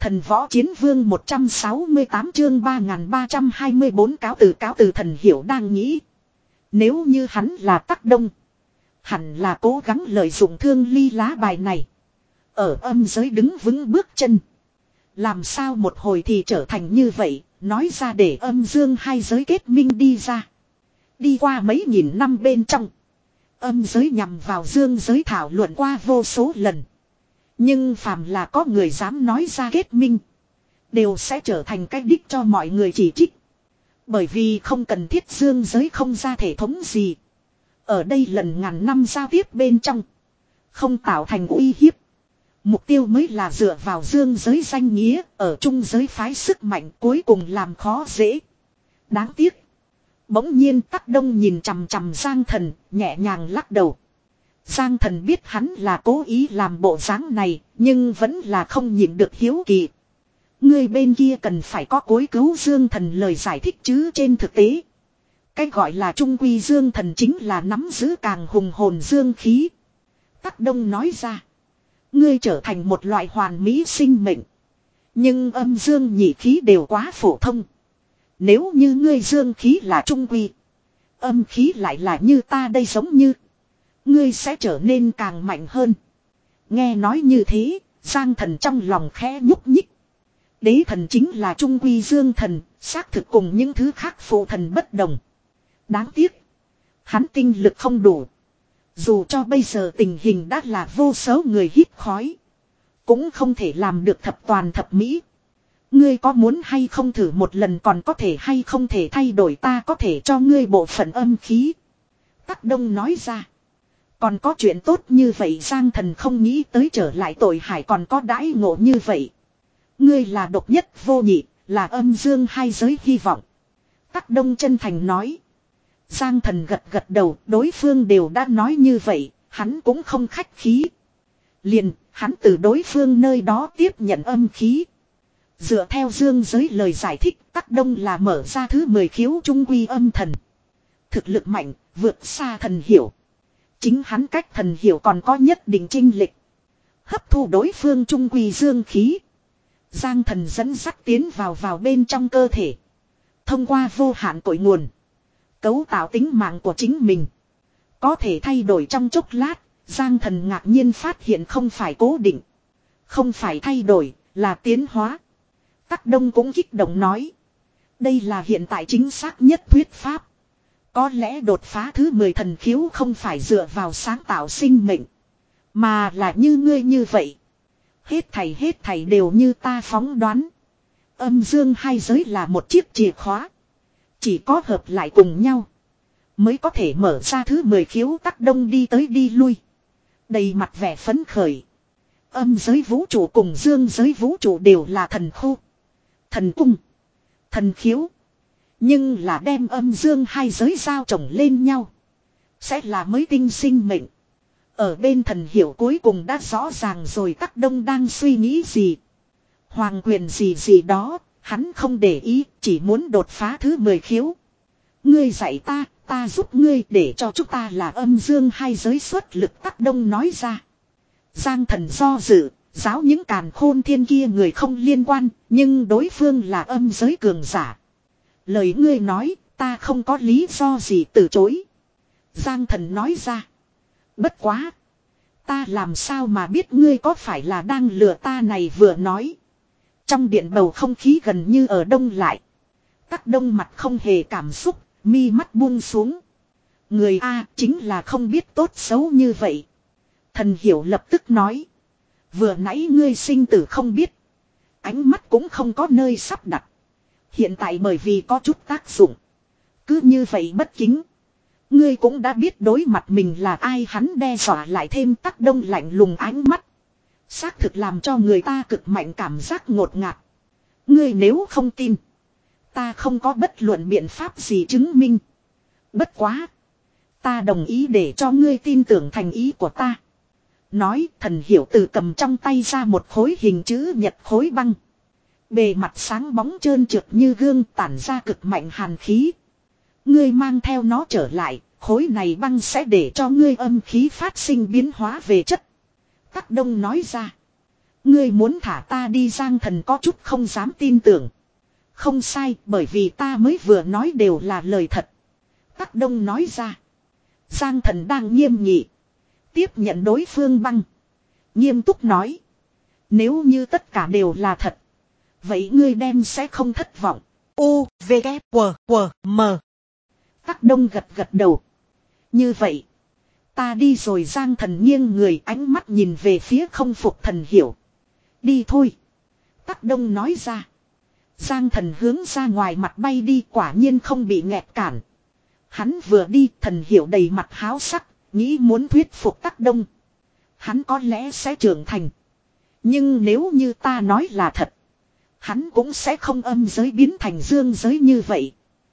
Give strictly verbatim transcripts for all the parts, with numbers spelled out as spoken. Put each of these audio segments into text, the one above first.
Thần võ chiến vương một trăm sáu mươi tám chương ba nghìn ba trăm hai mươi bốn cáo từ cáo từ Thần Hiểu đang nghĩ. Nếu như hắn là Tắc Đông. Hẳn là cố gắng lợi dụng thương ly lá bài này. Ở âm giới đứng vững bước chân. Làm sao một hồi thì trở thành như vậy. Nói ra để âm dương hai giới kết minh đi ra. Đi qua mấy nghìn năm bên trong. Âm giới nhằm vào dương giới thảo luận qua vô số lần. Nhưng phàm là có người dám nói ra kết minh. Đều sẽ trở thành cái đích cho mọi người chỉ trích. Bởi vì không cần thiết dương giới không ra thể thống gì. Ở đây lần ngàn năm giao tiếp bên trong. Không tạo thành uy hiếp. Mục tiêu mới là dựa vào dương giới danh nghĩa. Ở trung giới phái sức mạnh cuối cùng làm khó dễ. Đáng tiếc. Bỗng nhiên Tắc Đông nhìn chằm chằm Giang Thần. Nhẹ nhàng lắc đầu. Giang Thần biết hắn là cố ý làm bộ dáng này. Nhưng vẫn là không nhịn được hiếu kỳ. Người bên kia cần phải có cối cứu Dương Thần lời giải thích chứ trên thực tế. Cái gọi là trung quy Dương Thần chính là nắm giữ càng hùng hồn dương khí. Tắc Đông nói ra. Ngươi trở thành một loại hoàn mỹ sinh mệnh. Nhưng âm dương nhị khí đều quá phổ thông. Nếu như ngươi dương khí là trung quy. Âm khí lại là như ta đây giống như. Ngươi sẽ trở nên càng mạnh hơn. Nghe nói như thế, Giang Thần trong lòng khẽ nhúc nhích. Đế thần chính là trung quy dương thần, xác thực cùng những thứ khác phụ thần bất đồng. Đáng tiếc, hắn tinh lực không đủ. Dù cho bây giờ tình hình đã là vô số người hít khói, cũng không thể làm được thập toàn thập mỹ. Ngươi có muốn hay không thử một lần, còn có thể hay không thể thay đổi, ta có thể cho ngươi bộ phận âm khí. Tắc Đông nói ra. Còn có chuyện tốt như vậy. Giang Thần không nghĩ tới trở lại tội hải còn có đãi ngộ như vậy. Ngươi là độc nhất vô nhị, là âm dương hai giới hy vọng. Tắc Đông chân thành nói. Giang Thần gật gật đầu, đối phương đều đã nói như vậy, hắn cũng không khách khí. Liền, hắn từ đối phương nơi đó tiếp nhận âm khí. Dựa theo dương giới lời giải thích, Tắc Đông là mở ra thứ mười khiếu trung quy âm thần. Thực lực mạnh, vượt xa Thần Hiểu. Chính hắn cách Thần Hiểu còn có nhất định chênh lệch. Hấp thu đối phương trung quy dương khí. Giang Thần dẫn dắt tiến vào vào bên trong cơ thể. Thông qua vô hạn cội nguồn. Cấu tạo tính mạng của chính mình. Có thể thay đổi trong chốc lát. Giang Thần ngạc nhiên phát hiện không phải cố định. Không phải thay đổi, là tiến hóa. Tắc Đông cũng kích động nói. Đây là hiện tại chính xác nhất thuyết pháp. Có lẽ đột phá thứ mười thần khiếu không phải dựa vào sáng tạo sinh mệnh. Mà là như ngươi như vậy. Hết thảy hết thảy đều như ta phóng đoán. Âm dương hai giới là một chiếc chìa khóa. Chỉ có hợp lại cùng nhau. Mới có thể mở ra thứ mười khiếu. Tắc Đông đi tới đi lui. Đầy mặt vẻ phấn khởi. Âm giới vũ trụ cùng dương giới vũ trụ đều là thần khu. Thần cung. Thần khiếu. Nhưng là đem âm dương hai giới giao trồng lên nhau. Sẽ là mới tinh sinh mệnh. Ở bên Thần Hiểu cuối cùng đã rõ ràng rồi Tắc Đông đang suy nghĩ gì. Hoàng quyền gì gì đó, hắn không để ý, chỉ muốn đột phá thứ mười khiếu. Ngươi dạy ta, ta giúp ngươi để cho chúng ta là âm dương hai giới xuất lực, Tắc Đông nói ra. Giang Thần do dự, giáo những càn khôn thiên kia người không liên quan, nhưng đối phương là âm giới cường giả. Lời ngươi nói, ta không có lý do gì từ chối. Giang Thần nói ra. Bất quá. Ta làm sao mà biết ngươi có phải là đang lừa ta này vừa nói. Trong điện bầu không khí gần như ở đông lại. Tắc Đông mặt không hề cảm xúc, mi mắt buông xuống. Người A chính là không biết tốt xấu như vậy. Thần Hiểu lập tức nói. Vừa nãy ngươi sinh tử không biết. Ánh mắt cũng không có nơi sắp đặt. Hiện tại bởi vì có chút tác dụng. Cứ như vậy bất kính. Ngươi cũng đã biết đối mặt mình là ai, hắn đe dọa lại thêm Tắc Đông lạnh lùng ánh mắt. Xác thực làm cho người ta cực mạnh cảm giác ngột ngạt. Ngươi nếu không tin. Ta không có bất luận biện pháp gì chứng minh. Bất quá. Ta đồng ý để cho ngươi tin tưởng thành ý của ta. Nói Thần Hiểu từ cầm trong tay ra một khối hình chữ nhật khối băng. Bề mặt sáng bóng trơn trượt như gương tản ra cực mạnh hàn khí. Ngươi mang theo nó trở lại, khối này băng sẽ để cho ngươi âm khí phát sinh biến hóa về chất. Tắc Đông nói ra. Ngươi muốn thả ta đi, Giang Thần có chút không dám tin tưởng. Không sai, bởi vì ta mới vừa nói đều là lời thật. Tắc Đông nói ra. Giang Thần đang nghiêm nghị. Tiếp nhận đối phương băng. Nghiêm túc nói. Nếu như tất cả đều là thật. Vậy ngươi đem sẽ không thất vọng. U, V, K, W, W, M. Tắc Đông gật gật đầu. Như vậy. Ta đi rồi. Giang Thần nghiêng người, ánh mắt nhìn về phía không phục Thần Hiểu. Đi thôi. Tắc Đông nói ra. Giang Thần hướng ra ngoài mặt bay đi, quả nhiên không bị nghẹt cản. Hắn vừa đi, Thần Hiểu đầy mặt háo sắc, nghĩ muốn thuyết phục Tắc Đông. Hắn có lẽ sẽ trưởng thành. Nhưng nếu như ta nói là thật, hắn cũng sẽ không âm giới biến thành dương giới như vậy,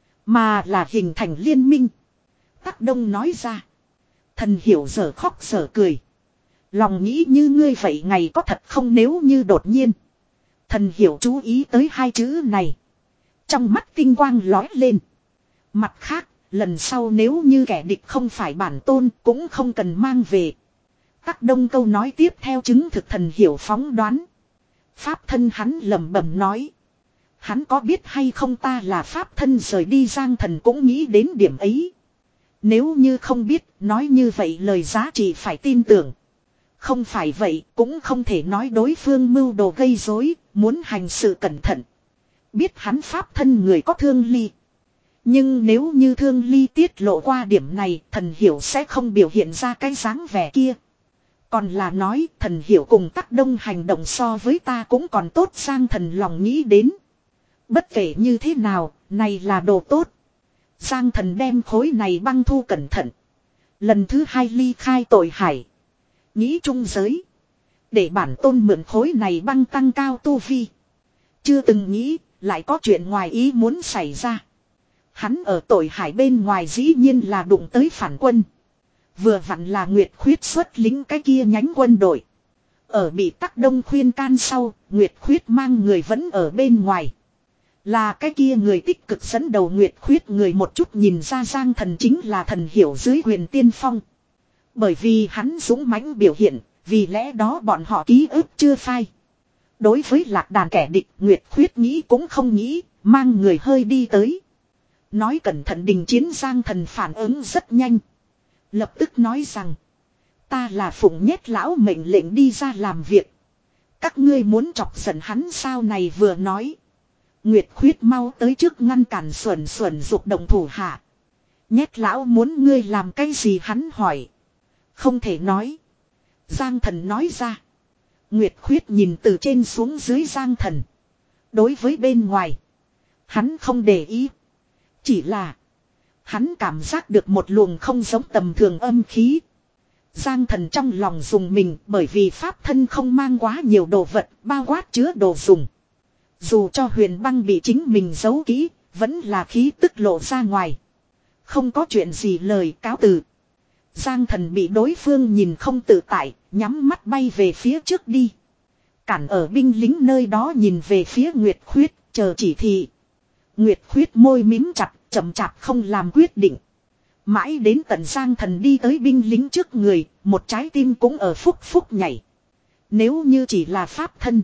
mà là hình thành liên minh. Tắc Đông nói ra. Thần Hiểu giờ khóc giờ cười. Lòng nghĩ như ngươi vậy ngày có thật không? Nếu như đột nhiên. Thần Hiểu chú ý tới hai chữ này. Trong mắt tinh quang lói lên. Mặt khác, lần sau nếu như kẻ địch không phải bản tôn cũng không cần mang về. Tắc Đông câu nói tiếp theo chứng thực Thần Hiểu phóng đoán. Pháp thân, hắn lẩm bẩm nói. Hắn có biết hay không ta là pháp thân? Rời đi. Giang Thần cũng nghĩ đến điểm ấy. Nếu như không biết, nói như vậy lời giá trị phải tin tưởng. Không phải vậy, cũng không thể nói đối phương mưu đồ gây rối, muốn hành sự cẩn thận. Biết hắn pháp thân người có Thương Ly. Nhưng nếu như Thương Ly tiết lộ qua điểm này, Thần Hiểu sẽ không biểu hiện ra cái dáng vẻ kia. Còn là nói, Thần Hiểu cùng Tắc Đông hành động so với ta cũng còn tốt. Giang Thần lòng nghĩ đến. Bất kể như thế nào, này là đồ tốt. Giang Thần đem khối này băng thu cẩn thận. Lần thứ hai ly khai tội hải. Nghĩ trung giới. Để bản tôn mượn khối này băng tăng cao tu vi. Chưa từng nghĩ, lại có chuyện ngoài ý muốn xảy ra. Hắn ở tội hải bên ngoài dĩ nhiên là đụng tới phản quân. Vừa vặn là Nguyệt Khuyết xuất lính cái kia nhánh quân đội. Ở bị Tắc Đông khuyên can sau, Nguyệt Khuyết mang người vẫn ở bên ngoài. Là cái kia người tích cực dẫn đầu Nguyệt Khuyết người một chút nhìn ra Giang Thần chính là Thần Hiểu dưới quyền tiên phong. Bởi vì hắn dũng mãnh biểu hiện, vì lẽ đó bọn họ ký ức chưa phai. Đối với lạc đàn kẻ địch, Nguyệt Khuyết nghĩ cũng không nghĩ, mang người hơi đi tới. Nói cẩn thận đình chiến. Giang Thần phản ứng rất nhanh. Lập tức nói rằng, ta là phụng nhét lão mệnh lệnh đi ra làm việc. Các ngươi muốn chọc giận hắn sao? Này vừa nói. Nguyệt Khuyết mau tới trước ngăn cản xuẩn xuẩn dục động thủ hạ. Nhét lão muốn ngươi làm cái gì? Hắn hỏi. Không thể nói. Giang Thần nói ra. Nguyệt Khuyết nhìn từ trên xuống dưới Giang Thần. Đối với bên ngoài, hắn không để ý. Chỉ là hắn cảm giác được một luồng không giống tầm thường âm khí. Giang Thần trong lòng dùng mình, bởi vì pháp thân không mang quá nhiều đồ vật, bao quát chứa đồ dùng. Dù cho Huyền Băng bị chính mình giấu kỹ, vẫn là khí tức lộ ra ngoài. Không có chuyện gì, lời cáo từ. Giang Thần bị đối phương nhìn không tự tại, nhắm mắt bay về phía trước đi. Cản ở binh lính nơi đó nhìn về phía Nguyệt Khuyết, chờ chỉ thị. Nguyệt Khuyết môi mím chặt, chậm chạp không làm quyết định. Mãi đến tận Giang Thần đi tới binh lính trước người, một trái tim cũng ở phúc phúc nhảy. Nếu như chỉ là pháp thân,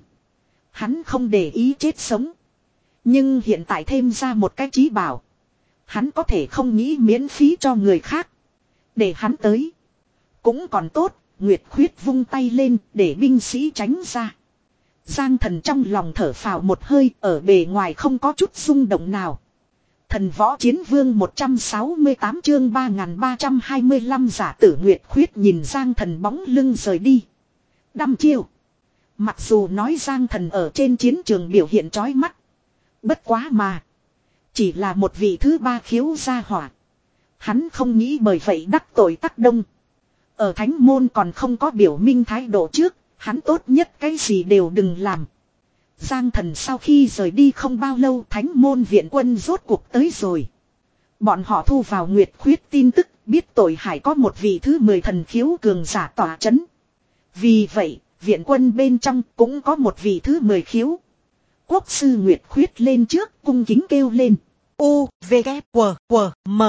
hắn không để ý chết sống. Nhưng hiện tại thêm ra một cái trí bảo, hắn có thể không nghĩ miễn phí cho người khác. Để hắn tới cũng còn tốt. Nguyệt Khuyết vung tay lên để binh sĩ tránh ra. Giang Thần trong lòng thở phào một hơi, ở bề ngoài không có chút rung động nào. Thần Võ Chiến Vương một trăm sáu mươi tám chương ba nghìn ba trăm hai mươi lăm giả tử. Nguyệt Khuyết nhìn Giang Thần bóng lưng rời đi. Đăm chiêu. Mặc dù nói Giang Thần ở trên chiến trường biểu hiện chói mắt, bất quá mà chỉ là một vị thứ ba khiếu gia hỏa. Hắn không nghĩ bởi vậy đắc tội Tắc Đông. Ở Thánh Môn còn không có biểu minh thái độ trước, hắn tốt nhất cái gì đều đừng làm. Giang Thần sau khi rời đi không bao lâu, Thánh Môn viện quân rốt cuộc tới rồi. Bọn họ thu vào Nguyệt Khuyết tin tức, biết tội hải có một vị thứ mười thần khiếu cường giả tỏa chấn. Vì vậy, viện quân bên trong cũng có một vị thứ mười khiếu. Quốc sư Nguyệt Khuyết lên trước, cung kính kêu lên. U, V, K, W, W, M.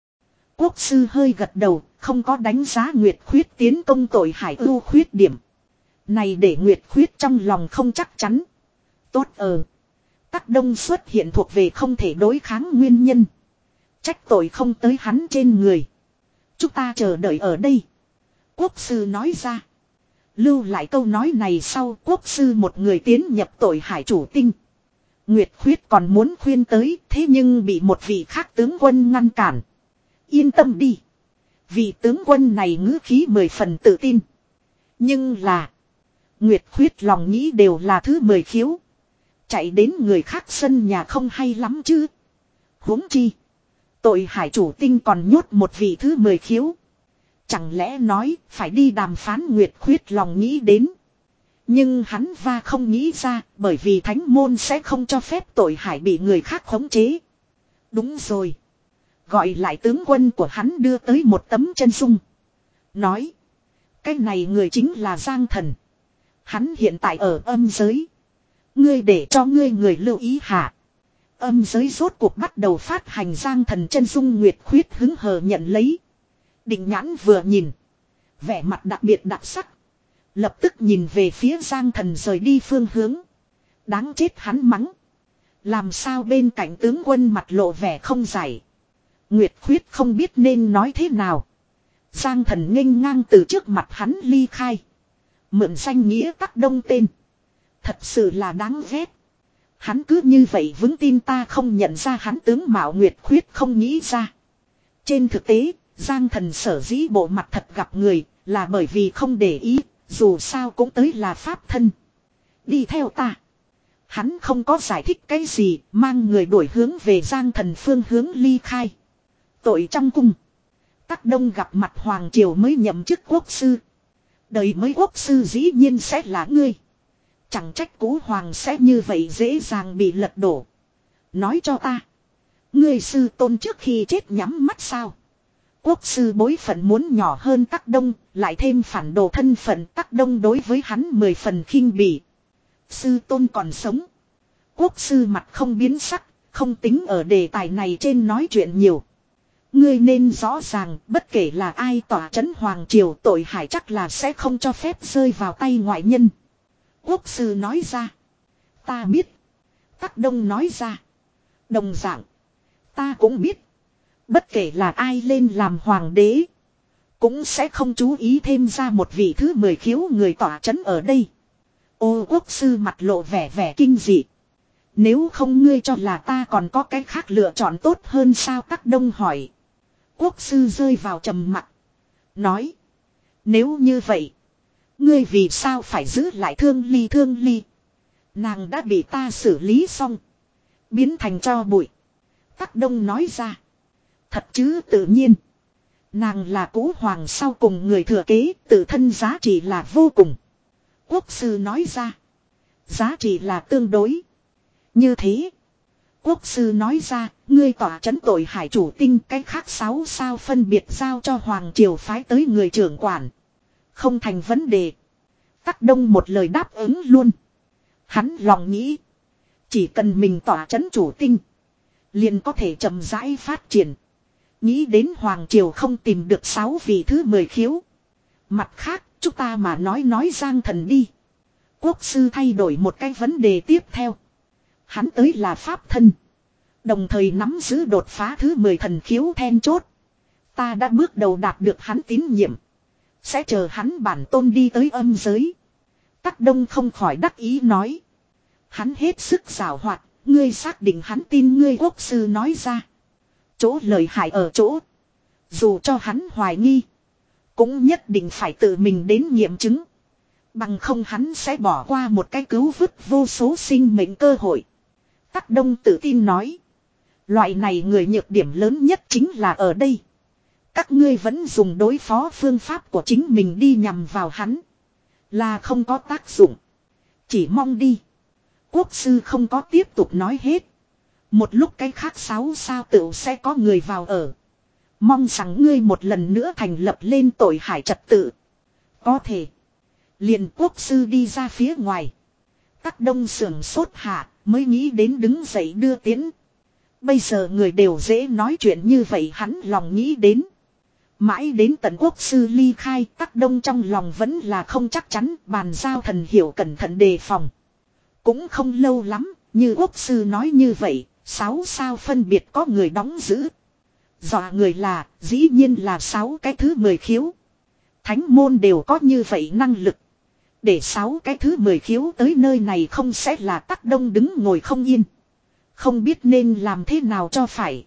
Quốc sư hơi gật đầu, không có đánh giá Nguyệt Khuyết tiến công tội hải ưu khuyết điểm. Này để Nguyệt Khuyết trong lòng không chắc chắn. Tốt ở. Tắc Đông xuất hiện thuộc về không thể đối kháng nguyên nhân. Trách tội không tới hắn trên người. Chúng ta chờ đợi ở đây. Quốc sư nói ra. Lưu lại câu nói này sau quốc sư một người tiến nhập tội hải chủ tinh. Nguyệt Khuyết còn muốn khuyên tới thế nhưng bị một vị khác tướng quân ngăn cản. Yên tâm đi. Vị tướng quân này ngữ khí mười phần tự tin. Nhưng là. Nguyệt Khuyết lòng nghĩ đều là thứ mười khiếu. Chạy đến người khác sân nhà không hay lắm chứ. Huống chi. Tội hải chủ tinh còn nhốt một vị thứ mười khiếu. Chẳng lẽ nói phải đi đàm phán Nguyệt Khuyết lòng nghĩ đến. Nhưng hắn va không nghĩ ra bởi vì thánh môn sẽ không cho phép tội hải bị người khác khống chế. Đúng rồi. Gọi lại tướng quân của hắn đưa tới một tấm chân dung. Nói. Cái này người chính là Giang Thần. Hắn hiện tại ở âm giới. Ngươi để cho ngươi người lưu ý hả. Âm giới rốt cuộc bắt đầu phát hành Giang Thần chân dung. Nguyệt Khuyết hứng hờ nhận lấy. Định nhãn vừa nhìn. Vẻ mặt đặc biệt đặc sắc. Lập tức nhìn về phía Giang Thần rời đi phương hướng. Đáng chết hắn mắng. Làm sao bên cạnh tướng quân mặt lộ vẻ không giải. Nguyệt Khuyết không biết nên nói thế nào. Giang Thần nghênh ngang từ trước mặt hắn ly khai. Mượn danh nghĩa Tắc Đông tên. Thật sự là đáng ghét. Hắn cứ như vậy vững tin ta không nhận ra hắn tướng mạo. Nguyệt Khuyết không nghĩ ra. Trên thực tế, Giang Thần sở dĩ bộ mặt thật gặp người là bởi vì không để ý. Dù sao cũng tới là pháp thân. Đi theo ta. Hắn không có giải thích cái gì, mang người đuổi hướng về Giang Thần phương hướng ly khai. Tội trong cung. Tắc Đông gặp mặt Hoàng Triều mới nhậm chức quốc sư. Đời mới quốc sư dĩ nhiên sẽ là ngươi. Chẳng trách cũ hoàng sẽ như vậy dễ dàng bị lật đổ. Nói cho ta. Ngươi sư tôn trước khi chết nhắm mắt sao? Quốc sư bối phận muốn nhỏ hơn Tắc Đông, lại thêm phản đồ thân phận. Tắc Đông đối với hắn mười phần khinh bỉ. Sư tôn còn sống. Quốc sư mặt không biến sắc, không tính ở đề tài này trên nói chuyện nhiều. Ngươi nên rõ ràng, bất kể là ai tỏa trấn hoàng triều, tội hải chắc là sẽ không cho phép rơi vào tay ngoại nhân. Quốc sư nói ra. Ta biết. Tắc Đông nói ra. Đồng dạng. Ta cũng biết. Bất kể là ai lên làm hoàng đế. Cũng sẽ không chú ý thêm ra một vị thứ mười khiếu người tỏa trấn ở đây. Ô quốc sư mặt lộ vẻ vẻ kinh dị. Nếu không ngươi cho là ta còn có cái khác lựa chọn tốt hơn sao? Tắc Đông hỏi. Quốc sư rơi vào trầm mặc. Nói. Nếu như vậy. Ngươi vì sao phải giữ lại Thương Ly? Thương Ly. Nàng đã bị ta xử lý xong. Biến thành tro bụi. Tắc Đông nói ra. Thật chứ? Tự nhiên. Nàng là cũ hoàng sau cùng người thừa kế. Tự thân giá trị là vô cùng. Quốc sư nói ra. Giá trị là tương đối. Như thế. Quốc sư nói ra. Ngươi tỏa trấn tội hải chủ tinh. Cái khác sáu sao phân biệt giao cho hoàng triều phái tới người trưởng quản. Không thành vấn đề. Tắc Đông một lời đáp ứng luôn. Hắn lòng nghĩ. Chỉ cần mình tỏa trấn chủ tinh. Liền có thể chậm rãi phát triển. Nghĩ đến hoàng triều không tìm được sáu vị thứ mười khiếu. Mặt khác chúng ta mà nói nói Giang Thần đi. Quốc sư thay đổi một cái vấn đề tiếp theo. Hắn tới là pháp thân. Đồng thời nắm giữ đột phá thứ mười thần khiếu then chốt. Ta đã bước đầu đạt được hắn tín nhiệm. Sẽ chờ hắn bản tôn đi tới âm giới. Tắc Đông không khỏi đắc ý nói. Hắn hết sức xảo hoạt. Ngươi xác định hắn tin ngươi? Quốc sư nói ra. Chỗ lợi hại ở chỗ. Dù cho hắn hoài nghi. Cũng nhất định phải tự mình đến nghiệm chứng. Bằng không hắn sẽ bỏ qua một cái cứu vớt vô số sinh mệnh cơ hội. Tắc Đông tự tin nói. Loại này người nhược điểm lớn nhất chính là ở đây. Các ngươi vẫn dùng đối phó phương pháp của chính mình đi nhằm vào hắn. Là không có tác dụng. Chỉ mong đi. Quốc sư không có tiếp tục nói hết. Một lúc cái khác sáu sao tựu sẽ có người vào ở. Mong rằng ngươi một lần nữa thành lập lên tội hải trật tự. Có thể. Liền quốc sư đi ra phía ngoài. Tắc Đông sưởng sốt hạ mới nghĩ đến đứng dậy đưa tiến. Bây giờ người đều dễ nói chuyện như vậy hắn lòng nghĩ đến. Mãi đến tận quốc sư ly khai, Tắc Đông trong lòng vẫn là không chắc chắn, bàn giao Thần Hiểu cẩn thận đề phòng. Cũng không lâu lắm, như quốc sư nói như vậy, sáu sao phân biệt có người đóng giữ. Dọa người là, dĩ nhiên là sáu cái thứ mười khiếu. Thánh môn đều có như vậy năng lực. Để sáu cái thứ mười khiếu tới nơi này không sẽ là Tắc Đông đứng ngồi không yên. Không biết nên làm thế nào cho phải.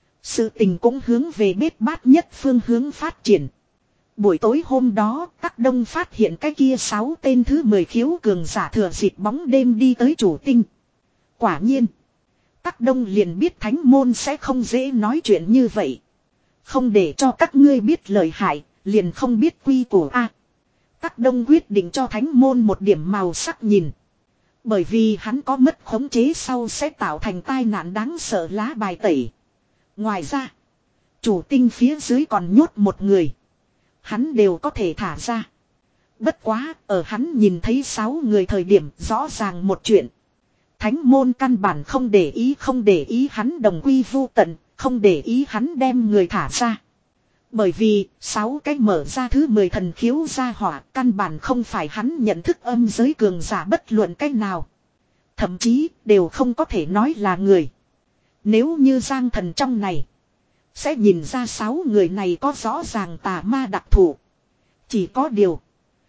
Sự tình cũng hướng về bết bát nhất phương hướng phát triển. Buổi tối hôm đó, Tắc Đông phát hiện cái kia sáu tên thứ mười khiếu cường giả thừa dịp bóng đêm đi tới chủ tinh. Quả nhiên, Tắc Đông liền biết thánh môn sẽ không dễ nói chuyện như vậy. Không để cho các ngươi biết lời hại, liền không biết quy củ a. Tắc Đông quyết định cho thánh môn một điểm màu sắc nhìn. Bởi vì hắn có mất khống chế sau sẽ tạo thành tai nạn đáng sợ lá bài tẩy. Ngoài ra, chủ tinh phía dưới còn nhốt một người. Hắn đều có thể thả ra. Bất quá, ở hắn nhìn thấy sáu người thời điểm rõ ràng một chuyện. Thánh môn căn bản không để ý không để ý hắn đồng quy vu tận, không để ý hắn đem người thả ra. Bởi vì, sáu cái mở ra thứ mười thần khiếu ra hỏa, căn bản không phải hắn nhận thức âm giới cường giả bất luận cách nào. Thậm chí, đều không có thể nói là người. Nếu như Giang Thần trong này, sẽ nhìn ra sáu người này có rõ ràng tà ma đặc thù. Chỉ có điều,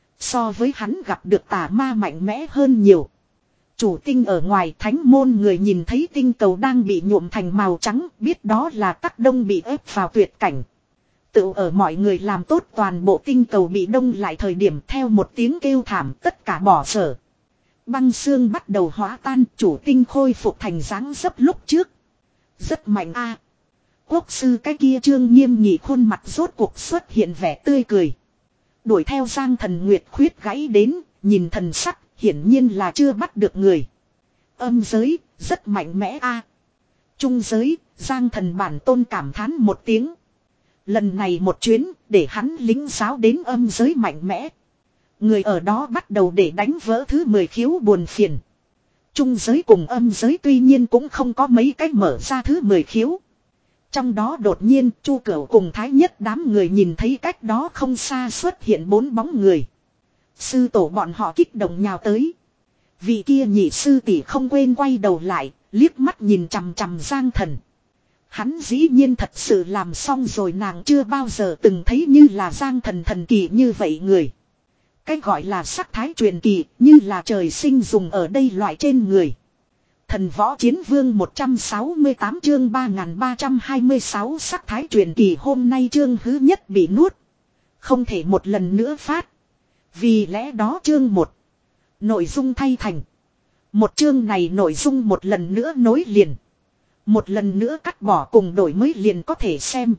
so với hắn gặp được tà ma mạnh mẽ hơn nhiều. Chủ tinh ở ngoài thánh môn người nhìn thấy tinh cầu đang bị nhuộm thành màu trắng, biết đó là Tắc Đông bị ép vào tuyệt cảnh. Tự ở mọi người làm tốt toàn bộ tinh cầu bị đông lại thời điểm theo một tiếng kêu thảm tất cả bỏ sở. Băng xương bắt đầu hóa tan, chủ tinh khôi phục thành dáng dấp lúc trước. Rất mạnh a. Quốc sư cái kia trương nghiêm nghị khuôn mặt rốt cuộc xuất hiện vẻ tươi cười. Đuổi theo Giang Thần Nguyệt khuyết gãy đến, nhìn thần sắc, hiển nhiên là chưa bắt được người. Âm giới, rất mạnh mẽ a. Trung giới, Giang Thần bản tôn cảm thán một tiếng. Lần này một chuyến, để hắn lính giáo đến âm giới mạnh mẽ. Người ở đó bắt đầu để đánh vỡ thứ mười khiếu buồn phiền. Trung giới cùng âm giới tuy nhiên cũng không có mấy cách mở ra thứ mười khiếu. Trong đó đột nhiên Chu Cửu cùng Thái Nhất đám người nhìn thấy cách đó không xa xuất hiện bốn bóng người. Sư tổ bọn họ kích động nhào tới. Vị kia nhị sư tỷ không quên quay đầu lại, liếc mắt nhìn chằm chằm Giang Thần. Hắn dĩ nhiên thật sự làm xong rồi, nàng chưa bao giờ từng thấy như là Giang Thần thần kỳ như vậy người. Cái gọi là sắc thái truyền kỳ như là trời sinh dùng ở đây loại trên người. Thần võ chiến vương một trăm sáu mươi tám chương ba nghìn ba trăm hai mươi sáu sắc thái truyền kỳ hôm nay chương thứ nhất bị nuốt. Không thể một lần nữa phát. Vì lẽ đó chương một. Nội dung thay thành. Một chương này nội dung một lần nữa nối liền. Một lần nữa cắt bỏ cùng đổi mới liền có thể xem.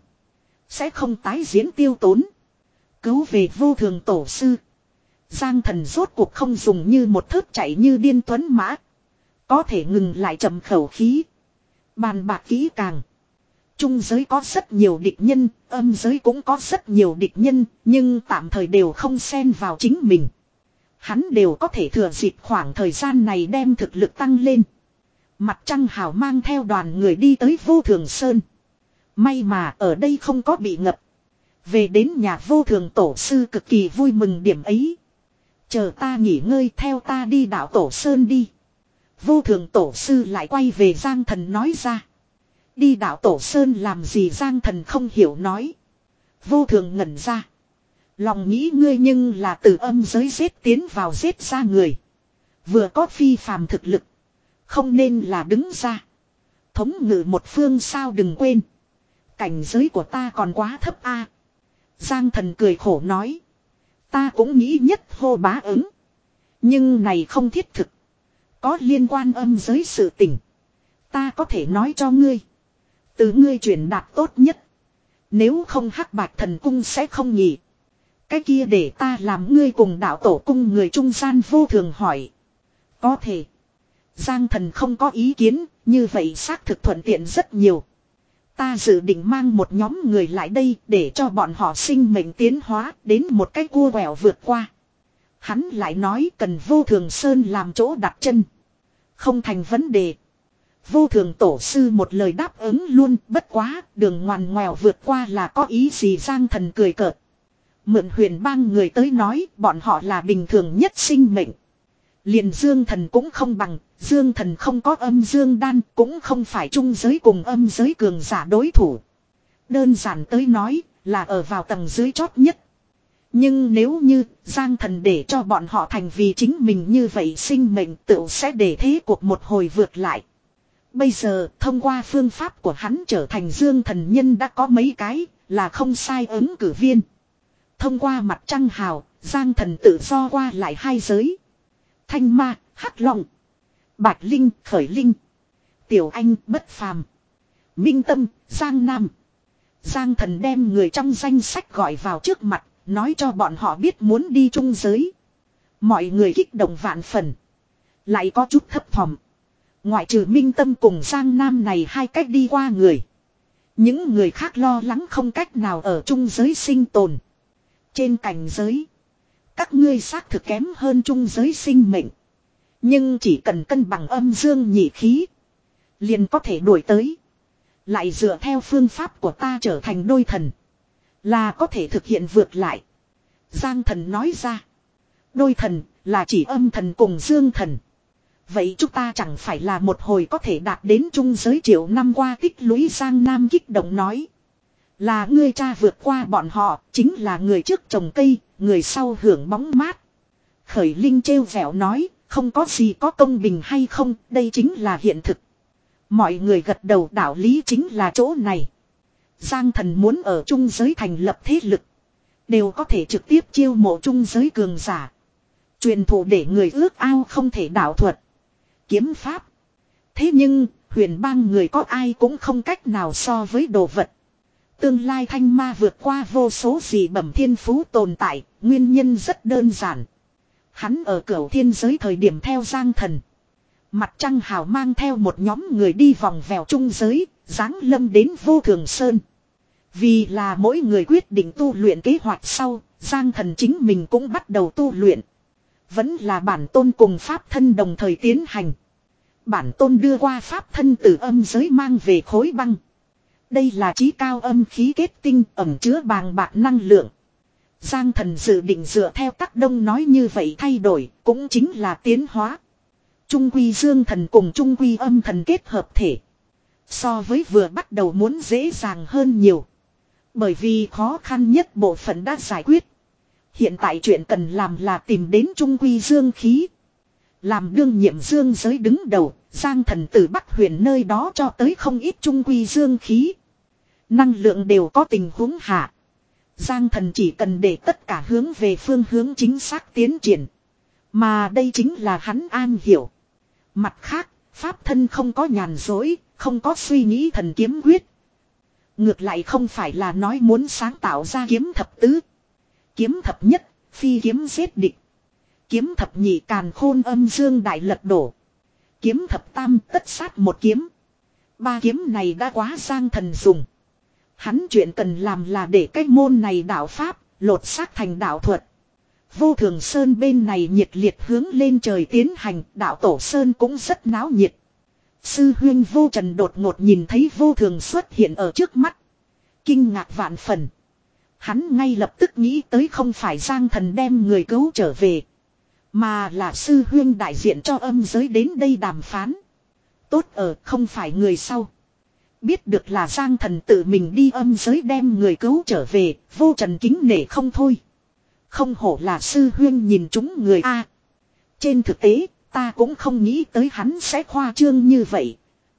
Sẽ không tái diễn tiêu tốn. Cứu về vô thường tổ sư. Giang Thần rốt cuộc không dùng như một thớt chạy như điên tuấn mã. Có thể ngừng lại trầm khẩu khí. Bàn bạc kỹ càng. Trung giới có rất nhiều địch nhân, âm giới cũng có rất nhiều địch nhân, nhưng tạm thời đều không xen vào chính mình. Hắn đều có thể thừa dịp khoảng thời gian này đem thực lực tăng lên. Mặt trăng hào mang theo đoàn người đi tới Vô Thường Sơn. May mà ở đây không có bị ngập. Về đến nhà Vô Thường tổ sư cực kỳ vui mừng điểm ấy. Chờ ta nghỉ ngơi theo ta đi đảo Tổ Sơn đi. Vô Thường tổ sư lại quay về Giang Thần nói ra. Đi đảo Tổ Sơn làm gì Giang Thần không hiểu nói. Vô Thường ngẩn ra. Lòng nghĩ ngươi nhưng là từ âm giới giết tiến vào giết ra người. Vừa có phi phàm thực lực. Không nên là đứng ra. Thống ngự một phương sao đừng quên. Cảnh giới của ta còn quá thấp a. Giang Thần cười khổ nói. Ta cũng nghĩ nhất hô bá ứng. Nhưng này không thiết thực. Có liên quan âm giới sự tình. Ta có thể nói cho ngươi. Từ ngươi truyền đạt tốt nhất. Nếu không Hắc Bạch Thần Cung sẽ không nhỉ. Cái kia để ta làm ngươi cùng đạo tổ cung người trung gian Vô Thường hỏi. Có thể. Giang Thần không có ý kiến. Như vậy xác thực thuận tiện rất nhiều. Ta dự định mang một nhóm người lại đây để cho bọn họ sinh mệnh tiến hóa đến một cái cua quẹo vượt qua. Hắn lại nói cần Vô Thường Sơn làm chỗ đặt chân. Không thành vấn đề. Vô thường tổ sư một lời đáp ứng luôn, bất quá, đường ngoằn ngoèo vượt qua là có ý gì. Giang Thần cười cợt. Mượn huyền bang người tới nói, bọn họ là bình thường nhất sinh mệnh. Liền Dương Thần cũng không bằng, Dương Thần không có âm dương đan, cũng không phải trung giới cùng âm giới cường giả đối thủ. Đơn giản tới nói, là ở vào tầng dưới chót nhất. Nhưng nếu như Giang Thần để cho bọn họ thành vì chính mình như vậy, sinh mệnh tựu sẽ để thế cuộc một hồi vượt lại. Bây giờ thông qua phương pháp của hắn trở thành Dương Thần nhân đã có mấy cái, là không sai ứng cử viên. Thông qua mặt trăng hào, Giang Thần tự do qua lại hai giới. Thanh ma, hắc long, bạch linh, khởi linh, tiểu anh, bất phàm, minh tâm, Giang Nam. Giang Thần đem người trong danh sách gọi vào trước mặt, nói cho bọn họ biết muốn đi trung giới. Mọi người kích động vạn phần. Lại có chút thấp thỏm. Ngoại trừ Minh Tâm cùng Giang Nam này hai cách đi qua người. Những người khác lo lắng không cách nào ở trung giới sinh tồn. Trên cảnh giới, các ngươi xác thực kém hơn trung giới sinh mệnh. Nhưng chỉ cần cân bằng âm dương nhị khí, liền có thể đuổi tới. Lại dựa theo phương pháp của ta trở thành đôi thần, là có thể thực hiện vượt lại. Giang Thần nói ra. Đôi thần là chỉ âm thần cùng dương thần. Vậy chúng ta chẳng phải là một hồi có thể đạt đến trung giới triệu năm qua tích lũy. Giang Nam kích động nói. Là ngươi cha vượt qua bọn họ, chính là người trước trồng cây, người sau hưởng bóng mát. Khởi Linh trêu vẻo nói, không có gì có công bình hay không, đây chính là hiện thực. Mọi người gật đầu, đạo lý chính là chỗ này. Giang Thần muốn ở trung giới thành lập thế lực, đều có thể trực tiếp chiêu mộ trung giới cường giả. Truyền thụ để người ước ao không thể đạo thuật, kiếm pháp. Thế nhưng, huyền bang người có ai cũng không cách nào so với đồ vật. Tương lai thanh ma vượt qua vô số dị bẩm thiên phú tồn tại, nguyên nhân rất đơn giản. Hắn ở cửu thiên giới thời điểm theo Giang Thần. Mặt trăng hào mang theo một nhóm người đi vòng vèo trung giới, giáng lâm đến Vô Thường Sơn. Vì là mỗi người quyết định tu luyện kế hoạch sau, Giang Thần chính mình cũng bắt đầu tu luyện. Vẫn là bản tôn cùng pháp thân đồng thời tiến hành. Bản tôn đưa qua pháp thân từ âm giới mang về khối băng. Đây là chí cao âm khí kết tinh ẩn chứa bàng bạc năng lượng. Giang Thần dự định dựa theo các đông nói như vậy thay đổi, cũng chính là tiến hóa. Trung quy dương thần cùng trung quy âm thần kết hợp thể. So với vừa bắt đầu muốn dễ dàng hơn nhiều. Bởi vì khó khăn nhất bộ phận đã giải quyết. Hiện tại chuyện cần làm là tìm đến trung quy dương khí. Làm đương nhiệm dương giới đứng đầu, Giang Thần từ Bắc Huyền nơi đó cho tới không ít trung quy dương khí. Năng lượng đều có tình huống hạ. Giang Thần chỉ cần để tất cả hướng về phương hướng chính xác tiến triển. Mà đây chính là hắn an hiểu. Mặt khác, pháp thân không có nhàn dối, không có suy nghĩ thần kiếm quyết. Ngược lại không phải là nói muốn sáng tạo ra kiếm thập tứ. Kiếm thập nhất, phi kiếm giết địch. Kiếm thập nhị càn khôn âm dương đại lật đổ. Kiếm thập tam tất sát một kiếm. Ba kiếm này đã quá Giang Thần dùng. Hắn chuyện cần làm là để cái môn này đạo pháp, lột xác thành đạo thuật. Vô Thường Sơn bên này nhiệt liệt hướng lên trời tiến hành, đạo Tổ Sơn cũng rất náo nhiệt. Sư huyên Vô Trần đột ngột nhìn thấy Vô Thường xuất hiện ở trước mắt. Kinh ngạc vạn phần. Hắn ngay lập tức nghĩ tới không phải Giang Thần đem người cứu trở về. Mà là sư huyên đại diện cho âm giới đến đây đàm phán. Tốt ở không phải người sau. Biết được là Giang Thần tự mình đi âm giới đem người cứu trở về, Vô Trần kính nể không thôi. Không hổ là sư huyên nhìn chúng người A. Trên thực tế, ta cũng không nghĩ tới hắn sẽ khoa trương như vậy.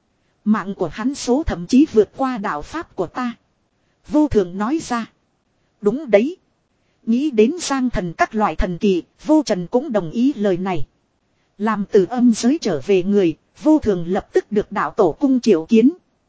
Mạng của hắn số thậm chí vượt qua đạo pháp của ta. Vô Thường nói ra. Đúng đấy. Nghĩ đến Giang Thần các loại thần kỳ, Vô Trần cũng đồng ý lời này. Làm từ âm giới trở về người, Vô Thường lập tức được đạo tổ cung triệu kiến.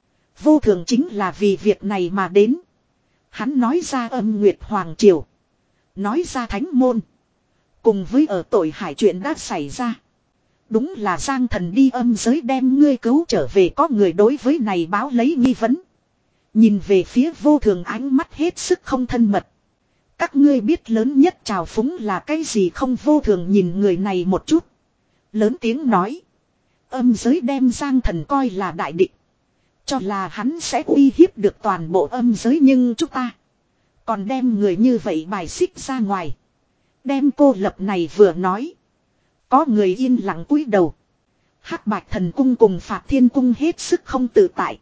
Vô Thường chính là vì việc này mà đến. Hắn nói ra âm Nguyệt Hoàng Triều. Nói ra thánh môn. Cùng với ở tội hải chuyện đã xảy ra. Đúng là Giang Thần đi âm giới đem ngươi cứu trở về, có người đối với này báo lấy nghi vấn. Nhìn về phía Vô Thường ánh mắt hết sức không thân mật. Các ngươi biết lớn nhất trào phúng là cái gì không? Vô Thường nhìn người này một chút. Lớn tiếng nói. Âm giới đem Giang Thần coi là đại địch. Cho là hắn sẽ uy hiếp được toàn bộ âm giới, nhưng chúng ta còn đem người như vậy bài xích ra ngoài. Đem cô lập này vừa nói. Có người yên lặng cúi đầu. Hắc Bạch Thần Cung cùng Phạt Thiên Cung hết sức không tự tại.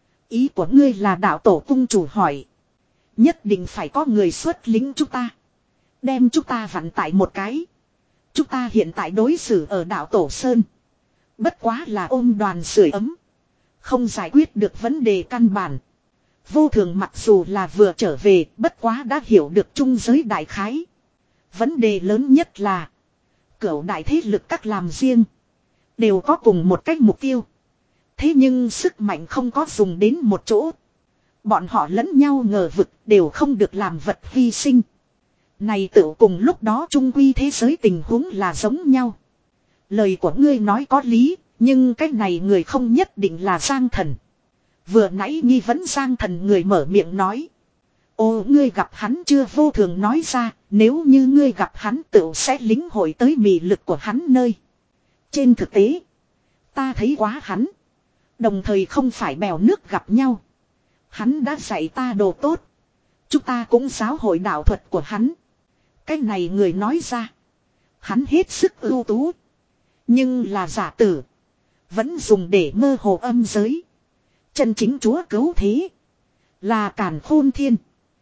Ý của ngươi là đạo tổ cung chủ hỏi. Nhất định phải có người xuất lính chúng ta. Đem chúng ta vặn tại một cái. Chúng ta hiện tại đối xử ở đạo tổ Sơn. Bất quá là ôm đoàn sưởi ấm. Không giải quyết được vấn đề căn bản. Vô Thường mặc dù là vừa trở về, bất quá đã hiểu được trung giới đại khái. Vấn đề lớn nhất là cửu đại thế lực các làm riêng. Đều có cùng một cách mục tiêu. Thế nhưng sức mạnh không có dùng đến một chỗ. Bọn họ lẫn nhau ngờ vực đều không được làm vật hy sinh. Này tự cùng lúc đó trung quy thế giới tình huống là giống nhau. Lời của ngươi nói có lý, nhưng cái này người không nhất định là Giang Thần. Vừa nãy nghi vấn Giang Thần người mở miệng nói. Ô, ngươi gặp hắn chưa? Vô Thường nói ra, nếu như ngươi gặp hắn tự sẽ lính hội tới mị lực của hắn nơi. Trên thực tế, ta thấy quá hắn. Đồng thời không phải bèo nước gặp nhau. Hắn đã dạy ta đồ tốt. Chúng ta cũng giáo hội đạo thuật của hắn. Cái này người nói ra. Hắn hết sức ưu tú. Nhưng là giả tử. Vẫn dùng để mơ hồ âm giới. Chân chính chúa cứu thế. Là Càn Khôn Thiên.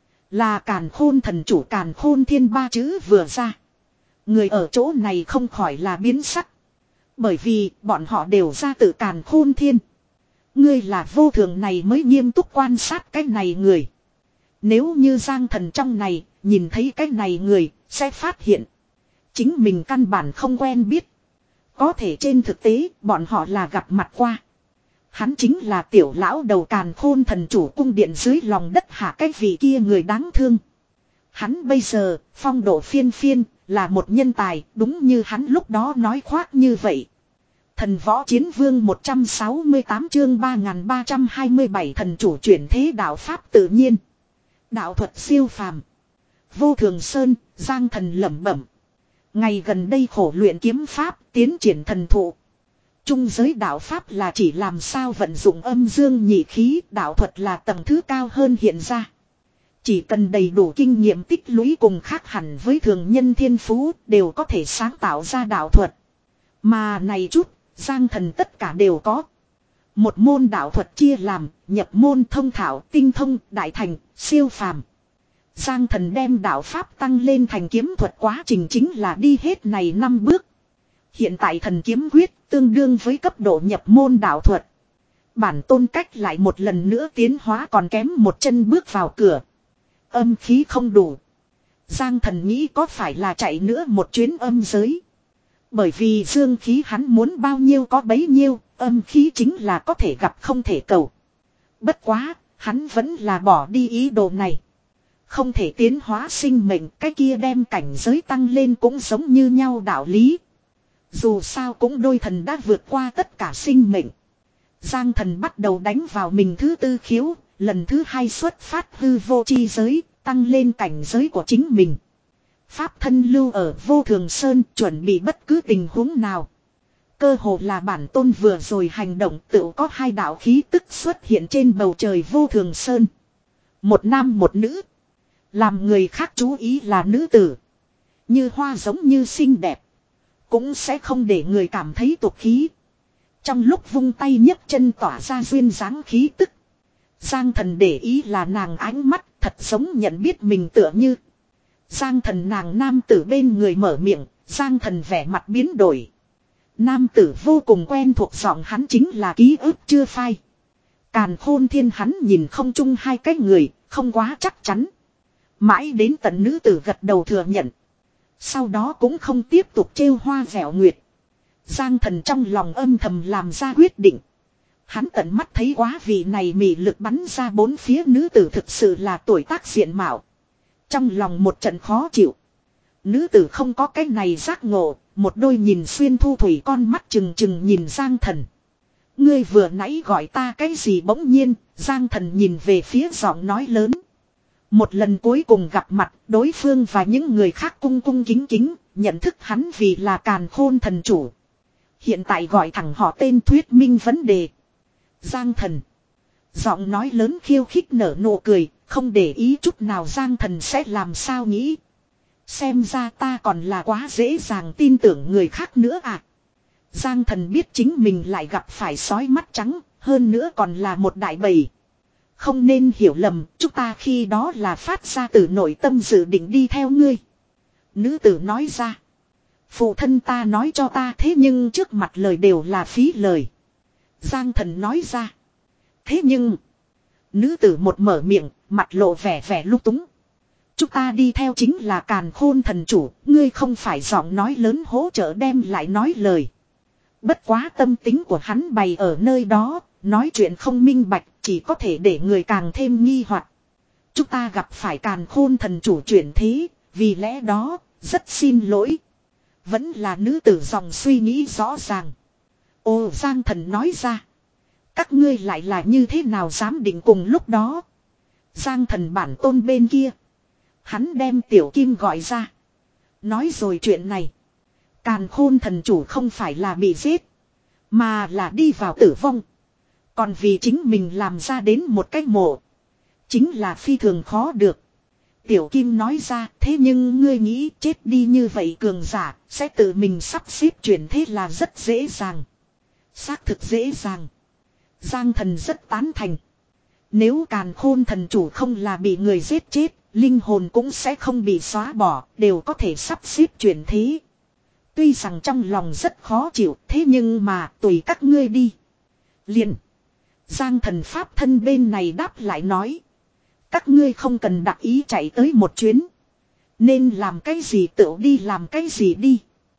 Là Càn Khôn Thần Chủ. Càn Khôn Thiên ba chữ vừa ra. Người ở chỗ này không khỏi là biến sắc. Bởi vì bọn họ đều ra từ Càn Khôn Thiên. Ngươi là Vô Thường này mới nghiêm túc quan sát cái này người. Nếu như Giang Thần trong này nhìn thấy cái này người sẽ phát hiện. Chính mình căn bản không quen biết. Có thể trên thực tế bọn họ là gặp mặt qua. Hắn chính là tiểu lão đầu Càn Khôn Thần Chủ cung điện dưới lòng đất hạ cái vị kia người đáng thương. Hắn bây giờ phong độ phiên phiên là một nhân tài, đúng như hắn lúc đó nói khoác như vậy. Thần Võ Chiến Vương một trăm sáu mươi tám chương ba nghìn ba trăm hai mươi bảy thần chủ chuyển thế đạo pháp tự nhiên. Đạo thuật siêu phàm. Vô Thường Sơn, Giang Thần lẩm bẩm. Ngày gần đây khổ luyện kiếm pháp, tiến triển thần thụ. Trung giới đạo pháp là chỉ làm sao vận dụng âm dương nhị khí, đạo thuật là tầng thứ cao hơn hiện ra. Chỉ cần đầy đủ kinh nghiệm tích lũy cùng khác hẳn với thường nhân thiên phú, đều có thể sáng tạo ra đạo thuật. Mà này chút, Giang Thần tất cả đều có. Một môn đạo thuật chia làm, nhập môn, thông thạo, tinh thông, đại thành, siêu phàm. Giang Thần đem đạo pháp tăng lên thành kiếm thuật quá trình chính là đi hết này năm bước. Hiện tại thần kiếm quyết tương đương với cấp độ nhập môn đạo thuật. Bản tôn cách lại một lần nữa tiến hóa còn kém một chân bước vào cửa. Âm khí không đủ. Giang Thần nghĩ có phải là chạy nữa một chuyến âm giới. Bởi vì dương khí hắn muốn bao nhiêu có bấy nhiêu, âm khí chính là có thể gặp không thể cầu. Bất quá, hắn vẫn là bỏ đi ý đồ này. Không thể tiến hóa sinh mệnh, cái kia đem cảnh giới tăng lên cũng giống như nhau đạo lý. Dù sao cũng đôi thần đã vượt qua tất cả sinh mệnh. Giang Thần bắt đầu đánh vào mình thứ tư khiếu, lần thứ hai xuất phát hư vô chi giới, tăng lên cảnh giới của chính mình. Pháp thân lưu ở Vô Thường Sơn chuẩn bị bất cứ tình huống nào. Cơ hồ là bản tôn vừa rồi hành động tự có hai đạo khí tức xuất hiện trên bầu trời Vô Thường Sơn. Một nam một nữ. Làm người khác chú ý là nữ tử. Như hoa giống như xinh đẹp. Cũng sẽ không để người cảm thấy tục khí. Trong lúc vung tay nhấc chân tỏa ra duyên dáng khí tức. Giang Thần để ý là nàng ánh mắt thật giống nhận biết mình tựa như. Giang Thần nàng nam tử bên người mở miệng, Giang Thần vẻ mặt biến đổi. Nam tử vô cùng quen thuộc giọng hắn chính là ký ức chưa phai. Càn Khôn Thiên hắn nhìn không chung hai cái người, không quá chắc chắn. Mãi đến tận nữ tử gật đầu thừa nhận. Sau đó cũng không tiếp tục trêu hoa vẻo nguyệt. Giang Thần trong lòng âm thầm làm ra quyết định. Hắn tận mắt thấy quá vị này mị lực bắn ra bốn phía nữ tử thực sự là tuổi tác diện mạo. Trong lòng một trận khó chịu. Nữ tử không có cái này giác ngộ, một đôi nhìn xuyên thu thủy con mắt chừng chừng nhìn Giang Thần. Ngươi vừa nãy gọi ta cái gì? Bỗng nhiên, Giang Thần nhìn về phía giọng nói lớn. Một lần cuối cùng gặp mặt, đối phương và những người khác cung cung kính kính, nhận thức hắn vì là Càn Khôn Thần Chủ. Hiện tại gọi thẳng họ tên thuyết minh vấn đề. Giang Thần. Giọng nói lớn khiêu khích nở nụ cười, không để ý chút nào Giang Thần sẽ làm sao nghĩ. Xem ra ta còn là quá dễ dàng tin tưởng người khác nữa à. Giang Thần biết chính mình lại gặp phải sói mắt trắng, hơn nữa còn là một đại bầy. Không nên hiểu lầm, chúng ta khi đó là phát ra từ nội tâm dự định đi theo ngươi. Nữ tử nói ra. Phụ thân ta nói cho ta thế nhưng trước mặt lời đều là phí lời. Giang Thần nói ra. Thế nhưng, nữ tử một mở miệng, mặt lộ vẻ vẻ lúc túng. Chúng ta đi theo chính là Càn Khôn thần chủ, ngươi không phải giọng nói lớn hỗ trợ đem lại nói lời. Bất quá tâm tính của hắn bày ở nơi đó, nói chuyện không minh bạch, chỉ có thể để người càng thêm nghi hoặc. Chúng ta gặp phải Càn Khôn thần chủ chuyển thế, vì lẽ đó, rất xin lỗi. Vẫn là nữ tử dòng suy nghĩ rõ ràng. Ồ, Giang Thần nói ra. Các ngươi lại là như thế nào dám định cùng lúc đó. Giang Thần bản tôn bên kia. Hắn đem Tiểu Kim gọi ra. Nói rồi chuyện này. Càn Khôn thần chủ không phải là bị giết. Mà là đi vào tử vong. Còn vì chính mình làm ra đến một cái mộ. Chính là phi thường khó được. Tiểu Kim nói ra, thế nhưng ngươi nghĩ chết đi như vậy cường giả, sẽ tự mình sắp xếp chuyển thế là rất dễ dàng. Xác thực dễ dàng. Giang Thần rất tán thành. Nếu Càn Khôn thần chủ không là bị người giết chết, linh hồn cũng sẽ không bị xóa bỏ, đều có thể sắp xếp chuyển thế. Tuy rằng trong lòng rất khó chịu, thế nhưng mà tùy các ngươi đi. Liền. Giang Thần pháp thân bên này đáp lại nói. Các ngươi không cần đặc ý chạy tới một chuyến. Nên làm cái gì tự đi làm cái gì đi.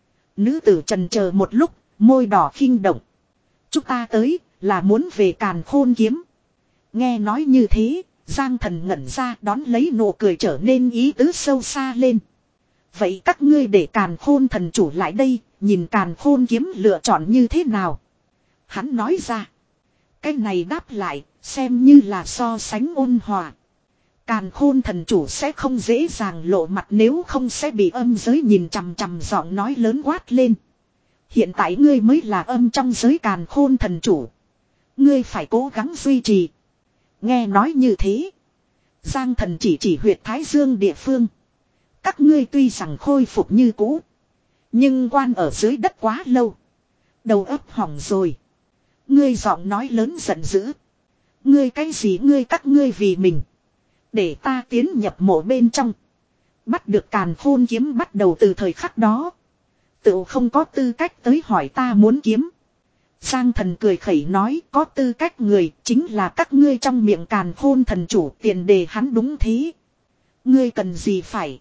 Nữ tử trần chờ một lúc, môi đỏ khinh động. Chúng ta tới, là muốn về Càn Khôn kiếm. Nghe nói như thế, Giang Thần ngẩn ra đón lấy nụ cười trở nên ý tứ sâu xa lên. Vậy các ngươi để Càn Khôn thần chủ lại đây, nhìn Càn Khôn kiếm lựa chọn như thế nào? Hắn nói ra. Cái này đáp lại, xem như là so sánh ôn hòa. Càn Khôn thần chủ sẽ không dễ dàng lộ mặt nếu không sẽ bị âm giới nhìn chằm chằm giọng nói lớn quát lên. Hiện tại ngươi mới là âm trong giới Càn Khôn thần chủ. Ngươi phải cố gắng duy trì. Nghe nói như thế. Giang Thần chỉ chỉ huyệt Thái Dương địa phương. Các ngươi tuy rằng khôi phục như cũ. Nhưng quan ở dưới đất quá lâu. Đầu óc hỏng rồi. Ngươi giọng nói lớn giận dữ. Ngươi cái gì ngươi các ngươi vì mình. Để ta tiến nhập mộ bên trong. Bắt được Càn Khôn kiếm bắt đầu từ thời khắc đó. Tự không có tư cách tới hỏi ta muốn kiếm. Giang Thần cười khẩy nói có tư cách người chính là các ngươi trong miệng Càn Khôn thần chủ tiền đề hắn đúng thế. Ngươi cần gì phải.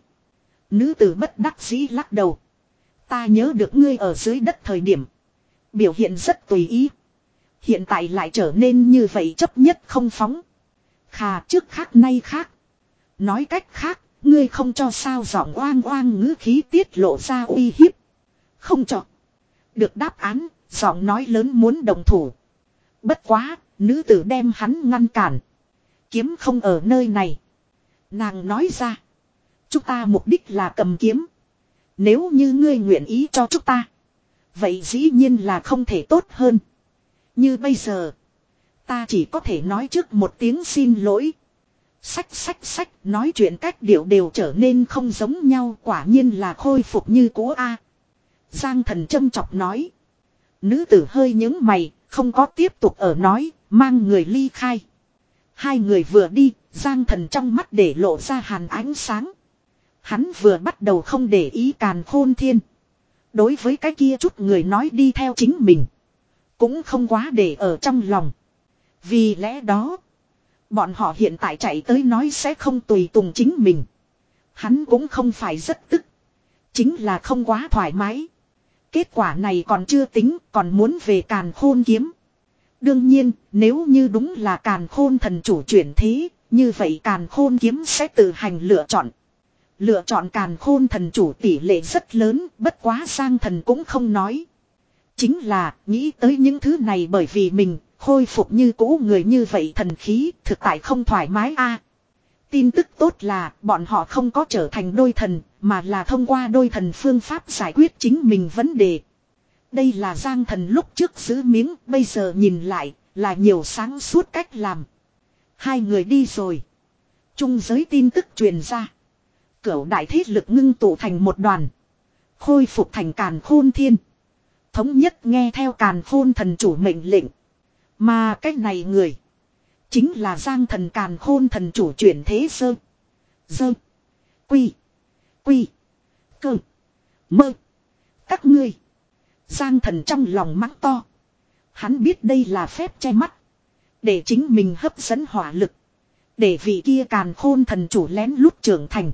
Nữ tử bất đắc dĩ lắc đầu. Ta nhớ được ngươi ở dưới đất thời điểm. Biểu hiện rất tùy ý. Hiện tại lại trở nên như vậy chấp nhất không phóng. Khà trước khác nay khác. Nói cách khác, ngươi không cho sao giọng oang oang ngữ khí tiết lộ ra uy hiếp. Không cho. Được đáp án, giọng nói lớn muốn đồng thủ. Bất quá, nữ tử đem hắn ngăn cản. Kiếm không ở nơi này. Nàng nói ra. Chúng ta mục đích là cầm kiếm. Nếu như ngươi nguyện ý cho chúng ta. Vậy dĩ nhiên là không thể tốt hơn. Như bây giờ. Ta chỉ có thể nói trước một tiếng xin lỗi. Sách sách sách nói chuyện cách điệu đều trở nên không giống nhau quả nhiên là khôi phục như cũ a. Giang Thần châm chọc nói. Nữ tử hơi nhướng mày, không có tiếp tục ở nói, mang người ly khai. Hai người vừa đi, Giang Thần trong mắt để lộ ra hàn ánh sáng. Hắn vừa bắt đầu không để ý Càn Khôn Thiên. Đối với cái kia chút người nói đi theo chính mình. Cũng không quá để ở trong lòng. Vì lẽ đó. Bọn họ hiện tại chạy tới nói sẽ không tùy tùng chính mình. Hắn cũng không phải rất tức. Chính là không quá thoải mái. Kết quả này còn chưa tính còn muốn về Càn Khôn kiếm. Đương nhiên nếu như đúng là Càn Khôn thần chủ chuyển thế. Như vậy Càn Khôn kiếm sẽ tự hành lựa chọn. Lựa chọn Càn Khôn thần chủ tỷ lệ rất lớn. Bất quá Giang Thần cũng không nói. Chính là nghĩ tới những thứ này bởi vì mình khôi phục như cũ người như vậy thần khí thực tại không thoải mái a. Tin tức tốt là bọn họ không có trở thành đôi thần mà là thông qua đôi thần phương pháp giải quyết chính mình vấn đề. Đây là Giang Thần lúc trước giữ miếng, bây giờ nhìn lại, là nhiều sáng suốt cách làm. Hai người đi rồi. Trung giới tin tức truyền ra. Cửu đại thế lực ngưng tụ thành một đoàn. Khôi phục thành Càn Khôn Thiên. Thống nhất nghe theo Càn Khôn thần chủ mệnh lệnh. Mà cách này người. Chính là Giang Thần Càn Khôn thần chủ chuyển thế sơ. Dơ. Quy. Quy. Cơ. Mơ. Các ngươi. Giang Thần trong lòng mắng to. Hắn biết đây là phép che mắt. Để chính mình hấp dẫn hỏa lực. Để vị kia Càn Khôn thần chủ lén lút trưởng thành.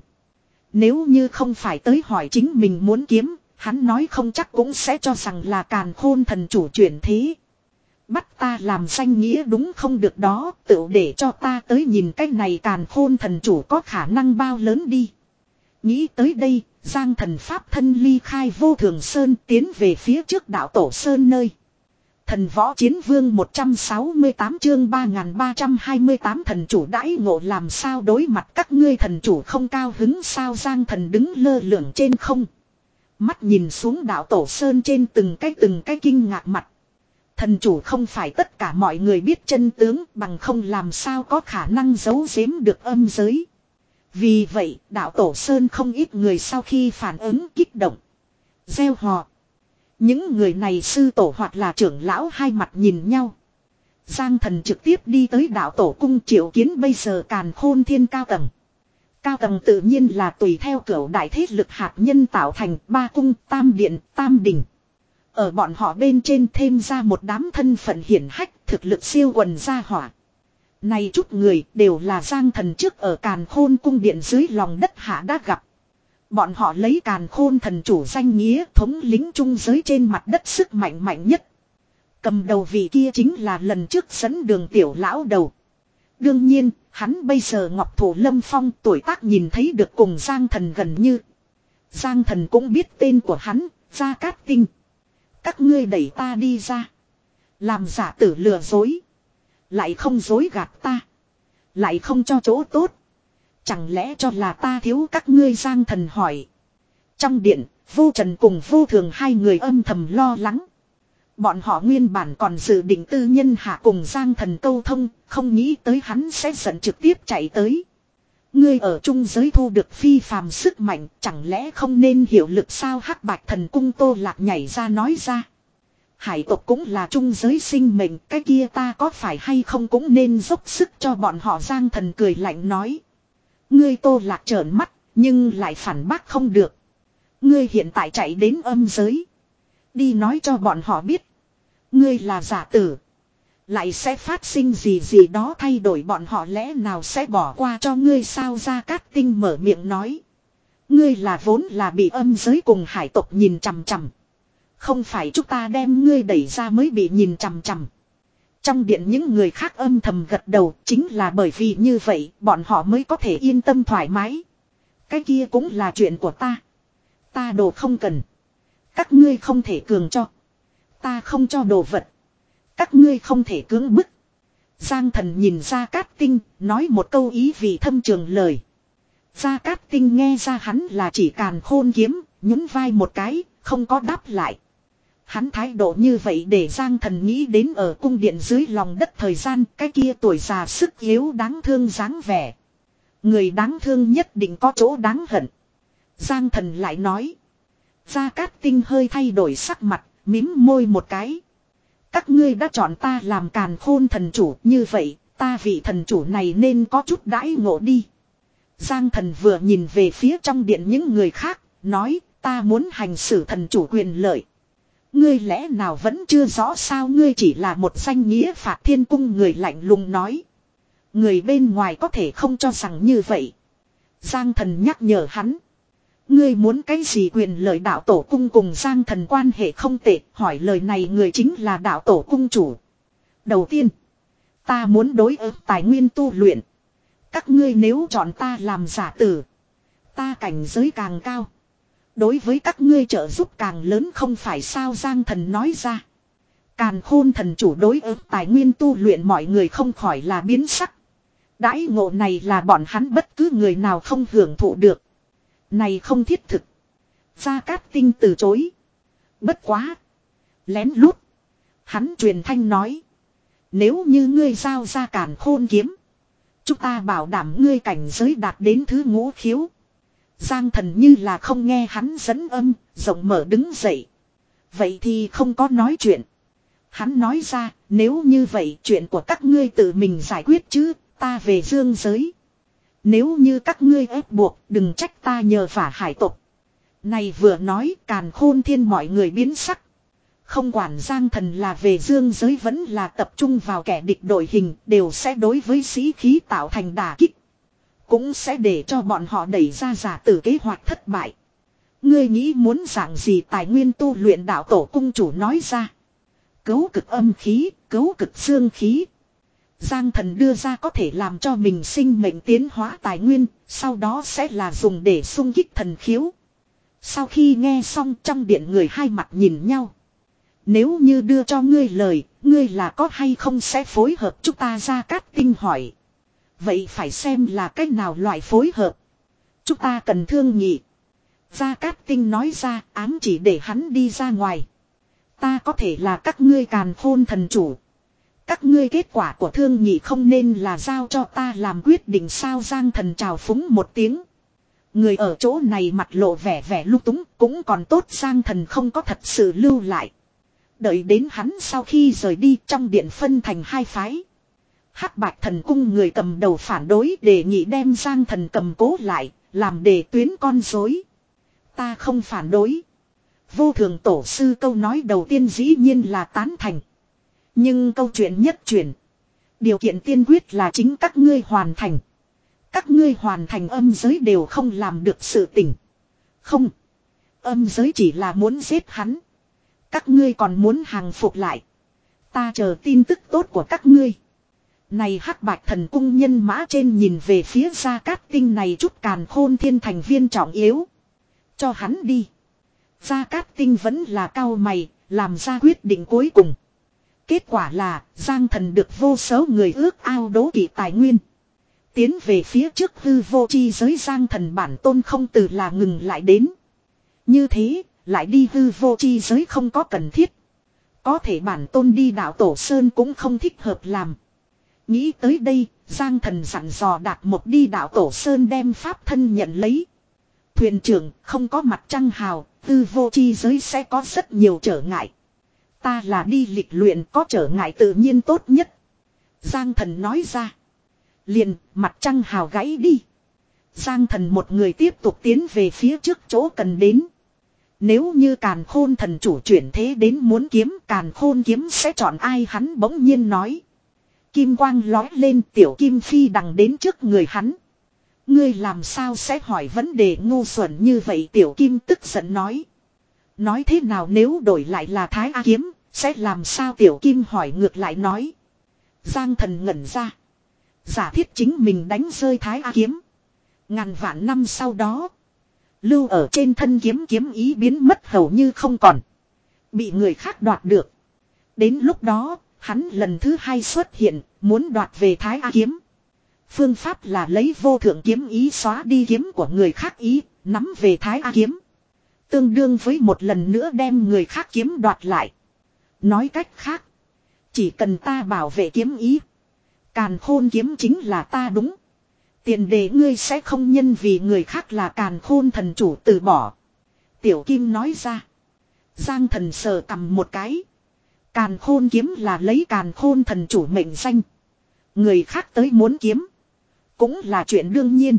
Nếu như không phải tới hỏi chính mình muốn kiếm. Hắn nói không chắc cũng sẽ cho rằng là Càn Khôn thần chủ chuyển thế. Bắt ta làm danh nghĩa đúng không được đó. Tự để cho ta tới nhìn cái này Càn Khôn thần chủ có khả năng bao lớn đi. Nghĩ tới đây. Giang Thần pháp thân ly khai Vô Thường Sơn tiến về phía trước đạo Tổ Sơn nơi. Thần võ chiến vương một trăm sáu mươi tám chương ba nghìn ba trăm hai mươi tám thần chủ đãi ngộ làm sao đối mặt các ngươi thần chủ không cao hứng sao. Giang Thần đứng lơ lửng trên không. Mắt nhìn xuống đạo Tổ Sơn trên từng cái từng cái kinh ngạc mặt. Thần chủ không phải tất cả mọi người biết chân tướng bằng không làm sao có khả năng giấu giếm được âm giới. Vì vậy đạo Tổ Sơn không ít người sau khi phản ứng kích động. Gieo hò. Những người này sư tổ hoặc là trưởng lão hai mặt nhìn nhau. Giang Thần trực tiếp đi tới đạo Tổ cung triệu kiến bây giờ Càn Khôn Thiên cao tầng. Cao tầng tự nhiên là tùy theo cửu đại thế lực hạt nhân tạo thành ba cung, tam điện, tam đình. Ở bọn họ bên trên thêm ra một đám thân phận hiển hách thực lực siêu quần gia hỏa. Này chút người đều là Giang Thần trước ở Càn Khôn cung điện dưới lòng đất hạ đã gặp. Bọn họ lấy Càn Khôn thần chủ danh nghĩa thống lĩnh trung giới trên mặt đất sức mạnh mạnh nhất. Cầm đầu vị kia chính là lần trước dẫn đường tiểu lão đầu. Đương nhiên, hắn bây giờ Ngọc Thủ Lâm Phong tuổi tác nhìn thấy được cùng Giang Thần gần như. Giang Thần cũng biết tên của hắn, Gia Cát Tinh. Các ngươi đẩy ta đi ra. Làm giả tử lừa dối. Lại không dối gạt ta. Lại không cho chỗ tốt. Chẳng lẽ cho là ta thiếu các ngươi. Giang Thần hỏi. Trong điện, Vô Trần cùng Vô Thường hai người âm thầm lo lắng. Bọn họ nguyên bản còn dự định tư nhân hạ cùng Giang Thần câu thông, không nghĩ tới hắn sẽ giận trực tiếp chạy tới. Ngươi ở trung giới thu được phi phàm sức mạnh, chẳng lẽ không nên hiệu lực sao. Hắc Bạch Thần cung Tô Lạc nhảy ra nói ra. Hải tộc cũng là trung giới sinh mệnh, cái kia ta có phải hay không cũng nên dốc sức cho bọn họ. Giang Thần cười lạnh nói. Ngươi Tô Lạc trợn mắt, nhưng lại phản bác không được. Ngươi hiện tại chạy đến âm giới. Đi nói cho bọn họ biết. Ngươi là giả tử. Lại sẽ phát sinh gì gì đó thay đổi bọn họ lẽ nào sẽ bỏ qua cho ngươi sao. Gia Cát Tinh mở miệng nói. Ngươi là vốn là bị âm giới cùng hải tộc nhìn chằm chằm. Không phải chúng ta đem ngươi đẩy ra mới bị nhìn chằm chằm. Trong điện những người khác âm thầm gật đầu, chính là bởi vì như vậy bọn họ mới có thể yên tâm thoải mái. Cái kia cũng là chuyện của ta. Ta đồ không cần. Các ngươi không thể cường cho. Ta không cho đồ vật. Các ngươi không thể cưỡng bức. Giang Thần nhìn Gia Cát Tinh, nói một câu ý vị thâm trường lời. Gia Cát Tinh nghe ra hắn là chỉ Càn Khôn kiếm, nhún vai một cái, không có đáp lại. Hắn thái độ như vậy để Giang Thần nghĩ đến ở cung điện dưới lòng đất thời gian, cái kia tuổi già sức yếu đáng thương dáng vẻ. Người đáng thương nhất định có chỗ đáng hận. Giang Thần lại nói. Gia Cát Tinh hơi thay đổi sắc mặt, mím môi một cái. Các ngươi đã chọn ta làm Càn Khôn thần chủ, như vậy, ta vị thần chủ này nên có chút đãi ngộ đi. Giang Thần vừa nhìn về phía trong điện những người khác, nói, ta muốn hành xử thần chủ quyền lợi. Ngươi lẽ nào vẫn chưa rõ sao. Ngươi chỉ là một danh nghĩa Phạt Thiên Cung người lạnh lùng nói. Người bên ngoài có thể không cho rằng như vậy. Giang Thần nhắc nhở hắn. Ngươi muốn cái gì quyền lợi. Đạo Tổ cung cùng Giang Thần quan hệ không tệ, hỏi lời này người chính là Đạo Tổ cung chủ. Đầu tiên, ta muốn đối ứng tài nguyên tu luyện. Các ngươi nếu chọn ta làm giả tử, ta cảnh giới càng cao, đối với các ngươi trợ giúp càng lớn không phải sao. Giang Thần nói ra. Càn Khôn thần chủ đối ứng tài nguyên tu luyện mọi người không khỏi là biến sắc. Đãi ngộ này là bọn hắn bất cứ người nào không hưởng thụ được. Này không thiết thực. Gia Cát Tinh từ chối. Bất quá. Lén lút. Hắn truyền thanh nói. Nếu như ngươi giao ra càn khôn kiếm. Chúng ta bảo đảm ngươi cảnh giới đạt đến thứ ngũ khiếu. Giang thần như là không nghe hắn dẫn âm, rộng mở đứng dậy. Vậy thì không có nói chuyện. Hắn nói ra, nếu như vậy chuyện của các ngươi tự mình giải quyết chứ, ta về dương giới. Nếu như các ngươi ép buộc, đừng trách ta nhờ vả hải tộc. Này vừa nói, càn khôn thiên mọi người biến sắc. Không quản Giang thần là về dương giới vẫn là tập trung vào kẻ địch đội hình, đều sẽ đối với sĩ khí tạo thành đả kích. Cũng sẽ để cho bọn họ đẩy ra giả tử kế hoạch thất bại. Ngươi nghĩ muốn dạng gì tài nguyên tu luyện đạo tổ cung chủ nói ra. Cấu cực âm khí, cấu cực dương khí. Giang thần đưa ra có thể làm cho mình sinh mệnh tiến hóa tài nguyên, sau đó sẽ là dùng để xung kích thần khiếu. Sau khi nghe xong trong điện người hai mặt nhìn nhau. Nếu như đưa cho ngươi lời, ngươi là có hay không sẽ phối hợp chúng ta Gia Cát Tinh hỏi. Vậy phải xem là cách nào loại phối hợp. Chúng ta cần thương nghị. Gia Cát Tinh nói ra ám chỉ để hắn đi ra ngoài. Ta có thể là các ngươi càn khôn thần chủ. Các ngươi kết quả của thương nghị không nên là giao cho ta làm quyết định sao. Giang thần chào phúng một tiếng. Người ở chỗ này mặt lộ vẻ vẻ lung túng cũng còn tốt Giang thần không có thật sự lưu lại. Đợi đến hắn sau khi rời đi trong điện phân thành hai phái. Hắc Bạch Thần Cung người cầm đầu phản đối đề nghị đem Giang thần cầm cố lại, làm đề tuyến con rối. Ta không phản đối. Vô thường tổ sư câu nói đầu tiên dĩ nhiên là tán thành. Nhưng câu chuyện nhất chuyển. Điều kiện tiên quyết là chính các ngươi hoàn thành. Các ngươi hoàn thành âm giới đều không làm được sự tình. Không. Âm giới chỉ là muốn giết hắn. Các ngươi còn muốn hàng phục lại. Ta chờ tin tức tốt của các ngươi. Này Hắc Bạch Thần Cung nhân mã trên nhìn về phía Gia Cát Tinh này chút càn khôn thiên thành viên trọng yếu. Cho hắn đi. Gia Cát Tinh vẫn là cao mày, làm ra quyết định cuối cùng. Kết quả là Giang thần được vô số người ước ao đố kỵ tài nguyên. Tiến về phía trước hư vô chi giới Giang thần bản tôn không từ là ngừng lại đến. Như thế, lại đi hư vô chi giới không có cần thiết. Có thể bản tôn đi đạo Tổ Sơn cũng không thích hợp làm. Nghĩ tới đây, Giang thần dặn dò Đạt Mộc đi đạo Tổ Sơn đem pháp thân nhận lấy. Thuyền trưởng không có mặt trăng hào, hư vô chi giới sẽ có rất nhiều trở ngại. Ta là đi lịch luyện có trở ngại tự nhiên tốt nhất. Giang thần nói ra. Liền mặt trăng hào gãy đi. Giang thần một người tiếp tục tiến về phía trước chỗ cần đến. Nếu như càn khôn thần chủ chuyển thế đến muốn kiếm càn khôn kiếm sẽ chọn ai hắn bỗng nhiên nói. Kim quang lói lên tiểu kim phi đằng đến trước người hắn. Ngươi làm sao sẽ hỏi vấn đề ngu xuẩn như vậy tiểu kim tức giận nói. Nói thế nào nếu đổi lại là Thái A kiếm, sẽ làm sao tiểu kim hỏi ngược lại nói. Giang thần ngẩn ra. Giả thiết chính mình đánh rơi Thái A kiếm. Ngàn vạn năm sau đó. Lưu ở trên thân kiếm kiếm ý biến mất hầu như không còn. Bị người khác đoạt được. Đến lúc đó, hắn lần thứ hai xuất hiện, muốn đoạt về Thái A kiếm. Phương pháp là lấy vô thượng kiếm ý xóa đi kiếm của người khác ý, nắm về Thái A kiếm. Tương đương với một lần nữa đem người khác kiếm đoạt lại. Nói cách khác. Chỉ cần ta bảo vệ kiếm ý. Càn khôn kiếm chính là ta đúng. Tiền đề ngươi sẽ không nhân vì người khác là càn khôn thần chủ từ bỏ. Tiểu Kim nói ra. Giang thần sờ cầm một cái. Càn khôn kiếm là lấy càn khôn thần chủ mệnh danh. Người khác tới muốn kiếm. Cũng là chuyện đương nhiên.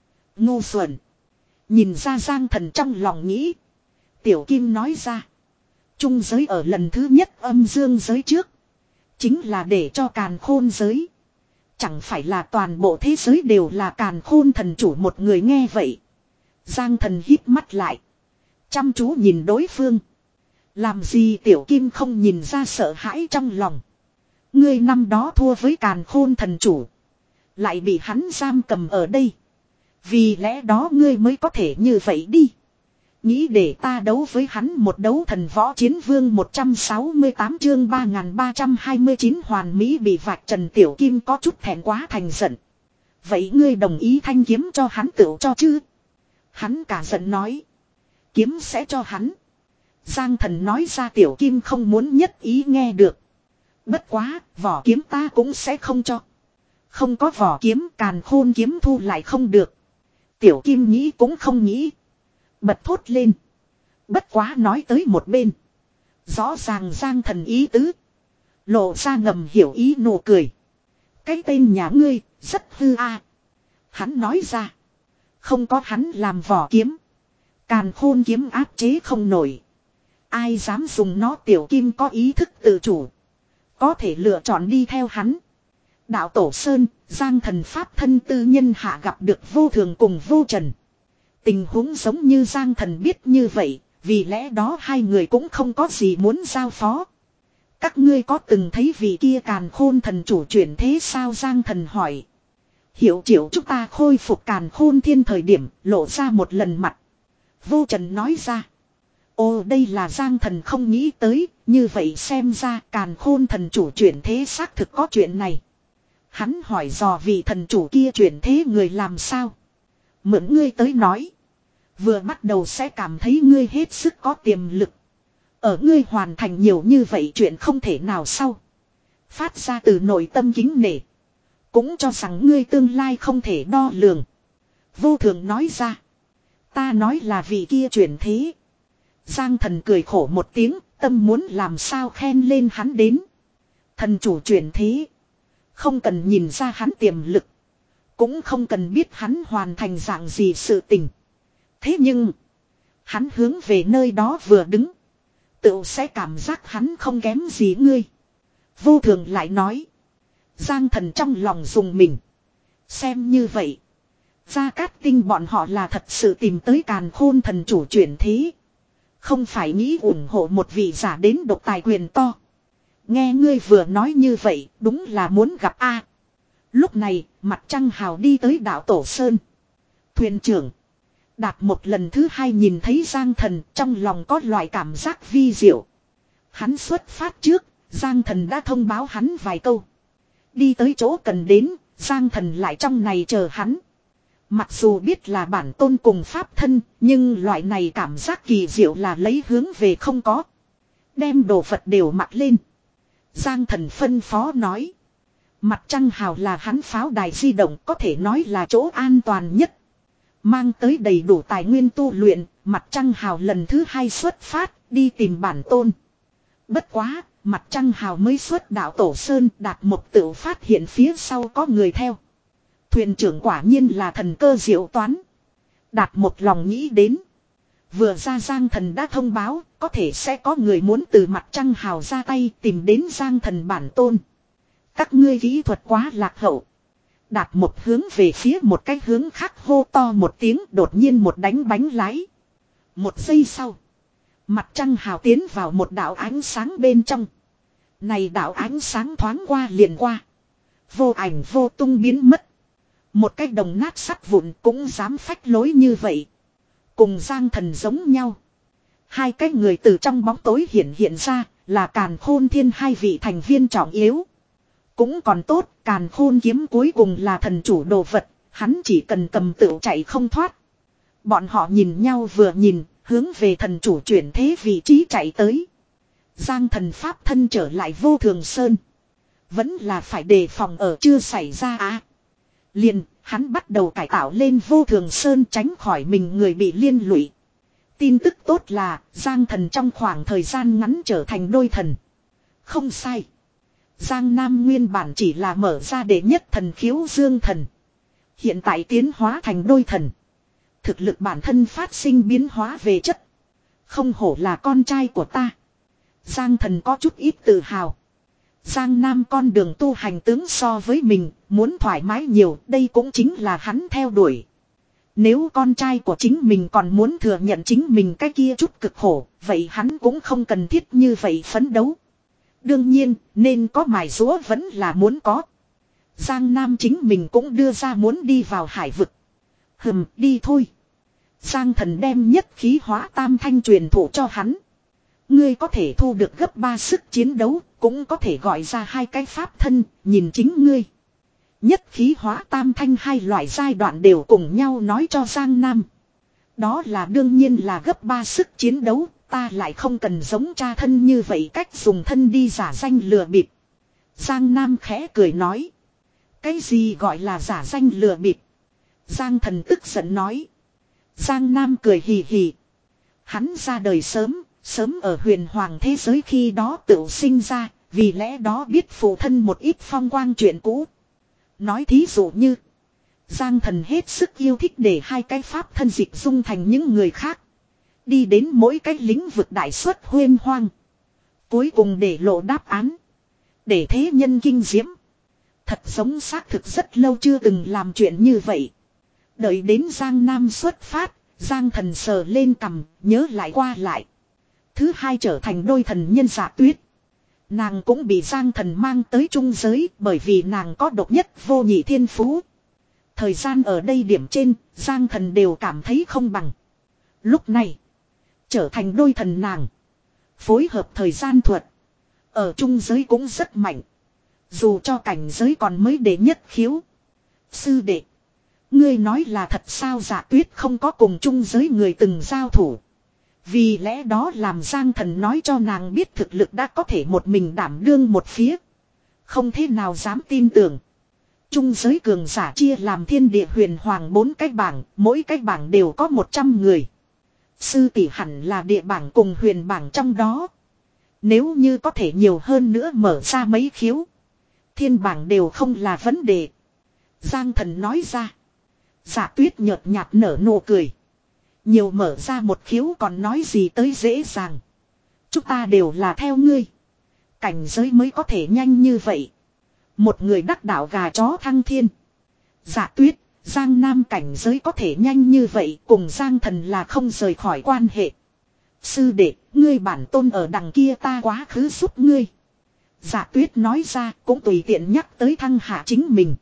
Ngu xuẩn. Nhìn ra Giang thần trong lòng nghĩ. Tiểu Kim nói ra. Trung giới ở lần thứ nhất âm dương giới trước. Chính là để cho càn khôn giới. Chẳng phải là toàn bộ thế giới đều là càn khôn thần chủ một người nghe vậy. Giang thần hít mắt lại. Chăm chú nhìn đối phương. Làm gì tiểu Kim không nhìn ra sợ hãi trong lòng. Ngươi năm đó thua với càn khôn thần chủ. Lại bị hắn giam cầm ở đây. Vì lẽ đó ngươi mới có thể như vậy đi. Nghĩ để ta đấu với hắn một đấu thần võ chiến vương một trăm sáu mươi tám chương ba nghìn ba trăm hai mươi chín hoàn mỹ bị vạch trần tiểu Kim có chút thẹn quá thành giận. Vậy ngươi đồng ý thanh kiếm cho hắn tựu cho chứ? Hắn cả giận nói. Kiếm sẽ cho hắn. Giang Thần nói ra Tiểu Kim không muốn nhất ý nghe được. Bất quá, vỏ kiếm ta cũng sẽ không cho. Không có vỏ kiếm, càn khôn kiếm thu lại không được. Tiểu Kim nghĩ cũng không nghĩ. Bật thốt lên. Bất quá nói tới một bên. Rõ ràng Giang Thần ý tứ. Lộ ra ngầm hiểu ý nụ cười. Cái tên nhà ngươi, rất hư a. Hắn nói ra. Không có hắn làm vỏ kiếm. Càn khôn kiếm áp chế không nổi. Ai dám dùng nó. Tiểu Kim có ý thức tự chủ. Có thể lựa chọn đi theo hắn. Đạo Tổ Sơn, Giang Thần Pháp thân tư nhân hạ gặp được Vô Thường cùng Vô Trần. Tình huống giống như Giang Thần biết như vậy, vì lẽ đó hai người cũng không có gì muốn giao phó. Các ngươi có từng thấy vị kia càn khôn thần chủ chuyển thế sao? Giang Thần hỏi. Hiểu triệu chúng ta khôi phục càn khôn thiên thời điểm lộ ra một lần mặt. Vô Trần nói ra. Ồ, đây là Giang Thần không nghĩ tới, như vậy xem ra càn khôn thần chủ chuyển thế xác thực có chuyện này. Hắn hỏi dò vị thần chủ kia chuyển thế người làm sao. Mượn ngươi tới nói. Vừa bắt đầu sẽ cảm thấy ngươi hết sức có tiềm lực. Ở ngươi hoàn thành nhiều như vậy chuyện không thể nào sau. Phát ra từ nội tâm kính nể. Cũng cho rằng ngươi tương lai không thể đo lường. Vô Thường nói ra. Ta nói là vị kia chuyển thế. Giang Thần cười khổ một tiếng, tâm muốn làm sao khen lên hắn đến. Thần chủ chuyển thế. Không cần nhìn ra hắn tiềm lực. Cũng không cần biết hắn hoàn thành dạng gì sự tình. Thế nhưng, hắn hướng về nơi đó vừa đứng. Tự sẽ cảm giác hắn không kém gì ngươi. Vô Thường lại nói. Giang Thần trong lòng dùng mình. Xem như vậy. Gia Cát Tinh bọn họ là thật sự tìm tới càn khôn thần chủ chuyển thế. Không phải nghĩ ủng hộ một vị giả đến độc tài quyền to. Nghe ngươi vừa nói như vậy, đúng là muốn gặp A. Lúc này, mặt trăng hào đi tới đảo Tổ Sơn. Thuyền trưởng. Đạt một lần thứ hai nhìn thấy Giang Thần, trong lòng có loại cảm giác vi diệu. Hắn xuất phát trước, Giang Thần đã thông báo hắn vài câu. Đi tới chỗ cần đến, Giang Thần lại trong này chờ hắn. Mặc dù biết là bản tôn cùng pháp thân, nhưng loại này cảm giác kỳ diệu là lấy hướng về không có. Đem đồ vật đều mặc lên. Giang Thần phân phó nói. Mặt trăng hào là hắn pháo đài di động, có thể nói là chỗ an toàn nhất. Mang tới đầy đủ tài nguyên tu luyện, mặt trăng hào lần thứ hai xuất phát, đi tìm bản tôn. Bất quá, mặt trăng hào mới xuất đảo Tổ Sơn, Đạt một tự phát hiện phía sau có người theo. Thuyền trưởng quả nhiên là thần cơ diệu toán. Đạt một lòng nghĩ đến. Vừa ra Giang Thần đã thông báo, có thể sẽ có người muốn từ mặt trăng hào ra tay tìm đến Giang Thần bản tôn. Các ngươi kỹ thuật quá lạc hậu. Đạt một hướng về phía một cái hướng khác hô to một tiếng, đột nhiên một đánh bánh lái. Một giây sau. Mặt trăng hào tiến vào một đạo ánh sáng bên trong. Này đạo ánh sáng thoáng qua liền qua. Vô ảnh vô tung biến mất. Một cái đồng nát sắt vụn cũng dám phách lối như vậy. Cùng Giang Thần giống nhau. Hai cái người từ trong bóng tối hiện hiện ra, là Càn Khôn Thiên hai vị thành viên trọng yếu. Cũng còn tốt, Càn Khôn kiếm cuối cùng là thần chủ đồ vật, hắn chỉ cần cầm tựu chạy không thoát. Bọn họ nhìn nhau vừa nhìn, hướng về thần chủ chuyển thế vị trí chạy tới. Giang Thần pháp thân trở lại Vô Thường Sơn. Vẫn là phải đề phòng ở chưa xảy ra á. Liền, hắn bắt đầu cải tạo lên Vô Thường Sơn tránh khỏi mình người bị liên lụy. Tin tức tốt là, Giang Thần trong khoảng thời gian ngắn trở thành đôi thần. Không sai. Giang Nam nguyên bản chỉ là mở ra đệ nhất thần khiếu dương thần. Hiện tại tiến hóa thành đôi thần. Thực lực bản thân phát sinh biến hóa về chất. Không hổ là con trai của ta. Giang Thần có chút ít tự hào. Giang Nam con đường tu hành tướng so với mình, muốn thoải mái nhiều, đây cũng chính là hắn theo đuổi. Nếu con trai của chính mình còn muốn thừa nhận chính mình cái kia chút cực khổ, vậy hắn cũng không cần thiết như vậy phấn đấu. Đương nhiên, nên có mài rúa vẫn là muốn có. Giang Nam chính mình cũng đưa ra muốn đi vào hải vực. Hừm, đi thôi. Giang Thần đem nhất khí hóa tam thanh truyền thụ cho hắn. Ngươi có thể thu được gấp ba sức chiến đấu, cũng có thể gọi ra hai cái pháp thân, nhìn chính ngươi. Nhất khí hóa tam thanh hai loại giai đoạn đều cùng nhau nói cho Giang Nam. Đó là đương nhiên là gấp ba sức chiến đấu, Ta lại không cần giống cha thân như vậy cách dùng thân đi giả danh lừa bịp. Giang Nam khẽ cười nói. Cái gì gọi là giả danh lừa bịp? Giang Thần tức giận nói. Giang Nam cười hì hì. Hắn ra đời sớm, sớm ở huyền hoàng thế giới khi đó tự sinh ra, vì lẽ đó biết phụ thân một ít phong quang chuyện cũ. Nói thí dụ như, Giang Thần hết sức yêu thích để hai cái pháp thân dịch dung thành những người khác. Đi đến mỗi cái lĩnh vực đại xuất huyên hoang. Cuối cùng để lộ đáp án. Để thế nhân kinh diễm. Thật giống xác thực rất lâu chưa từng làm chuyện như vậy. Đợi đến Giang Nam xuất phát, Giang Thần sờ lên cằm, nhớ lại qua lại. Thứ hai trở thành đôi thần nhân Dạ Tuyết. Nàng cũng bị Giang Thần mang tới trung giới bởi vì nàng có độc nhất vô nhị thiên phú. Thời gian ở đây điểm trên, Giang Thần đều cảm thấy không bằng. Lúc này, trở thành đôi thần nàng. Phối hợp thời gian thuật. Ở trung giới cũng rất mạnh. Dù cho cảnh giới còn mới đệ nhất khiếu. Sư đệ. Ngươi nói là thật sao? Dạ Tuyết không có cùng trung giới người từng giao thủ. Vì lẽ đó làm Giang Thần nói cho nàng biết thực lực đã có thể một mình đảm đương một phía. Không thế nào dám tin tưởng. Trung giới cường giả chia làm thiên địa huyền hoàng bốn cái bảng, mỗi cái bảng đều có một trăm người. Sư tỷ hẳn là địa bảng cùng huyền bảng trong đó. Nếu như có thể nhiều hơn nữa mở ra mấy khiếu. Thiên bảng đều không là vấn đề. Giang Thần nói ra. Dạ Tuyết nhợt nhạt nở nụ cười. Nhiều mở ra một khiếu còn nói gì tới dễ dàng. Chúng ta đều là theo ngươi. Cảnh giới mới có thể nhanh như vậy. Một người đắc đạo gà chó thăng thiên. Dạ Tuyết, Giang Nam cảnh giới có thể nhanh như vậy cùng Giang Thần là không rời khỏi quan hệ. Sư đệ, ngươi bản tôn ở đằng kia ta quá khứ giúp ngươi. Dạ Tuyết nói ra cũng tùy tiện nhắc tới thăng hạ chính mình.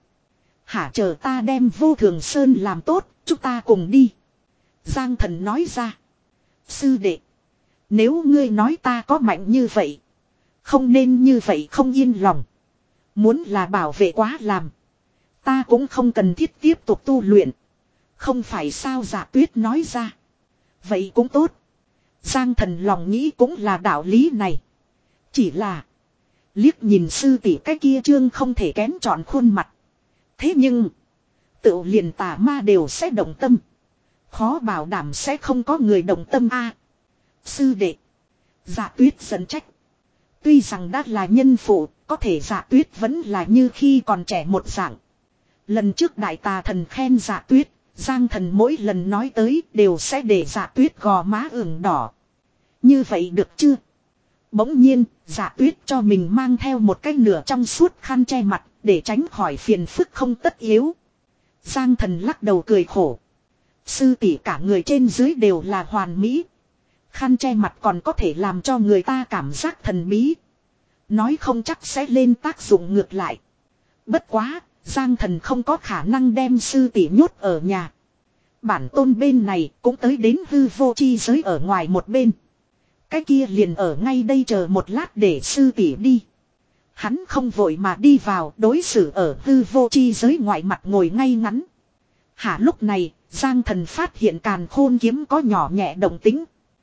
Hả chờ ta đem vô thường sơn làm tốt, chúng ta cùng đi. Giang Thần nói ra. Sư đệ, nếu ngươi nói ta có mạnh như vậy, không nên như vậy không yên lòng. Muốn là bảo vệ quá làm. Ta cũng không cần thiết tiếp tục tu luyện. Không phải sao? Dạ Tuyết nói ra. Vậy cũng tốt. Giang Thần lòng nghĩ cũng là đạo lý này. Chỉ là liếc nhìn sư tỷ cái kia trương không thể kén chọn khuôn mặt. Thế nhưng tự liền tà ma đều sẽ động tâm. Khó bảo đảm sẽ không có người động tâm a. Sư đệ. Dạ Tuyết giận trách. Tuy rằng đã là nhân phụ, có thể Dạ Tuyết vẫn là như khi còn trẻ một dạng. Lần trước đại tà thần khen Dạ Tuyết, Giang Thần mỗi lần nói tới đều sẽ để Dạ Tuyết gò má ửng đỏ. Như vậy được chưa? Bỗng nhiên, Dạ Tuyết cho mình mang theo một cái nửa trong suốt khăn che mặt, để tránh khỏi phiền phức không tất yếu. Giang Thần lắc đầu cười khổ. Sư tỷ cả người trên dưới đều là hoàn mỹ. Khăn che mặt còn có thể làm cho người ta cảm giác thần bí. Nói không chắc sẽ lên tác dụng ngược lại. Bất quá, Giang Thần không có khả năng đem sư tỷ nhốt ở nhà. Bản tôn bên này cũng tới đến hư vô chi giới ở ngoài một bên. Cái kia liền ở ngay đây chờ một lát để sư tỷ đi. Hắn không vội mà đi vào, đối xử ở hư vô chi giới ngoại mặt ngồi ngay ngắn. Hả lúc này, Giang Thần phát hiện càn khôn kiếm có nhỏ nhẹ động tính.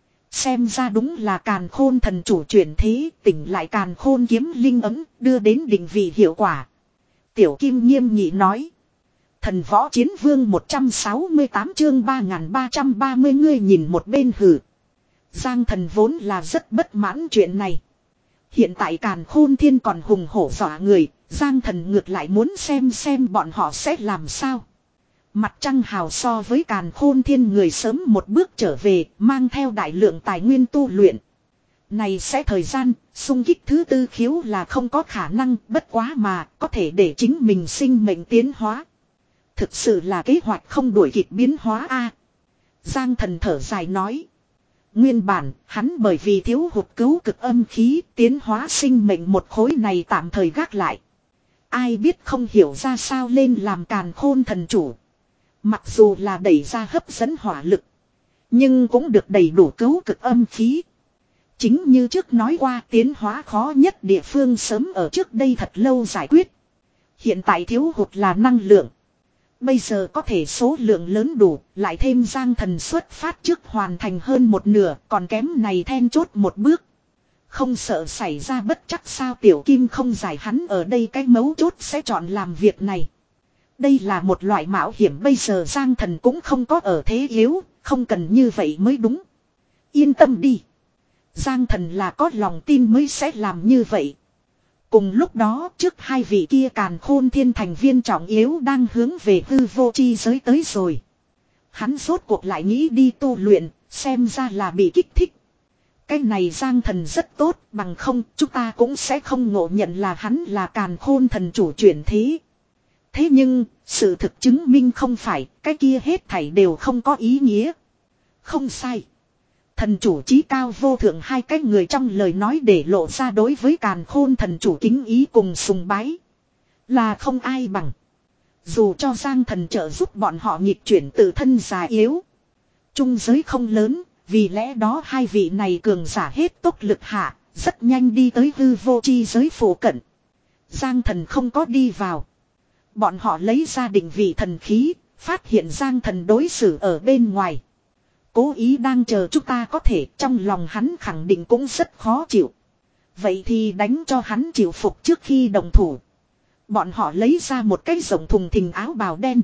Xem ra đúng là càn khôn thần chủ chuyển thế, tỉnh lại càn khôn kiếm linh ấm, đưa đến định vị hiệu quả. Tiểu Kim nghiêm nghị nói. Thần võ chiến vương một trăm sáu mươi tám chương ba nghìn ba trăm ba mươi ngươi nhìn một bên hử. Giang Thần vốn là rất bất mãn chuyện này. Hiện tại càn khôn thiên còn hùng hổ dọa người, Giang Thần ngược lại muốn xem xem bọn họ sẽ làm sao. Mặt trăng hào so với càn khôn thiên người sớm một bước trở về, mang theo đại lượng tài nguyên tu luyện. Này sẽ thời gian, xung kích thứ tư khiếu là không có khả năng, bất quá mà, có thể để chính mình sinh mệnh tiến hóa. Thực sự là kế hoạch không đuổi kịp biến hóa a. Giang Thần thở dài nói. Nguyên bản, hắn bởi vì thiếu hụt cứu cực âm khí, tiến hóa sinh mệnh một khối này tạm thời gác lại. Ai biết không hiểu ra sao lên làm càn khôn thần chủ. Mặc dù là đẩy ra hấp dẫn hỏa lực, nhưng cũng được đầy đủ cứu cực âm khí. Chính như trước nói qua, tiến hóa khó nhất địa phương sớm ở trước đây thật lâu giải quyết. Hiện tại thiếu hụt là năng lượng. Bây giờ có thể số lượng lớn đủ, lại thêm Giang Thần xuất phát trước hoàn thành hơn một nửa, còn kém này then chốt một bước. Không sợ xảy ra bất chắc sao Tiểu Kim không giải hắn ở đây cái mấu chốt sẽ chọn làm việc này. Đây là một loại mạo hiểm bây giờ Giang Thần cũng không có ở thế yếu, không cần như vậy mới đúng. Yên tâm đi. Giang Thần là có lòng tin mới sẽ làm như vậy. Cùng lúc đó trước hai vị kia càn khôn thiên thành viên trọng yếu đang hướng về hư vô chi giới tới rồi. Hắn rốt cuộc lại nghĩ đi tu luyện, xem ra là bị kích thích. Cái này Giang Thần rất tốt, bằng không chúng ta cũng sẽ không ngộ nhận là hắn là càn khôn thần chủ chuyển thế. Thế nhưng, sự thực chứng minh không phải, cái kia hết thảy đều không có ý nghĩa. Không sai. Thần chủ chí cao vô thượng hai cái người trong lời nói để lộ ra đối với càn khôn thần chủ kính ý cùng sùng bái. Là không ai bằng. Dù cho Giang Thần trợ giúp bọn họ nghịch chuyển tự thân già yếu. Trung giới không lớn, vì lẽ đó hai vị này cường giả hết tốc lực hạ, rất nhanh đi tới hư vô chi giới phủ cận. Giang Thần không có đi vào. Bọn họ lấy ra định vị thần khí, phát hiện Giang Thần đối xử ở bên ngoài. Cố ý đang chờ chúng ta có thể, trong lòng hắn khẳng định cũng rất khó chịu. Vậy thì đánh cho hắn chịu phục trước khi đồng thủ. Bọn họ lấy ra một cái rộng thùng thình áo bào đen.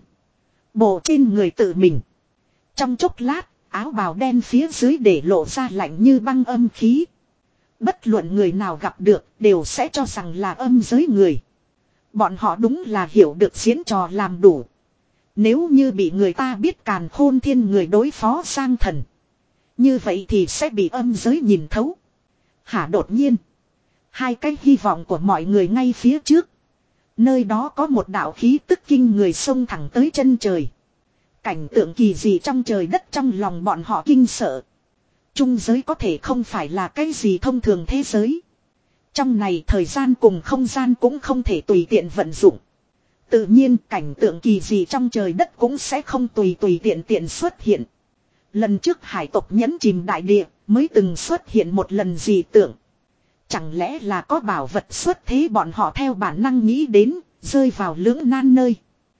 Bộ trên người tự mình. Trong chốc lát, áo bào đen phía dưới để lộ ra lạnh như băng âm khí. Bất luận người nào gặp được đều sẽ cho rằng là âm giới người. Bọn họ đúng là hiểu được diễn trò làm đủ. Nếu như bị người ta biết càn khôn thiên người đối phó Giang Thần. Như vậy thì sẽ bị âm giới nhìn thấu. Hả đột nhiên. Hai cái hy vọng của mọi người ngay phía trước. Nơi đó có một đạo khí tức kinh người xông thẳng tới chân trời. Cảnh tượng kỳ dị trong trời đất trong lòng bọn họ kinh sợ. Trung giới có thể không phải là cái gì thông thường thế giới. Trong này thời gian cùng không gian cũng không thể tùy tiện vận dụng. Tự nhiên cảnh tượng kỳ dị trong trời đất cũng sẽ không tùy tùy tiện tiện xuất hiện. Lần trước hải tộc nhấn chìm đại địa mới từng xuất hiện một lần dị tượng. Chẳng lẽ là có bảo vật xuất thế bọn họ theo bản năng nghĩ đến, rơi vào lưỡng nan nơi.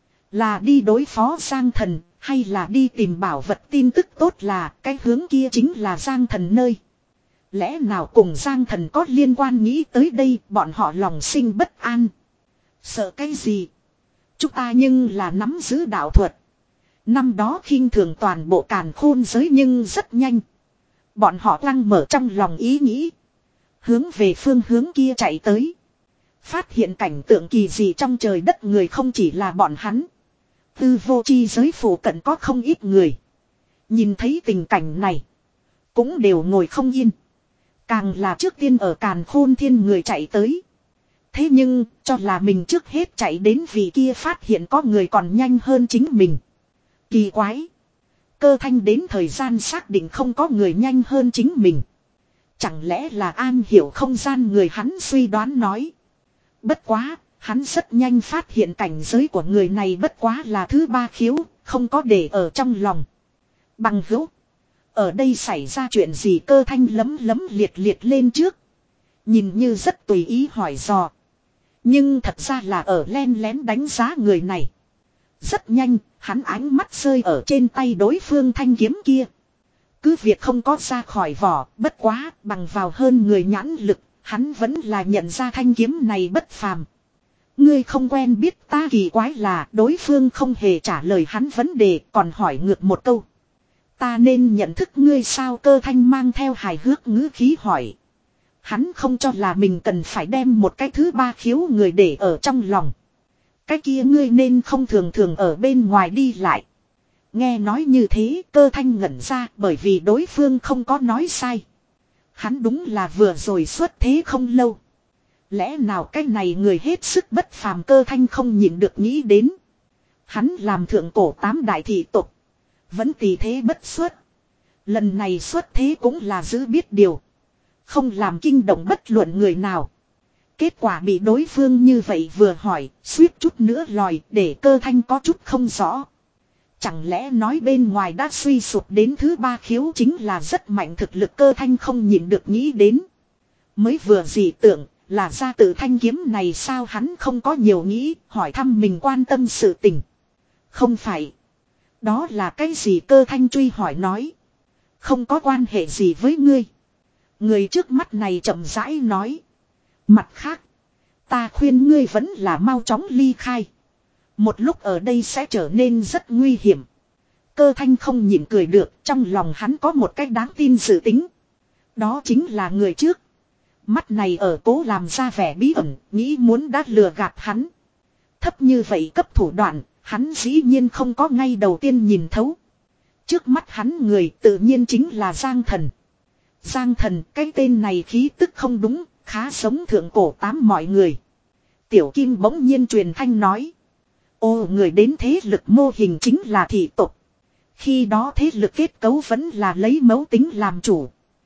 Là đi đối phó Giang Thần, hay là đi tìm bảo vật tin tức tốt là cái hướng kia chính là Giang Thần nơi. Lẽ nào cùng Giang Thần có liên quan nghĩ tới đây bọn họ lòng sinh bất an. Sợ cái gì? Chúng ta nhưng là nắm giữ đạo thuật. Năm đó khinh thường toàn bộ càn khôn giới nhưng rất nhanh. Bọn họ lăng mở trong lòng ý nghĩ. Hướng về phương hướng kia chạy tới. Phát hiện cảnh tượng kỳ dị trong trời đất người không chỉ là bọn hắn. Tư vô chi giới phủ cận có không ít người. Nhìn thấy tình cảnh này. Cũng đều ngồi không yên. Càng là trước tiên ở càn khôn thiên người chạy tới. Thế nhưng cho là mình trước hết chạy đến vì kia phát hiện có người còn nhanh hơn chính mình. Kỳ quái. Cơ thanh đến thời gian xác định không có người nhanh hơn chính mình. Chẳng lẽ là an hiểu không gian người hắn suy đoán nói. Bất quá, hắn rất nhanh phát hiện cảnh giới của người này bất quá là thứ ba khiếu, không có để ở trong lòng. Bằng hữu. Ở đây xảy ra chuyện gì cơ thanh lấm lấm liệt liệt lên trước. Nhìn như rất tùy ý hỏi dò. Nhưng thật ra là ở len lén đánh giá người này. Rất nhanh, hắn ánh mắt rơi ở trên tay đối phương thanh kiếm kia. Cứ việc không có ra khỏi vỏ, bất quá, bằng vào hơn người nhãn lực, hắn vẫn là nhận ra thanh kiếm này bất phàm. Ngươi không quen biết ta kỳ quái là đối phương không hề trả lời hắn vấn đề, còn hỏi ngược một câu. Ta nên nhận thức ngươi sao cơ thanh mang theo hài hước ngữ khí hỏi. Hắn không cho là mình cần phải đem một cái thứ ba khiếu người để ở trong lòng. Cái kia ngươi nên không thường thường ở bên ngoài đi lại. Nghe nói như thế cơ thanh ngẩn ra bởi vì đối phương không có nói sai. Hắn đúng là vừa rồi xuất thế không lâu. Lẽ nào cái này người hết sức bất phàm cơ thanh không nhịn được nghĩ đến. Hắn làm thượng cổ tám đại thị tộc. Vẫn tỳ thế bất xuất. Lần này xuất thế cũng là giữ biết điều. Không làm kinh động bất luận người nào. Kết quả bị đối phương như vậy vừa hỏi, suýt chút nữa lòi để cơ thanh có chút không rõ. Chẳng lẽ nói bên ngoài đã suy sụp đến thứ ba khiếu chính là rất mạnh thực lực cơ thanh không nhịn được nghĩ đến. Mới vừa dị tưởng là ra tự thanh kiếm này sao hắn không có nhiều nghĩ, hỏi thăm mình quan tâm sự tình. Không phải. Đó là cái gì Cơ Thanh truy hỏi nói. Không có quan hệ gì với ngươi. Người trước mắt này chậm rãi nói. Mặt khác. Ta khuyên ngươi vẫn là mau chóng ly khai. Một lúc ở đây sẽ trở nên rất nguy hiểm. Cơ Thanh không nhịn cười được. Trong lòng hắn có một cách đáng tin dự tính. Đó chính là người trước. Mắt này ở cố làm ra vẻ bí ẩn. Nghĩ muốn đã lừa gạt hắn. Thấp như vậy cấp thủ đoạn. Hắn dĩ nhiên không có ngay đầu tiên nhìn thấu. Trước mắt hắn người tự nhiên chính là Giang Thần. Giang Thần, cái tên này khí tức không đúng, khá giống thượng cổ tám mọi người. Tiểu Kim bỗng nhiên truyền thanh nói. Ô, người đến thế lực mô hình chính là thị tộc. Khi đó thế lực kết cấu vẫn là lấy mẫu tính làm chủ.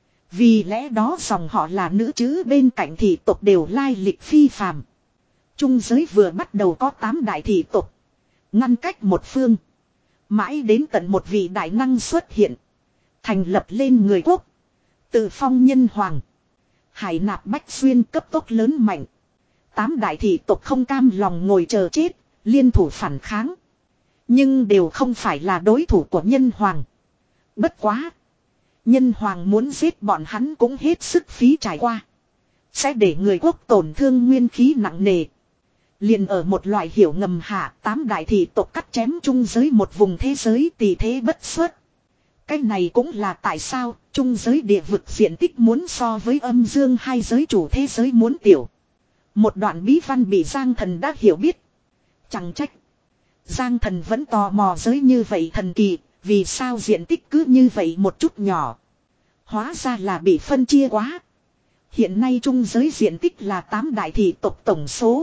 Vì lẽ đó dòng họ là nữ chứ bên cạnh thị tộc đều lai lịch phi phàm. Trung giới vừa bắt đầu có tám đại thị tộc. Ngăn cách một phương. Mãi đến tận một vị đại năng xuất hiện. Thành lập lên người quốc. Tự phong nhân hoàng. Hải nạp bách xuyên cấp tốc lớn mạnh. Tám đại thị tộc không cam lòng ngồi chờ chết. Liên thủ phản kháng. Nhưng đều không phải là đối thủ của nhân hoàng. Bất quá. Nhân hoàng muốn giết bọn hắn cũng hết sức phí trải qua. Sẽ để người quốc tổn thương nguyên khí nặng nề. Liền ở một loại hiểu ngầm hạ, tám đại thị tộc cắt chém trung giới một vùng thế giới tỷ thế bất xuất. Cái này cũng là tại sao trung giới địa vực diện tích muốn so với âm dương hai giới chủ thế giới muốn tiểu. Một đoạn bí văn bị Giang Thần đã hiểu biết. Chẳng trách. Giang Thần vẫn tò mò giới như vậy thần kỳ, vì sao diện tích cứ như vậy một chút nhỏ. Hóa ra là bị phân chia quá. Hiện nay trung giới diện tích là tám đại thị tộc tổng số.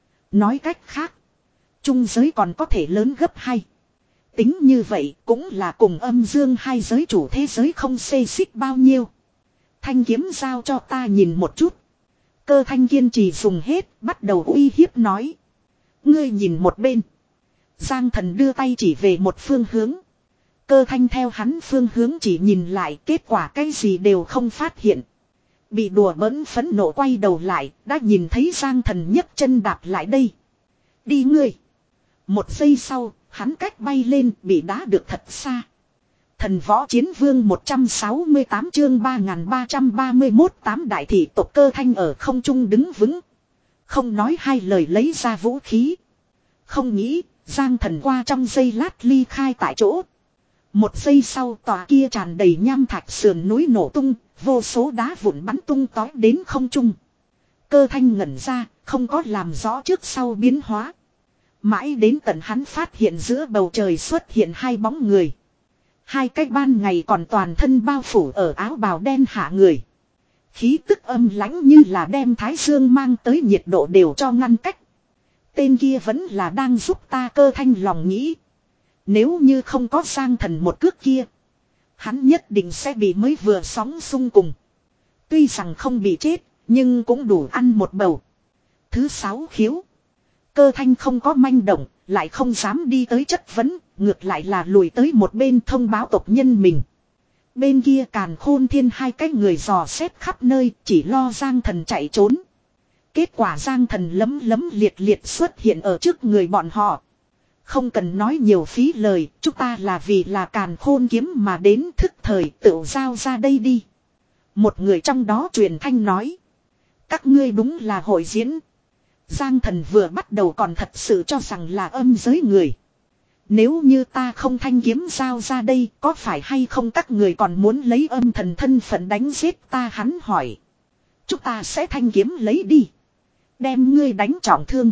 Nói cách khác, trung giới còn có thể lớn gấp hai. Tính như vậy cũng là cùng âm dương hai giới chủ thế giới không xê xích bao nhiêu. Thanh kiếm giao cho ta nhìn một chút. Cơ Thanh kiên trì dùng hết, bắt đầu uy hiếp nói. Ngươi nhìn một bên. Giang Thần đưa tay chỉ về một phương hướng. Cơ Thanh theo hắn phương hướng chỉ nhìn lại, kết quả cái gì đều không phát hiện. Bị đùa bỡn phẫn nộ quay đầu lại, đã nhìn thấy Giang Thần nhấc chân đạp lại đây. Đi ngươi. Một giây sau, hắn cách bay lên, bị đá được thật xa. Thần võ chiến vương một trăm sáu mươi tám chương ba nghìn ba trăm ba mươi mốt tám đại thị tộc Cơ Thanh ở không trung đứng vững. Không nói hai lời lấy ra vũ khí. Không nghĩ, Giang Thần qua trong giây lát ly khai tại chỗ. Một giây sau tòa kia tràn đầy nham thạch sườn núi nổ tung, vô số đá vụn bắn tung tói đến không trung. Cơ Thanh ngẩn ra, không có làm rõ trước sau biến hóa. Mãi đến tận hắn phát hiện giữa bầu trời xuất hiện hai bóng người. Hai cái ban ngày còn toàn thân bao phủ ở áo bào đen hạ người. Khí tức âm lãnh như là đem thái dương mang tới nhiệt độ đều cho ngăn cách. Tên kia vẫn là đang giúp ta. Cơ Thanh lòng nghĩ. Nếu như không có Giang Thần một cước kia, hắn nhất định sẽ bị mới vừa sóng xung cùng. Tuy rằng không bị chết, nhưng cũng đủ ăn một bầu. Thứ sáu khiếu. Cơ Thanh không có manh động, lại không dám đi tới chất vấn, ngược lại là lùi tới một bên thông báo tộc nhân mình. Bên kia Càn Khôn Thiên hai cái người dò xét khắp nơi, chỉ lo Giang Thần chạy trốn. Kết quả Giang Thần lấm lấm liệt liệt xuất hiện ở trước người bọn họ. Không cần nói nhiều phí lời, chúng ta là vì là Càn Khôn kiếm mà đến, thức thời tự giao ra đây đi. Một người trong đó truyền thanh nói. Các ngươi đúng là hội diễn. Giang Thần vừa bắt đầu còn thật sự cho rằng là âm giới người. Nếu như ta không thanh kiếm giao ra đây, có phải hay không các người còn muốn lấy âm thần thân phận đánh giết ta, hắn hỏi. Chúng ta sẽ thanh kiếm lấy đi. Đem ngươi đánh trọng thương.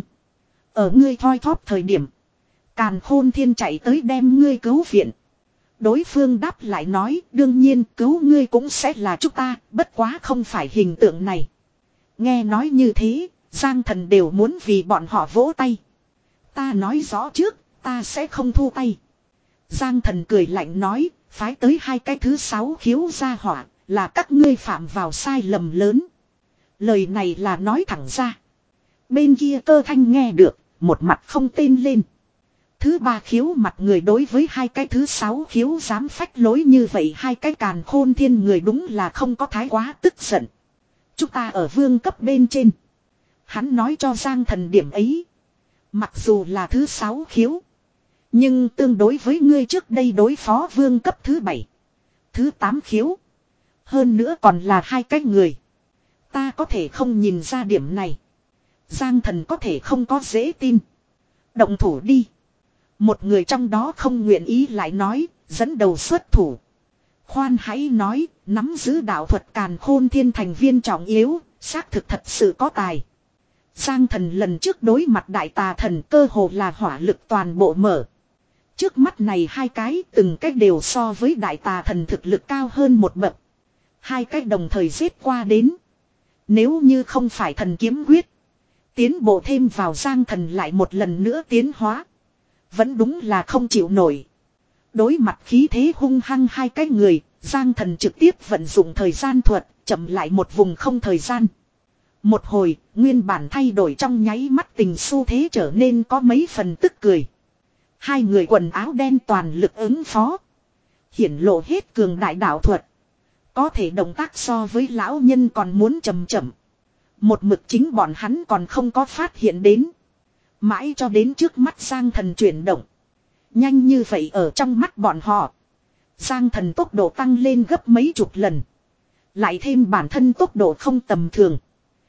Ở ngươi thoi thóp thời điểm, Càn Khôn Thiên chạy tới đem ngươi cứu viện. Đối phương đáp lại nói, đương nhiên cứu ngươi cũng sẽ là chúng ta, bất quá không phải hình tượng này. Nghe nói như thế, Giang Thần đều muốn vì bọn họ vỗ tay. Ta nói rõ trước, ta sẽ không thu tay. Giang Thần cười lạnh nói, phái tới hai cái thứ sáu khiếu ra hỏa, là các ngươi phạm vào sai lầm lớn. Lời này là nói thẳng ra. Bên kia Cơ Thanh nghe được, một mặt không tên lên. Thứ ba khiếu mặt người đối với hai cái thứ sáu khiếu dám phách lối như vậy, hai cái Càn Khôn Thiên người đúng là không có thái quá tức giận. Chúng ta ở vương cấp bên trên. Hắn nói cho Giang Thần điểm ấy. Mặc dù là thứ sáu khiếu, Nhưng tương đối với ngươi trước đây đối phó vương cấp thứ bảy, thứ tám khiếu. Hơn nữa còn là hai cái người. Ta có thể không nhìn ra điểm này. Giang thần có thể không có dễ tin. Động thủ đi. Một người trong đó không nguyện ý lại nói, dẫn đầu xuất thủ. Khoan hãy nói, nắm giữ đạo thuật càn khôn thiên thành viên trọng yếu, xác thực thật sự có tài. Giang thần lần trước đối mặt đại tà thần cơ hồ là hỏa lực toàn bộ mở. Trước mắt này hai cái từng cách đều so với đại tà thần thực lực cao hơn một bậc. Hai cách đồng thời giết qua đến. Nếu như không phải thần kiếm quyết. Tiến bộ thêm vào Giang thần lại một lần nữa tiến hóa. Vẫn đúng là không chịu nổi. Đối mặt khí thế hung hăng hai cái người, Giang thần trực tiếp vận dụng thời gian thuật, chậm lại một vùng không thời gian. Một hồi, nguyên bản thay đổi trong nháy mắt tình xu thế trở nên có mấy phần tức cười. Hai người quần áo đen toàn lực ứng phó. Hiển lộ hết cường đại đạo thuật. Có thể động tác so với lão nhân còn muốn chậm chậm. Một mực chính bọn hắn còn không có phát hiện đến. Mãi cho đến trước mắt Giang thần chuyển động. Nhanh như vậy ở trong mắt bọn họ. Giang thần tốc độ tăng lên gấp mấy chục lần. Lại thêm bản thân tốc độ không tầm thường.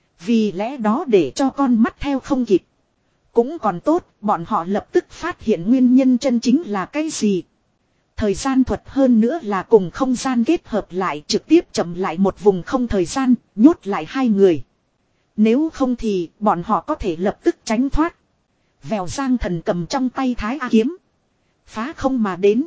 Vì lẽ đó để cho con mắt theo không kịp. Cũng còn tốt, bọn họ lập tức phát hiện nguyên nhân chân chính là cái gì. Thời gian thuật hơn nữa là cùng không gian kết hợp lại trực tiếp chậm lại một vùng không thời gian, nhốt lại hai người. Nếu không thì bọn họ có thể lập tức tránh thoát. Vèo Giang thần cầm trong tay Thái A kiếm. Phá không mà đến.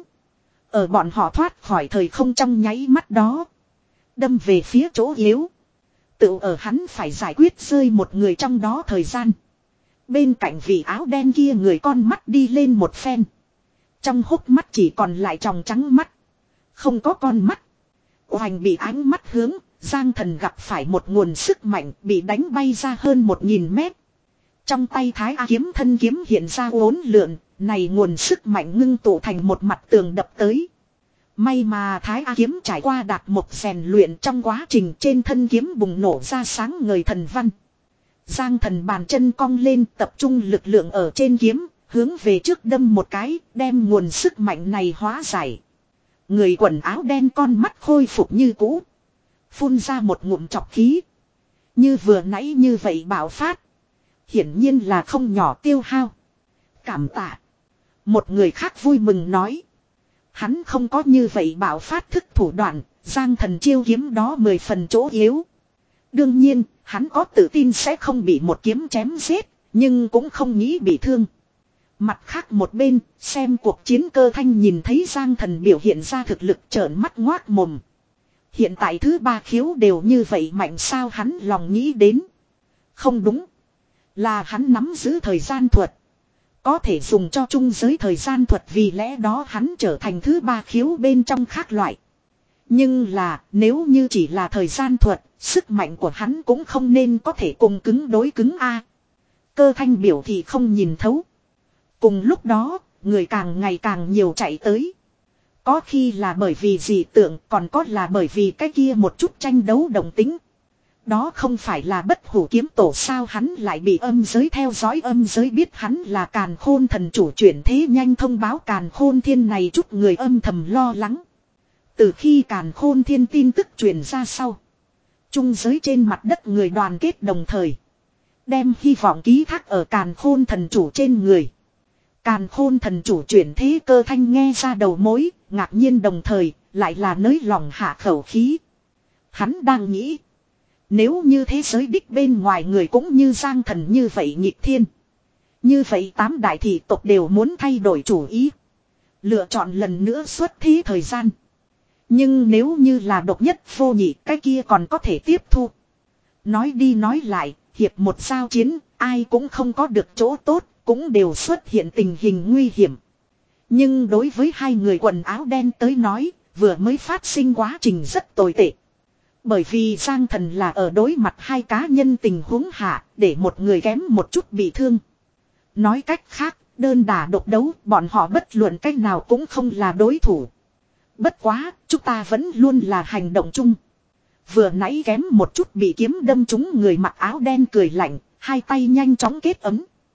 Ở bọn họ thoát khỏi thời không trong nháy mắt đó. Đâm về phía chỗ yếu. Tự ở hắn phải giải quyết rơi một người trong đó thời gian. Bên cạnh vị áo đen kia người con mắt đi lên một phen. Trong hốc mắt chỉ còn lại tròng trắng mắt. Không có con mắt. Oanh bị ánh mắt hướng. Giang thần gặp phải một nguồn sức mạnh bị đánh bay ra hơn một nghìn mét. Trong tay Thái A kiếm thân kiếm hiện ra uốn lượn. Này nguồn sức mạnh ngưng tụ thành một mặt tường đập tới. May mà Thái A kiếm trải qua đạt một rèn luyện trong quá trình trên thân kiếm bùng nổ ra sáng ngời thần văn. Giang thần bàn chân cong lên tập trung lực lượng ở trên kiếm, hướng về trước đâm một cái, đem nguồn sức mạnh này hóa giải. Người quần áo đen con mắt khôi phục như cũ. Phun ra một ngụm trọc khí. Như vừa nãy như vậy bạo phát. Hiển nhiên là không nhỏ tiêu hao. Cảm tạ. Một người khác vui mừng nói. Hắn không có như vậy bạo phát thức thủ đoạn, Giang thần chiêu kiếm đó mười phần chỗ yếu. Đương nhiên, hắn có tự tin sẽ không bị một kiếm chém giết, nhưng cũng không nghĩ bị thương. Mặt khác một bên, xem cuộc chiến Cơ Thanh nhìn thấy Giang thần biểu hiện ra thực lực trợn mắt ngoác mồm. Hiện tại thứ ba khiếu đều như vậy mạnh sao hắn lòng nghĩ đến. Không đúng. Là hắn nắm giữ thời gian thuật. Có thể dùng cho trung giới thời gian thuật vì lẽ đó hắn trở thành thứ ba khiếu bên trong khác loại. Nhưng là nếu như chỉ là thời gian thuật, sức mạnh của hắn cũng không nên có thể cùng cứng đối cứng A. Cơ Thanh biểu thì không nhìn thấu. Cùng lúc đó, người càng ngày càng nhiều chạy tới. Có khi là bởi vì dị tượng, còn có là bởi vì cái kia một chút tranh đấu đồng tính. Đó không phải là Bất Hủ kiếm tổ sao hắn lại bị âm giới theo dõi, âm giới biết hắn là Càn Khôn thần chủ chuyển thế nhanh thông báo Càn Khôn thiên này, chút người âm thầm lo lắng. Từ khi Càn Khôn thiên tin tức truyền ra sau, trung giới trên mặt đất người đoàn kết đồng thời, đem hy vọng ký thác ở Càn Khôn thần chủ trên người. Càn Khôn thần chủ chuyển thế Cơ Thanh nghe ra đầu mối, ngạc nhiên đồng thời, lại là nới lòng hạ khẩu khí. Hắn đang nghĩ, nếu như thế giới đích bên ngoài người cũng như Giang thần như vậy nghịch thiên. Như vậy tám đại thị tộc đều muốn thay đổi chủ ý. Lựa chọn lần nữa xuất thí thời gian. Nhưng nếu như là độc nhất vô nhị, cái kia còn có thể tiếp thu. Nói đi nói lại, hiệp một giao chiến, ai cũng không có được chỗ tốt, cũng đều xuất hiện tình hình nguy hiểm. Nhưng đối với hai người quần áo đen tới nói, vừa mới phát sinh quá trình rất tồi tệ. Bởi vì Giang thần là ở đối mặt hai cá nhân tình huống hạ, để một người kém một chút bị thương. Nói cách khác, đơn đả độc đấu, bọn họ bất luận cách nào cũng không là đối thủ. Bất quá, chúng ta vẫn luôn là hành động chung. Vừa nãy kém một chút bị kiếm đâm trúng người mặc áo đen cười lạnh, hai tay nhanh chóng kết ấm.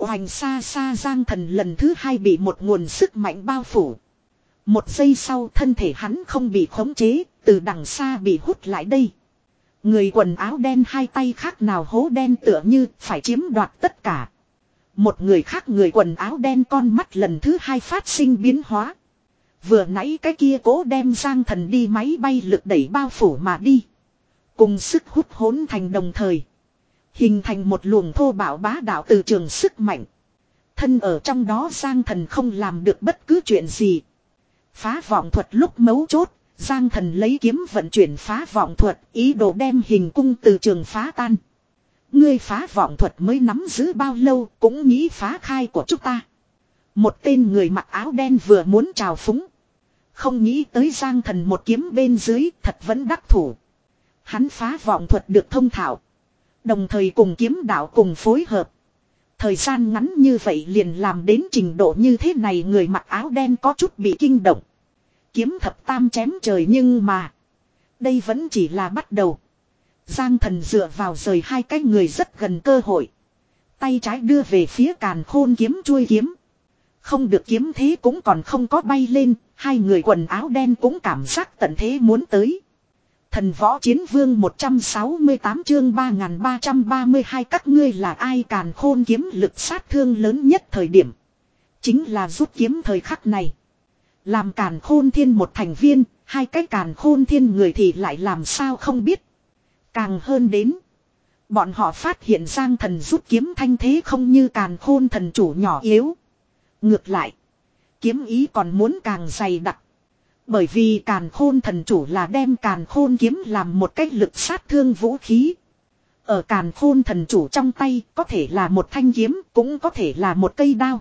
Oành xa xa Giang Thần lần thứ hai bị một nguồn sức mạnh bao phủ. Một giây sau thân thể hắn không bị khống chế, từ đằng xa bị hút lại đây. Người quần áo đen hai tay khác nào hố đen tựa như phải chiếm đoạt tất cả. Một người khác người quần áo đen con mắt lần thứ hai phát sinh biến hóa. Vừa nãy cái kia cố đem Giang Thần đi máy bay lực đẩy bao phủ mà đi. Cùng sức hút hỗn thành đồng thời. Hình thành một luồng thô bạo bá đạo từ trường sức mạnh. Thân ở trong đó Giang Thần không làm được bất cứ chuyện gì. Phá vọng thuật lúc mấu chốt, Giang Thần lấy kiếm vận chuyển phá vọng thuật, ý đồ đem hình cung từ trường phá tan. Ngươi phá vọng thuật mới nắm giữ bao lâu cũng nghĩ phá khai của chúng ta. Một tên người mặc áo đen vừa muốn trào phúng. Không nghĩ tới Giang Thần một kiếm bên dưới thật vẫn đắc thủ. Hắn phá vọng thuật được thông thạo. Đồng thời cùng kiếm đạo cùng phối hợp. Thời gian ngắn như vậy liền làm đến trình độ như thế này người mặc áo đen có chút bị kinh động. Kiếm thập tam chém trời nhưng mà. Đây vẫn chỉ là bắt đầu. Giang Thần dựa vào rời hai cái người rất gần cơ hội. Tay trái đưa về phía càn khôn kiếm chuôi kiếm. Không được kiếm thế cũng còn không có bay lên. Hai người quần áo đen cũng cảm giác tận thế muốn tới. Thần võ chiến vương một trăm sáu mươi tám chương ba nghìn ba trăm ba mươi hai các ngươi là ai càn khôn kiếm lực sát thương lớn nhất thời điểm. Chính là rút kiếm thời khắc này. Làm càn khôn thiên một thành viên, hai cái càn khôn thiên người thì lại làm sao không biết. Càng hơn đến. Bọn họ phát hiện Giang Thần rút kiếm thanh thế không như càn khôn thần chủ nhỏ yếu. Ngược lại. Kiếm ý còn muốn càng dày đặc. Bởi vì càn khôn thần chủ là đem càn khôn kiếm làm một cách lực sát thương vũ khí. Ở càn khôn thần chủ trong tay có thể là một thanh kiếm cũng có thể là một cây đao.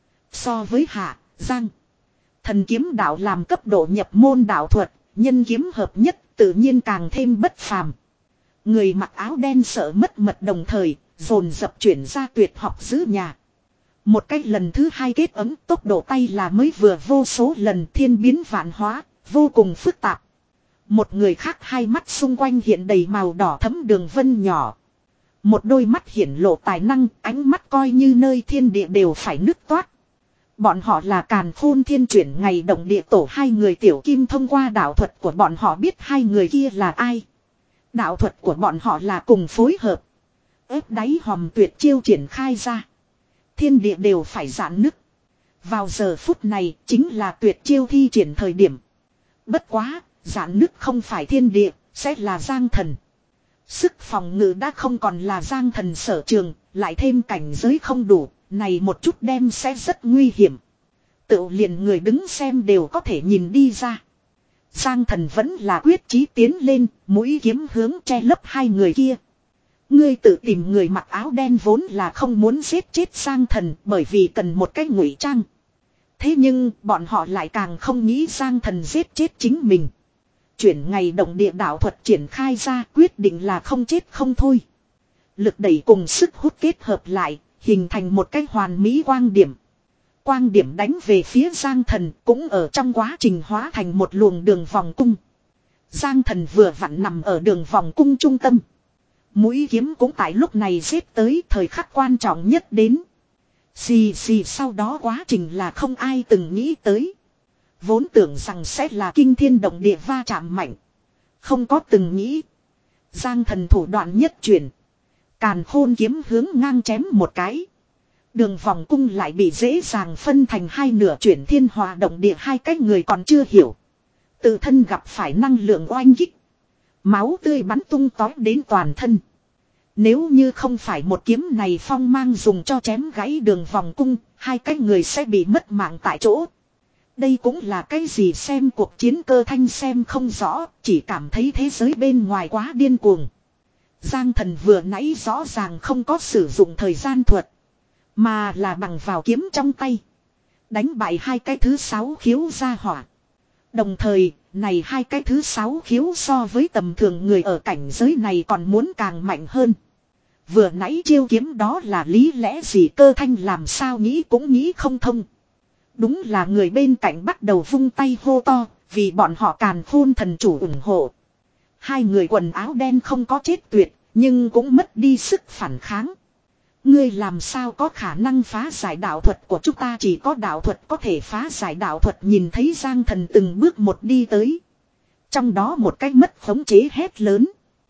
So với Hạ, Giang. Thần kiếm đạo làm cấp độ nhập môn đạo thuật, nhân kiếm hợp nhất tự nhiên càng thêm bất phàm. Người mặc áo đen sợ mất mật đồng thời, dồn dập chuyển ra tuyệt học giữ nhà. Một cách lần thứ hai kết ấm tốc độ tay là mới vừa vô số lần thiên biến vạn hóa, vô cùng phức tạp. Một người khác hai mắt xung quanh hiện đầy màu đỏ thấm đường vân nhỏ. Một đôi mắt hiển lộ tài năng, ánh mắt coi như nơi thiên địa đều phải nứt toát. Bọn họ là càn khôn thiên chuyển ngày động địa tổ hai người tiểu kim thông qua đạo thuật của bọn họ biết hai người kia là ai. Đạo thuật của bọn họ là cùng phối hợp. Ép đáy hòm tuyệt chiêu triển khai ra. Thiên địa đều phải giãn nứt. Vào giờ phút này chính là tuyệt chiêu thi triển thời điểm. Bất quá, giãn nứt không phải thiên địa, sẽ là Giang Thần. Sức phòng ngự đã không còn là Giang Thần sở trường, lại thêm cảnh giới không đủ, này một chút đem sẽ rất nguy hiểm. Tự liền người đứng xem đều có thể nhìn đi ra. Giang Thần vẫn là quyết chí tiến lên, mũi kiếm hướng che lấp hai người kia. Ngươi tự tìm người mặc áo đen vốn là không muốn giết chết Giang Thần bởi vì cần một cái ngụy trang. Thế nhưng bọn họ lại càng không nghĩ Giang Thần giết chết chính mình. Chuyển ngày động địa đạo thuật triển khai ra quyết định là không chết không thôi. Lực đẩy cùng sức hút kết hợp lại, hình thành một cái hoàn mỹ quang điểm. Quang điểm đánh về phía Giang Thần cũng ở trong quá trình hóa thành một luồng đường vòng cung. Giang Thần vừa vặn nằm ở đường vòng cung trung tâm. Mũi kiếm cũng tại lúc này giết tới thời khắc quan trọng nhất đến. Xì xì sau đó quá trình là không ai từng nghĩ tới. Vốn tưởng rằng sẽ là kinh thiên động địa va chạm mạnh. Không có từng nghĩ. Giang Thần thủ đoạn nhất chuyển. Càn khôn kiếm hướng ngang chém một cái. Đường vòng cung lại bị dễ dàng phân thành hai nửa chuyển thiên hòa động địa hai cách người còn chưa hiểu. Tự thân gặp phải năng lượng oanh kích. Máu tươi bắn tung tói đến toàn thân. Nếu như không phải một kiếm này phong mang dùng cho chém gãy đường vòng cung, hai cái người sẽ bị mất mạng tại chỗ. Đây cũng là cái gì xem cuộc chiến cơ thanh xem không rõ, chỉ cảm thấy thế giới bên ngoài quá điên cuồng. Giang Thần vừa nãy rõ ràng không có sử dụng thời gian thuật, mà là bằng vào kiếm trong tay. Đánh bại hai cái thứ sáu khiếu gia hỏa. Đồng thời, này hai cái thứ sáu khiếu so với tầm thường người ở cảnh giới này còn muốn càng mạnh hơn. Vừa nãy chiêu kiếm đó là lý lẽ gì cơ thanh làm sao nghĩ cũng nghĩ không thông. Đúng là người bên cạnh bắt đầu vung tay hô to, vì bọn họ càn khôn thần chủ ủng hộ. Hai người quần áo đen không có chết tuyệt, nhưng cũng mất đi sức phản kháng. Ngươi làm sao có khả năng phá giải đạo thuật của chúng ta, chỉ có đạo thuật có thể phá giải đạo thuật. Nhìn thấy Giang Thần từng bước một đi tới. Trong đó một cách mất khống chế hét lớn.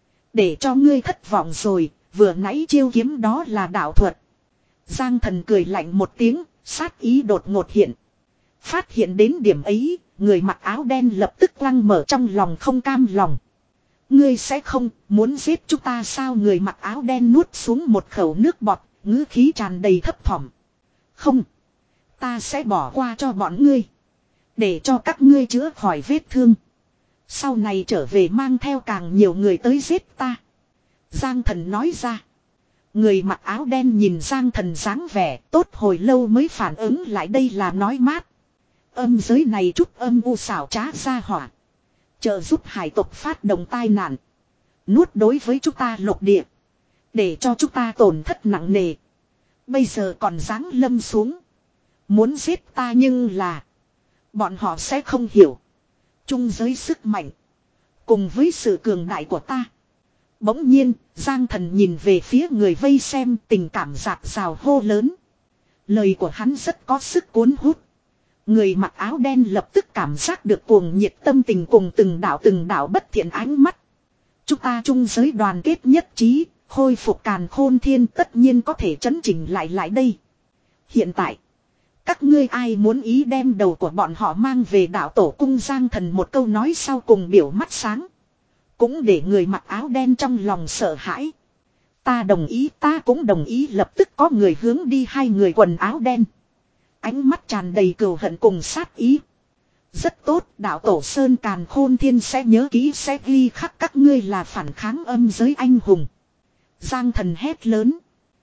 Để cho ngươi thất vọng rồi, vừa nãy chiêu kiếm đó là đạo thuật. Giang Thần cười lạnh một tiếng, sát ý đột ngột hiện. Phát hiện đến điểm ấy, người mặc áo đen lập tức quăng mở trong lòng không cam lòng. Ngươi sẽ không muốn giết chúng ta sao? Người mặc áo đen nuốt xuống một khẩu nước bọt, ngữ khí tràn đầy thấp thỏm. Không, ta sẽ bỏ qua cho bọn ngươi, để cho các ngươi chữa khỏi vết thương. Sau này trở về mang theo càng nhiều người tới giết ta. Giang Thần nói ra. Người mặc áo đen nhìn Giang Thần dáng vẻ tốt hồi lâu mới phản ứng lại đây là nói mát. Âm giới này chút âm u xảo trá ra hỏa. Trợ giúp hải tộc phát động tai nạn. Nuốt đối với chúng ta lục địa. Để cho chúng ta tổn thất nặng nề. Bây giờ còn giáng lâm xuống. Muốn giết ta nhưng là. Bọn họ sẽ không hiểu. Trung giới sức mạnh. Cùng với sự cường đại của ta. Bỗng nhiên, Giang Thần nhìn về phía người vây xem, tình cảm dạt dào hô lớn. Lời của hắn rất có sức cuốn hút. Người mặc áo đen lập tức cảm giác được cuồng nhiệt tâm tình cùng từng đạo từng đạo bất thiện ánh mắt. Chúng ta chung giới đoàn kết nhất trí, khôi phục càn khôn thiên tất nhiên có thể chấn chỉnh lại lại đây. Hiện tại, các ngươi ai muốn ý đem đầu của bọn họ mang về đạo tổ cung? Giang Thần một câu nói sau cùng biểu mắt sáng. Cũng để người mặc áo đen trong lòng sợ hãi. Ta đồng ý, ta cũng đồng ý. Lập tức có người hướng đi hai người quần áo đen. Ánh mắt tràn đầy cừu hận cùng sát ý. Rất tốt, đạo tổ Sơn Càn Khôn Thiên sẽ nhớ kỹ, sẽ ghi khắc các ngươi là phản kháng âm giới anh hùng. Giang Thần hét lớn.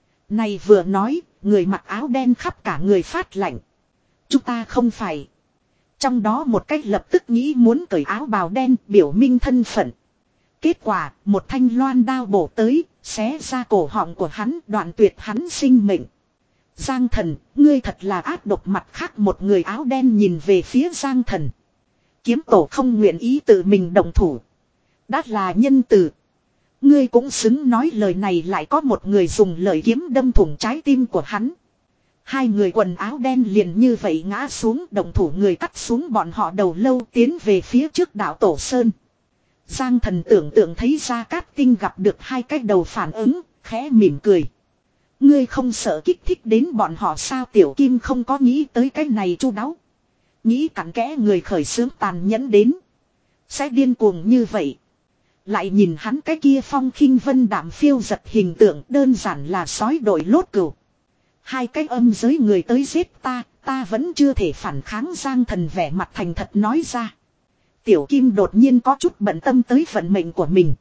Này vừa nói, người mặc áo đen khắp cả người phát lạnh. Chúng ta không phải. Trong đó một cách lập tức nghĩ muốn cởi áo bào đen biểu minh thân phận. Kết quả, một thanh loan đao bổ tới, xé ra cổ họng của hắn, đoạn tuyệt hắn sinh mệnh. Giang Thần, ngươi thật là ác độc. Mặt khác một người áo đen nhìn về phía Giang Thần. Kiếm tổ không nguyện ý tự mình động thủ. Đã là nhân từ. Ngươi cũng xứng nói lời này. Lại có một người dùng lời kiếm đâm thủng trái tim của hắn. Hai người quần áo đen liền như vậy ngã xuống, động thủ người cắt xuống bọn họ đầu lâu, tiến về phía trước đạo tổ Sơn. Giang Thần tưởng tượng thấy Gia Cát Tinh gặp được hai cái đầu phản ứng, khẽ mỉm cười. Ngươi không sợ kích thích đến bọn họ sao? Tiểu Kim không có nghĩ tới cái này chu đáo. Nghĩ cặn kẽ người khởi xướng tàn nhẫn đến. Sẽ điên cuồng như vậy. Lại nhìn hắn cái kia phong khinh vân đạm phiêu giật hình tượng, đơn giản là sói đội lốt cừu. Hai cái âm giới người tới giết ta, ta vẫn chưa thể phản kháng. Giang Thần vẻ mặt thành thật nói ra. Tiểu Kim đột nhiên có chút bận tâm tới vận mệnh của mình.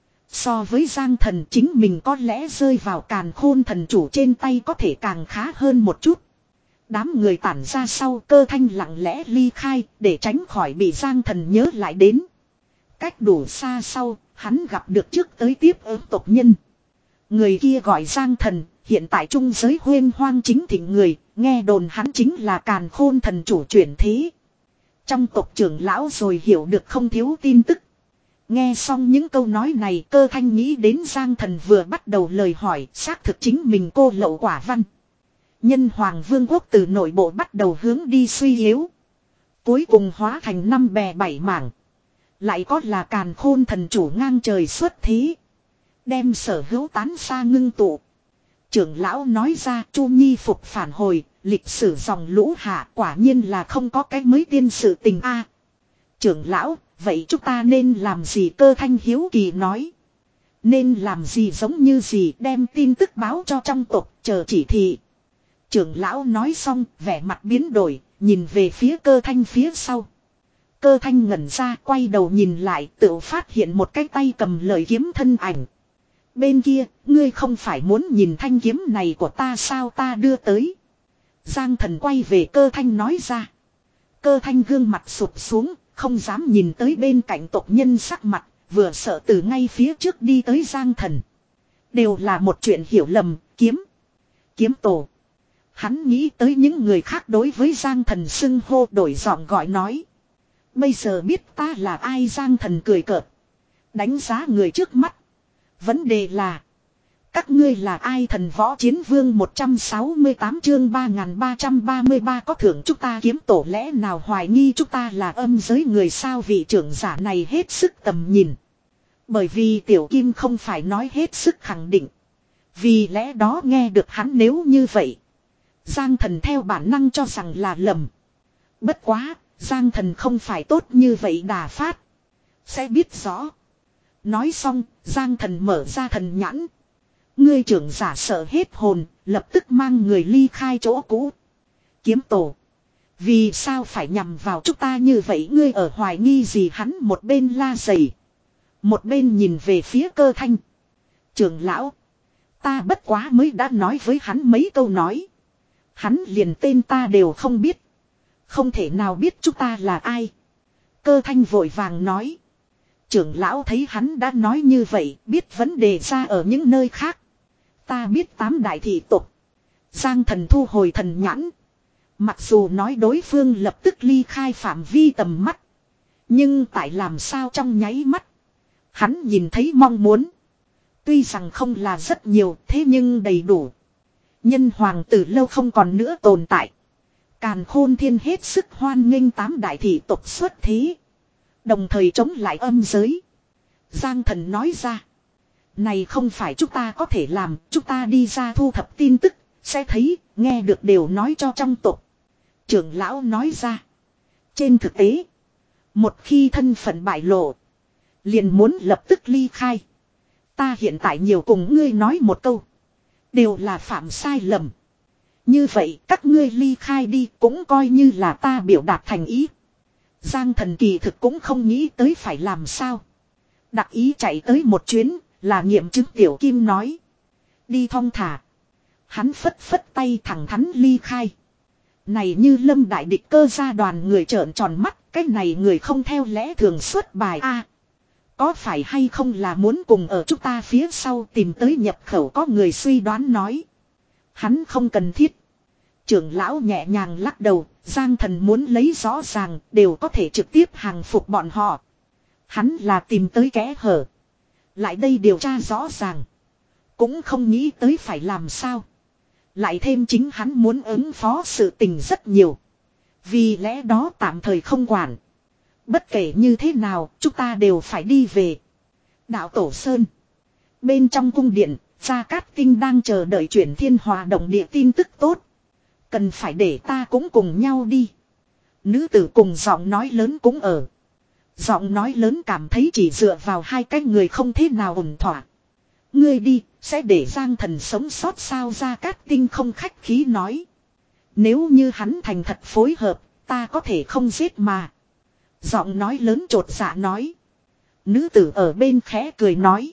So với Giang Thần, chính mình có lẽ rơi vào càn khôn thần chủ trên tay có thể càng khá hơn một chút. Đám người tản ra sau, Cơ Thanh lặng lẽ ly khai để tránh khỏi bị Giang Thần nhớ lại đến. Cách đủ xa sau, hắn gặp được trước tới tiếp ứng tộc nhân. Người kia gọi Giang Thần, hiện tại trung giới huyên hoang chính thịnh người, nghe đồn hắn chính là càn khôn thần chủ chuyển thế. Trong tộc trưởng lão rồi hiểu được không thiếu tin tức. Nghe xong những câu nói này, Cơ Thanh nghĩ đến Giang Thần vừa bắt đầu lời hỏi, xác thực chính mình cô lậu quả văn. Nhân Hoàng Vương quốc từ nội bộ bắt đầu hướng đi suy yếu. Cuối cùng hóa thành năm bè bảy mảng. Lại có là càn khôn thần chủ ngang trời xuất thế. Đem sở hữu tán xa ngưng tụ. Trưởng lão nói ra Chu Nhi phục phản hồi, lịch sử dòng lũ hạ quả nhiên là không có cái mới tiên sự tình a. Trưởng lão, vậy chúng ta nên làm gì? Cơ Thanh hiếu kỳ nói. Nên làm gì giống như gì, đem tin tức báo cho trong tộc, chờ chỉ thị. Trưởng lão nói xong, vẻ mặt biến đổi, nhìn về phía Cơ Thanh phía sau. Cơ Thanh ngẩn ra, quay đầu nhìn lại, tự phát hiện một cái tay cầm lời kiếm thân ảnh. Bên kia, ngươi không phải muốn nhìn thanh kiếm này của ta sao? Ta đưa tới. Giang Thần quay về Cơ Thanh nói ra. Cơ Thanh gương mặt sụp xuống, không dám nhìn tới bên cạnh tộc nhân sắc mặt, vừa sợ từ ngay phía trước đi tới Giang Thần. Đều là một chuyện hiểu lầm, kiếm. Kiếm tổ. Hắn nghĩ tới những người khác đối với Giang Thần xưng hô, đổi giọng gọi nói. Bây giờ biết ta là ai? Giang Thần cười cợt. Đánh giá người trước mắt. Vấn đề là. Các ngươi là ai? Thần võ chiến vương một trăm sáu mươi tám chương ba nghìn ba trăm ba mươi ba có thưởng chúng ta kiếm tổ lẽ nào hoài nghi chúng ta là âm giới người sao? Vị trưởng giả này hết sức tầm nhìn. Bởi vì tiểu kim không phải nói hết sức khẳng định. Vì lẽ đó nghe được hắn nếu như vậy. Giang thần theo bản năng cho rằng là lầm. Bất quá, Giang thần không phải tốt như vậy đà phát. Sẽ biết rõ. Nói xong, Giang thần mở ra thần nhãn. Ngươi trưởng giả sợ hết hồn, lập tức mang người ly khai chỗ cũ. Kiếm tổ. Vì sao phải nhằm vào chúng ta như vậy? Ngươi ở hoài nghi gì? Hắn một bên la dày. Một bên nhìn về phía Cơ Thanh. Trưởng lão. Ta bất quá mới đã nói với hắn mấy câu nói. Hắn liền tên ta đều không biết. Không thể nào biết chúng ta là ai. Cơ Thanh vội vàng nói. Trưởng lão thấy hắn đã nói như vậy, biết vấn đề ra ở những nơi khác. Ta biết tám đại thị tộc. Giang thần thu hồi thần nhãn. Mặc dù nói đối phương lập tức ly khai phạm vi tầm mắt. Nhưng tại làm sao trong nháy mắt. Hắn nhìn thấy mong muốn. Tuy rằng không là rất nhiều, thế nhưng đầy đủ. Nhân hoàng từ lâu không còn nữa tồn tại. Càn Khôn Thiên hết sức hoan nghênh tám đại thị tộc xuất thế. Đồng thời chống lại âm giới. Giang thần nói ra. Này không phải chúng ta có thể làm, chúng ta đi ra thu thập tin tức, sẽ thấy, nghe được đều nói cho trong tộc. Trưởng lão nói ra. Trên thực tế, một khi thân phận bại lộ, liền muốn lập tức ly khai. Ta hiện tại nhiều cùng ngươi nói một câu. Đều là phạm sai lầm. Như vậy các ngươi ly khai đi cũng coi như là ta biểu đạt thành ý. Giang thần kỳ thực cũng không nghĩ tới phải làm sao. Đặc ý chạy tới một chuyến là nghiệm chứng tiểu kim nói. Đi thong thả. Hắn phất phất tay thẳng thắn ly khai. Này như lâm đại địch Cơ ra đoàn người trợn tròn mắt. Cái này người không theo lẽ thường xuất bài a. Có phải hay không là muốn cùng ở chúng ta phía sau tìm tới nhập khẩu? Có người suy đoán nói. Hắn không cần thiết. Trưởng lão nhẹ nhàng lắc đầu. Giang thần muốn lấy rõ ràng đều có thể trực tiếp hàng phục bọn họ. Hắn là tìm tới kẽ hở. Lại đây điều tra rõ ràng. Cũng không nghĩ tới phải làm sao. Lại thêm chính hắn muốn ứng phó sự tình rất nhiều. Vì lẽ đó tạm thời không quản. Bất kể như thế nào, chúng ta đều phải đi về. Đạo Tổ Sơn. Bên trong cung điện, Gia Cát Tinh đang chờ đợi chuyển thiên hòa động địa tin tức tốt. Cần phải để ta cũng cùng nhau đi. Nữ tử cùng giọng nói lớn cũng ở. Giọng nói lớn cảm thấy chỉ dựa vào hai cái người không thế nào ổn thỏa. Ngươi đi, sẽ để Giang thần sống sót sao? Gia Cát Tinh không khách khí nói. Nếu như hắn thành thật phối hợp, ta có thể không giết mà. Giọng nói lớn chột dạ nói. Nữ tử ở bên khẽ cười nói.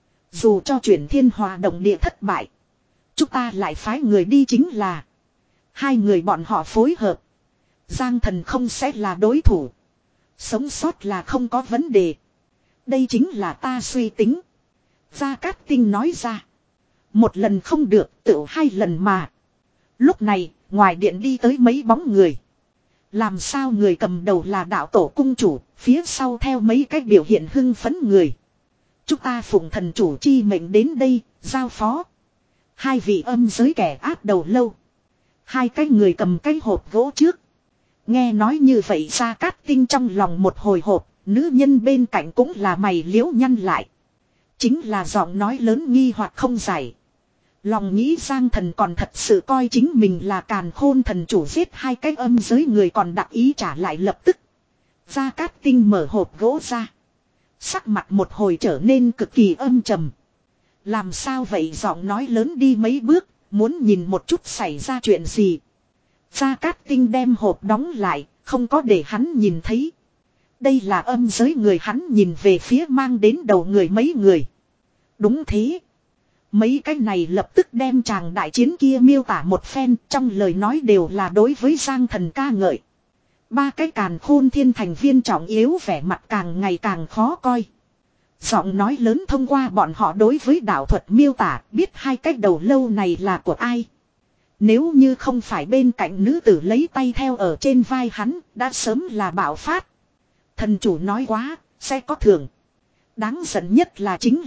Dù cho chuyển thiên hòa động địa thất bại, chúng ta lại phái người đi chính là. Hai người bọn họ phối hợp. Giang thần không sẽ là đối thủ. Sống sót là không có vấn đề. Đây chính là ta suy tính. Gia Cát Tinh nói ra. Một lần không được, tự hai lần mà. Lúc này, ngoài điện đi tới mấy bóng người. Làm sao người cầm đầu là đạo tổ cung chủ, phía sau theo mấy cách biểu hiện hưng phấn người. Chúng ta phụng thần chủ chi mệnh đến đây, giao phó. Hai vị âm giới kẻ áp đầu lâu. Hai cái người cầm cái hộp gỗ trước. Nghe nói như vậy Gia Cát Tinh trong lòng một hồi hộp, nữ nhân bên cạnh cũng là mày liễu nhăn lại. Chính là giọng nói lớn nghi hoặc không giải. Lòng nghĩ Giang thần còn thật sự coi chính mình là Càn Khôn thần chủ giết hai cái âm giới người còn đặc ý trả lại lập tức. Gia Cát Tinh mở hộp gỗ ra. Sắc mặt một hồi trở nên cực kỳ âm trầm. Làm sao vậy? Giọng nói lớn đi mấy bước, muốn nhìn một chút xảy ra chuyện gì. Gia Cát Tinh đem hộp đóng lại, không có để hắn nhìn thấy. Đây là âm giới người. Hắn nhìn về phía mang đến đầu người mấy người. Đúng thế. Mấy cái này lập tức đem chàng đại chiến kia miêu tả một phen, trong lời nói đều là đối với Giang thần ca ngợi. Ba cái Càn Khôn Thiên thành viên trọng yếu vẻ mặt càng ngày càng khó coi. Giọng nói lớn thông qua bọn họ đối với đạo thuật miêu tả, biết hai cái đầu lâu này là của ai. Nếu như không phải bên cạnh nữ tử lấy tay theo ở trên vai hắn, đã sớm là bạo phát. Thần chủ nói quá, sẽ có thưởng. Đáng giận nhất là chính là,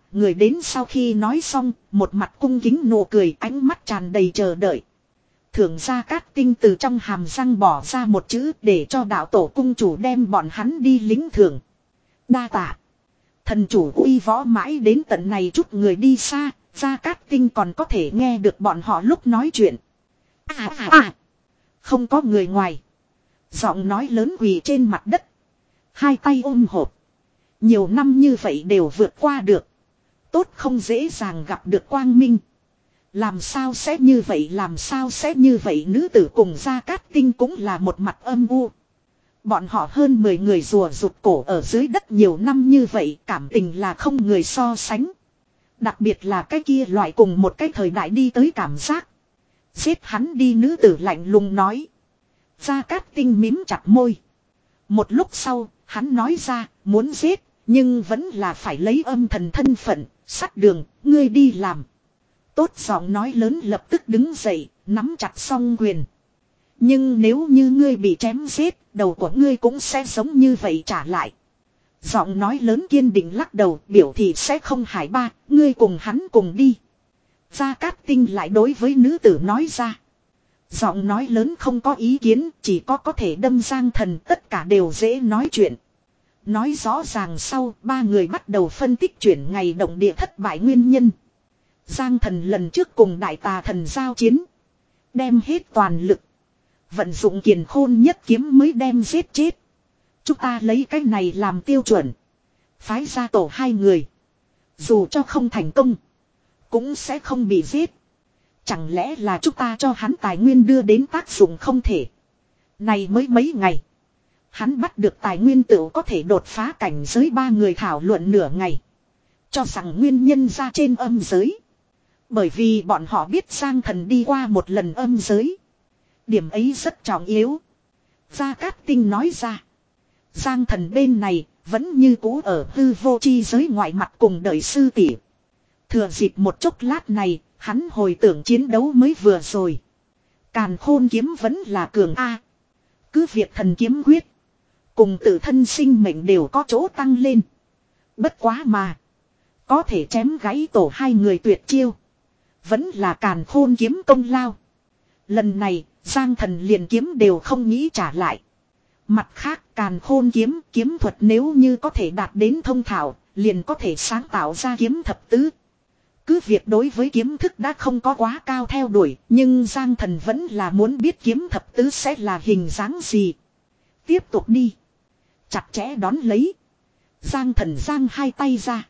người đến sau khi nói xong, một mặt cung kính nụ cười, ánh mắt tràn đầy chờ đợi. Thưởng Gia Cát Tinh từ trong hàm răng bỏ ra một chữ để cho đạo tổ cung chủ đem bọn hắn đi lính thưởng. Đa tạ. Thần chủ uy võ mãi đến tận này chút người đi xa, Gia Cát Tinh còn có thể nghe được bọn họ lúc nói chuyện. À à à. Không có người ngoài. Giọng nói lớn quỳ trên mặt đất. Hai tay ôm hộp. Nhiều năm như vậy đều vượt qua được. Tốt không dễ dàng gặp được quang minh. Làm sao sẽ như vậy, làm sao sẽ như vậy, nữ tử cùng Gia Cát Tinh cũng là một mặt âm u. Bọn họ hơn mười người rùa rụt cổ ở dưới đất nhiều năm như vậy, cảm tình là không người so sánh. Đặc biệt là cái kia loại cùng một cái thời đại đi tới cảm giác. Giết hắn đi, nữ tử lạnh lùng nói. Gia Cát Tinh mím chặt môi. Một lúc sau, hắn nói ra, muốn giết, nhưng vẫn là phải lấy âm thần thân phận, sắt đường, ngươi đi làm. Tốt, giọng nói lớn lập tức đứng dậy, nắm chặt song quyền. Nhưng nếu như ngươi bị chém giết, đầu của ngươi cũng sẽ giống như vậy trả lại. Giọng nói lớn kiên định lắc đầu, biểu thị sẽ không hại ba, ngươi cùng hắn cùng đi. Gia Cát Tinh lại đối với nữ tử nói ra. Giọng nói lớn không có ý kiến, chỉ có có thể đâm Giang Thần, tất cả đều dễ nói chuyện. Nói rõ ràng sau, ba người bắt đầu phân tích chuyển ngày động địa thất bại nguyên nhân. Giang Thần lần trước cùng Đại Tà Thần giao chiến. Đem hết toàn lực. Vận dụng kiền khôn nhất kiếm mới đem giết chết. Chúng ta lấy cái này làm tiêu chuẩn. Phái ra tổ hai người. Dù cho không thành công. Cũng sẽ không bị giết. Chẳng lẽ là chúng ta cho hắn tài nguyên đưa đến tác dụng không thể. Này mới mấy ngày. Hắn bắt được tài nguyên tựu có thể đột phá cảnh giới, ba người thảo luận nửa ngày. Cho rằng nguyên nhân ra trên âm giới. Bởi vì bọn họ biết Giang Thần đi qua một lần âm giới. Điểm ấy rất trọng yếu. Gia Cát Tinh nói ra. Giang Thần bên này vẫn như cũ ở hư vô chi giới ngoại mặt cùng đợi sư tỷ. Thừa dịp một chốc lát này, hắn hồi tưởng chiến đấu mới vừa rồi. Càn khôn kiếm vẫn là cường A. Cứ việc thần kiếm quyết. Cùng tự thân sinh mệnh đều có chỗ tăng lên. Bất quá mà. Có thể chém gãy tổ hai người tuyệt chiêu. Vẫn là càn khôn kiếm công lao. Lần này, Giang Thần liền kiếm đều không nghĩ trả lại. Mặt khác, càn khôn kiếm, kiếm thuật nếu như có thể đạt đến thông thạo, liền có thể sáng tạo ra kiếm thập tứ. Cứ việc đối với kiếm thức đã không có quá cao theo đuổi, nhưng Giang Thần vẫn là muốn biết kiếm thập tứ sẽ là hình dáng gì. Tiếp tục đi. Chặt chẽ đón lấy. Giang Thần giang hai tay ra.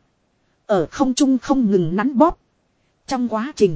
Ở không trung không ngừng nắn bóp. Trong quá trình,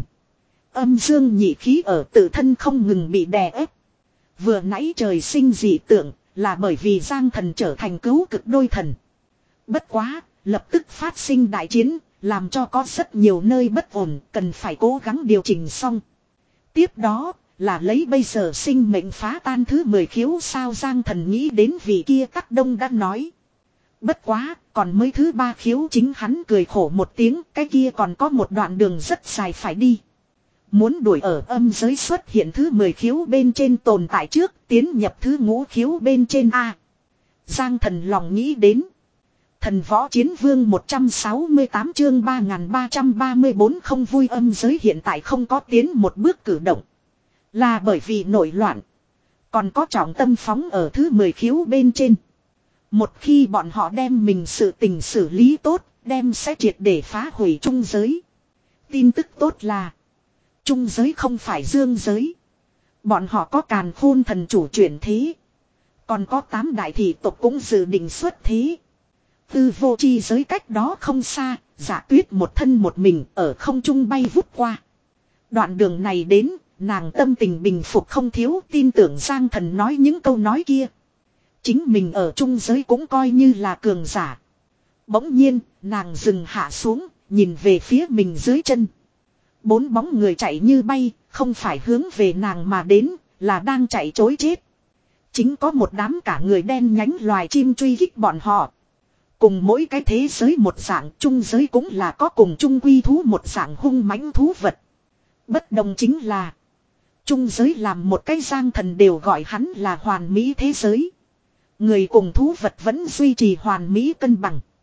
âm dương nhị khí ở tự thân không ngừng bị đè ép. Vừa nãy trời sinh dị tượng là bởi vì Giang Thần trở thành cứu cực đôi thần. Bất quá, lập tức phát sinh đại chiến, làm cho có rất nhiều nơi bất ổn, cần phải cố gắng điều chỉnh xong. Tiếp đó, là lấy bây giờ sinh mệnh phá tan thứ mười khiếu sao. Giang Thần nghĩ đến vị kia Tắc Đông đã nói. Bất quá, còn mới thứ ba khiếu, chính hắn cười khổ một tiếng, cái kia còn có một đoạn đường rất dài phải đi. Muốn đuổi ở âm giới xuất hiện thứ mười khiếu bên trên tồn tại trước, tiến nhập thứ ngũ khiếu bên trên A. Giang Thần lòng nghĩ đến. Thần Võ Chiến Vương một trăm sáu mươi tám chương ba nghìn ba trăm ba mươi bốn không vui, âm giới hiện tại không có tiến một bước cử động. Là bởi vì nổi loạn. Còn có trọng tâm phóng ở thứ mười khiếu bên trên. Một khi bọn họ đem mình sự tình xử lý tốt, đem sẽ triệt để phá hủy trung giới. Tin tức tốt là trung giới không phải dương giới. Bọn họ có càn khôn thần chủ chuyển thế. Còn có tám đại thị tộc cũng dự định xuất thế. Tư vô chi giới cách đó không xa, Dạ Tuyết một thân một mình ở không trung bay vút qua. Đoạn đường này đến, nàng tâm tình bình phục không thiếu, tin tưởng Giang Thần nói những câu nói kia. Chính mình ở trung giới cũng coi như là cường giả. Bỗng nhiên, nàng dừng hạ xuống, nhìn về phía mình dưới chân. Bốn bóng người chạy như bay, không phải hướng về nàng mà đến, là đang chạy trối chết. Chính có một đám cả người đen nhánh loài chim truy kích bọn họ. Cùng mỗi cái thế giới một dạng, trung giới cũng là có cùng chung quy thú một dạng hung mãnh thú vật. Bất đồng chính là trung giới làm một cái Giang Thần đều gọi hắn là hoàn mỹ thế giới. Người cùng thú vật vẫn duy trì hoàn mỹ cân bằng.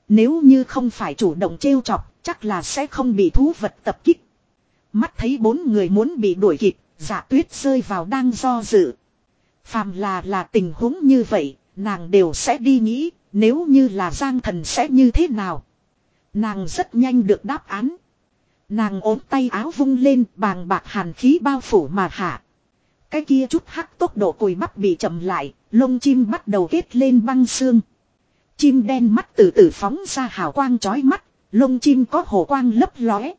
Nếu như không phải chủ động trêu chọc, chắc là sẽ không bị thú vật tập kích. Mắt thấy bốn người muốn bị đuổi kịp, Dạ Tuyết rơi vào đang do dự. Phàm là là tình huống như vậy, nàng đều sẽ đi nghĩ, nếu như là Giang Thần sẽ như thế nào. Nàng rất nhanh được đáp án. Nàng ốm tay áo vung lên, bàng bạc hàn khí bao phủ mà hạ. Cái kia chút hắc tốc độ cùi bắp bị chậm lại, lông chim bắt đầu kết lên băng xương. Chim đen mắt từ từ phóng ra hào quang chói mắt, lông chim có hồ quang lấp lóe.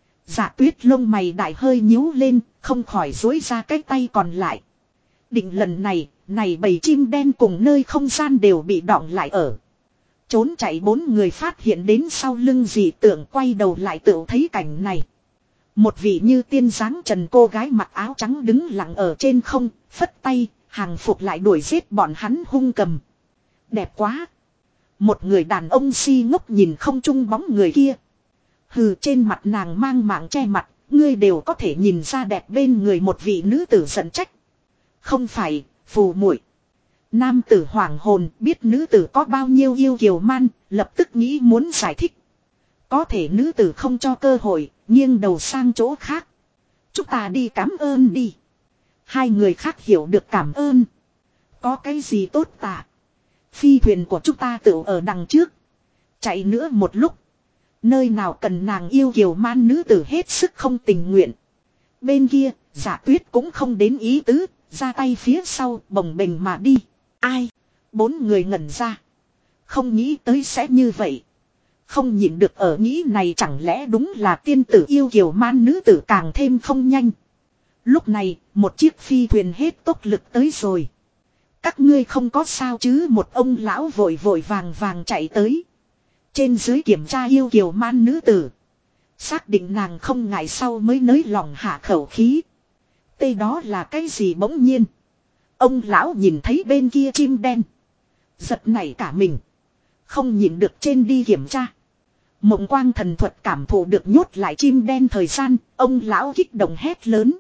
Dạ Tuyết lông mày đại hơi nhíu lên, không khỏi duỗi ra cái tay còn lại. Định lần này, này bầy chim đen cùng nơi không gian đều bị đọng lại ở. Trốn chạy bốn người phát hiện đến sau lưng dị tượng, quay đầu lại tự thấy cảnh này. Một vị như tiên dáng trần cô gái mặc áo trắng đứng lặng ở trên không, phất tay, hàng phục lại đuổi giết bọn hắn hung cầm. Đẹp quá! Một người đàn ông si ngốc nhìn không chung bóng người kia. Hừ, trên mặt nàng mang mạng che mặt, ngươi đều có thể nhìn ra đẹp bên người một vị nữ tử giận trách. Không phải, phù muội. Nam tử hoảng hồn biết nữ tử có bao nhiêu yêu kiều man, lập tức nghĩ muốn giải thích. Có thể nữ tử không cho cơ hội, nghiêng đầu sang chỗ khác. Chúng ta đi cảm ơn đi. Hai người khác hiểu được cảm ơn. Có cái gì tốt tạ. Phi thuyền của chúng ta tự ở đằng trước. Chạy nữa một lúc. Nơi nào cần nàng yêu kiều man nữ tử hết sức không tình nguyện. Bên kia, Dạ Tuyết cũng không đến ý tứ, ra tay phía sau bồng bềnh mà đi. Ai? Bốn người ngẩn ra. Không nghĩ tới sẽ như vậy. Không nhịn được ở nghĩ này, chẳng lẽ đúng là tiên tử yêu kiều man nữ tử càng thêm không nhanh. Lúc này, một chiếc phi thuyền hết tốc lực tới rồi. Các ngươi không có sao chứ? Một ông lão vội vội vàng vàng chạy tới. Trên dưới kiểm tra yêu kiều man nữ tử. Xác định nàng không ngại sau mới nới lòng hạ khẩu khí. Tê đó là cái gì bỗng nhiên. Ông lão nhìn thấy bên kia chim đen. Giật nảy cả mình. Không nhìn được trên đi kiểm tra. Mộng quang thần thuật cảm thụ được nhốt lại chim đen thời gian. Ông lão kích động hét lớn.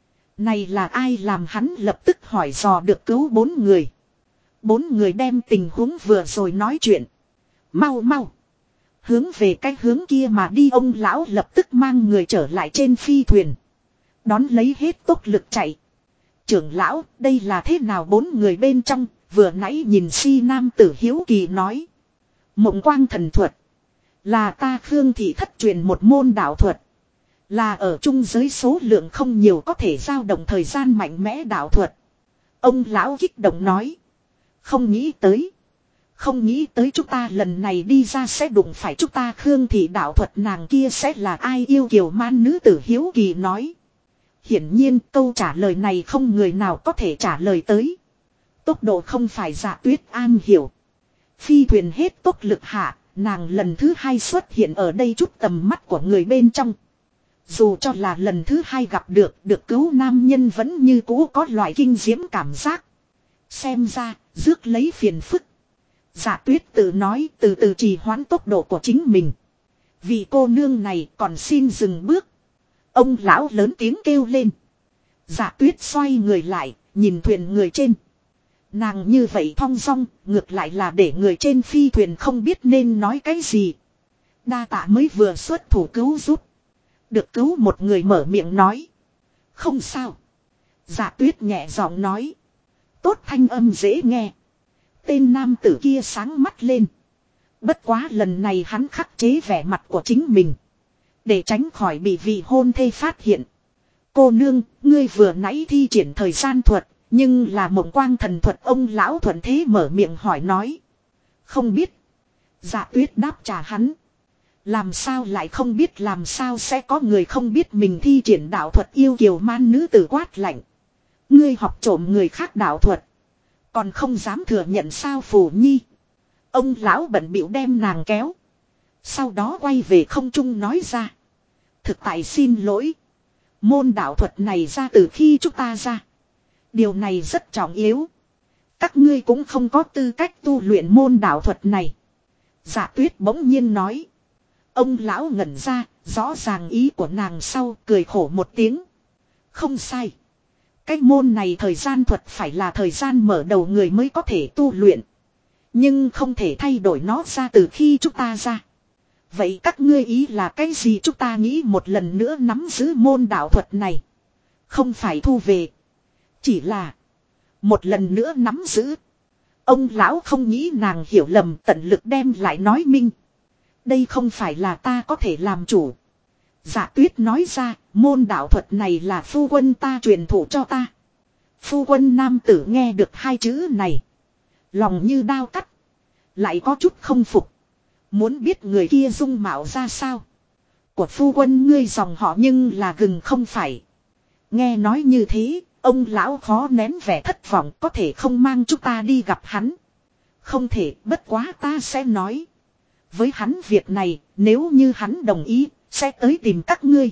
Này là ai làm hắn lập tức hỏi dò được cứu bốn người. Bốn người đem tình huống vừa rồi nói chuyện. Mau mau. Hướng về cái hướng kia mà đi, ông lão lập tức mang người trở lại trên phi thuyền. Đón lấy hết tốc lực chạy. Trưởng lão, đây là thế nào? Bốn người bên trong, vừa nãy nhìn si nam tử hiếu kỳ nói. Mộng quang thần thuật. Là ta Khương Thị thất truyền một môn đạo thuật. Là ở trung giới số lượng không nhiều có thể dao động thời gian mạnh mẽ đạo thuật. Ông lão kích động nói. Không nghĩ tới. Không nghĩ tới chúng ta lần này đi ra sẽ đụng phải chúng ta Khương Thị đạo thuật, nàng kia sẽ là ai? Yêu kiều man nữ tử hiếu kỳ nói. Hiển nhiên câu trả lời này không người nào có thể trả lời tới. Tốc độ không phải Dạ Tuyết an hiểu. Phi thuyền hết tốc lực hạ, nàng lần thứ hai xuất hiện ở đây chút tầm mắt của người bên trong. Dù cho là lần thứ hai gặp được, được cứu nam nhân vẫn như cũ có loại kinh diễm cảm giác. Xem ra, rước lấy phiền phức. Dạ Tuyết tự nói, từ từ trì hoãn tốc độ của chính mình. Vì cô nương này còn xin dừng bước. Ông lão lớn tiếng kêu lên. Dạ Tuyết xoay người lại, nhìn thuyền người trên. Nàng như vậy thong dong, ngược lại là để người trên phi thuyền không biết nên nói cái gì. Đa tạ mới vừa xuất thủ cứu giúp. Được cứu một người mở miệng nói. Không sao. Dạ Tuyết nhẹ giọng nói. Tốt, thanh âm dễ nghe. Tên nam tử kia sáng mắt lên. Bất quá lần này hắn khắc chế vẻ mặt của chính mình. Để tránh khỏi bị vị hôn thê phát hiện. Cô nương, ngươi vừa nãy thi triển thời gian thuật. Nhưng là mộng quang thần thuật. Ông lão thuận thế mở miệng hỏi nói. Không biết. Dạ Tuyết đáp trả hắn. Làm sao lại không biết? Làm sao sẽ có người không biết mình thi triển đạo thuật? Yêu kiều man nữ tử quát lạnh. Ngươi học trộm người khác đạo thuật. Còn không dám thừa nhận sao Phù Nhi? Ông lão bận bịu đem nàng kéo. Sau đó quay về không trung nói ra. Thực tại xin lỗi. Môn đạo thuật này ra từ khi chúng ta ra. Điều này rất trọng yếu. Các ngươi cũng không có tư cách tu luyện môn đạo thuật này. Dạ Tuyết bỗng nhiên nói. Ông lão ngẩn ra, rõ ràng ý của nàng sau, cười khổ một tiếng. Không sai. Cái môn này thời gian thuật phải là thời gian mở đầu người mới có thể tu luyện. Nhưng không thể thay đổi nó ra từ khi chúng ta ra. Vậy các ngươi ý là cái gì? Chúng ta nghĩ một lần nữa nắm giữ môn đạo thuật này. Không phải thu về. Chỉ là một lần nữa nắm giữ. Ông lão không nghĩ nàng hiểu lầm, tận lực đem lại nói minh. Đây không phải là ta có thể làm chủ. Dạ Tuyết nói ra, môn đạo thuật này là phu quân ta truyền thụ cho ta. Phu quân nam tử nghe được hai chữ này. Lòng như đao cắt. Lại có chút không phục. Muốn biết người kia dung mạo ra sao. Của phu quân ngươi dòng họ nhưng là gừng không phải. Nghe nói như thế, ông lão khó nén vẻ thất vọng, có thể không mang chúng ta đi gặp hắn. Không thể, bất quá ta sẽ nói. Với hắn việc này, nếu như hắn đồng ý, sẽ tới tìm các ngươi.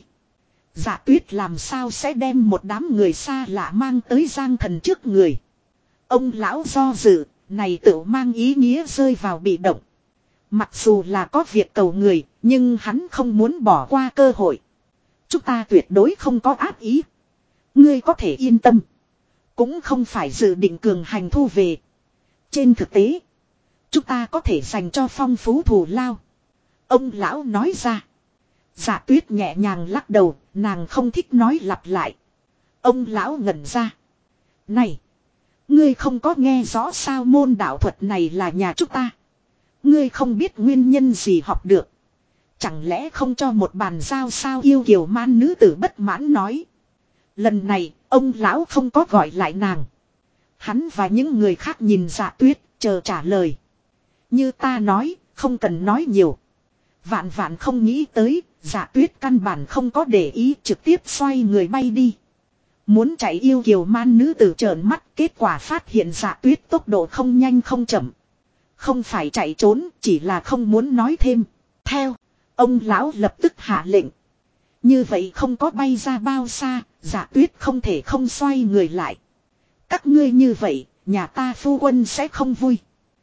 Dạ Tuyết làm sao sẽ đem một đám người xa lạ mang tới Giang Thần trước người. Ông lão do dự, này tự mang ý nghĩa rơi vào bị động. Mặc dù là có việc cầu người, nhưng hắn không muốn bỏ qua cơ hội. Chúng ta tuyệt đối không có ác ý. Ngươi có thể yên tâm. Cũng không phải dự định cường hành thu về. Trên thực tế, chúng ta có thể dành cho phong phú thù lao. Ông lão nói ra. Dạ Tuyết nhẹ nhàng lắc đầu, nàng không thích nói lặp lại. Ông lão ngẩn ra. Này, ngươi không có nghe rõ sao môn đạo thuật này là nhà chúng ta. Ngươi không biết nguyên nhân gì học được. Chẳng lẽ không cho một bàn giao sao? Yêu kiều man nữ tử bất mãn nói. Lần này, ông lão không có gọi lại nàng. Hắn và những người khác nhìn Dạ Tuyết, chờ trả lời. Như ta nói, không cần nói nhiều. Vạn vạn không nghĩ tới, Dạ Tuyết căn bản không có để ý, trực tiếp xoay người bay đi. Muốn chạy yêu kiều man nữ tử trợn mắt, kết quả phát hiện Dạ Tuyết tốc độ không nhanh không chậm. Không phải chạy trốn, chỉ là không muốn nói thêm. Theo, ông lão lập tức hạ lệnh. Như vậy không có bay ra bao xa, Dạ Tuyết không thể không xoay người lại. Các ngươi như vậy, nhà ta phu quân sẽ không vui.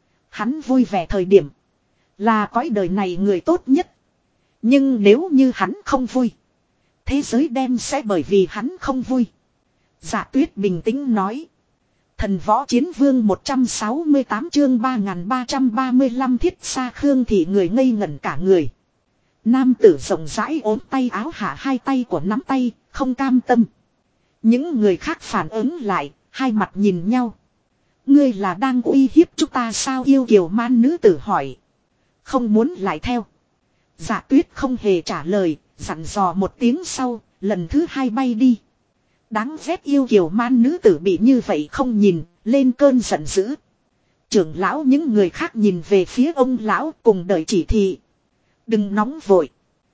Hắn vui vẻ thời điểm là cõi đời này người tốt nhất. Nhưng nếu như hắn không vui, thế giới đem sẽ bởi vì hắn không vui. Dạ Tuyết bình tĩnh nói. Thần võ chiến vương một trăm sáu mươi tám chương ba nghìn ba trăm ba mươi lăm thiết xa Khương Thị người ngây ngẩn cả người. Nam tử rộng rãi ốm tay áo hạ hai tay của nắm tay, không cam tâm. Những người khác phản ứng lại, hai mặt nhìn nhau. Ngươi là đang uy hiếp chúng ta sao? Yêu kiều man nữ tử hỏi. Không muốn lại theo. Dạ Tuyết không hề trả lời, dặn dò một tiếng sau, lần thứ hai bay đi. Đáng ghét yêu kiều man nữ tử bị như vậy không nhìn, lên cơn giận dữ. Trưởng lão những người khác nhìn về phía ông lão cùng đợi chỉ thị. Đừng nóng vội.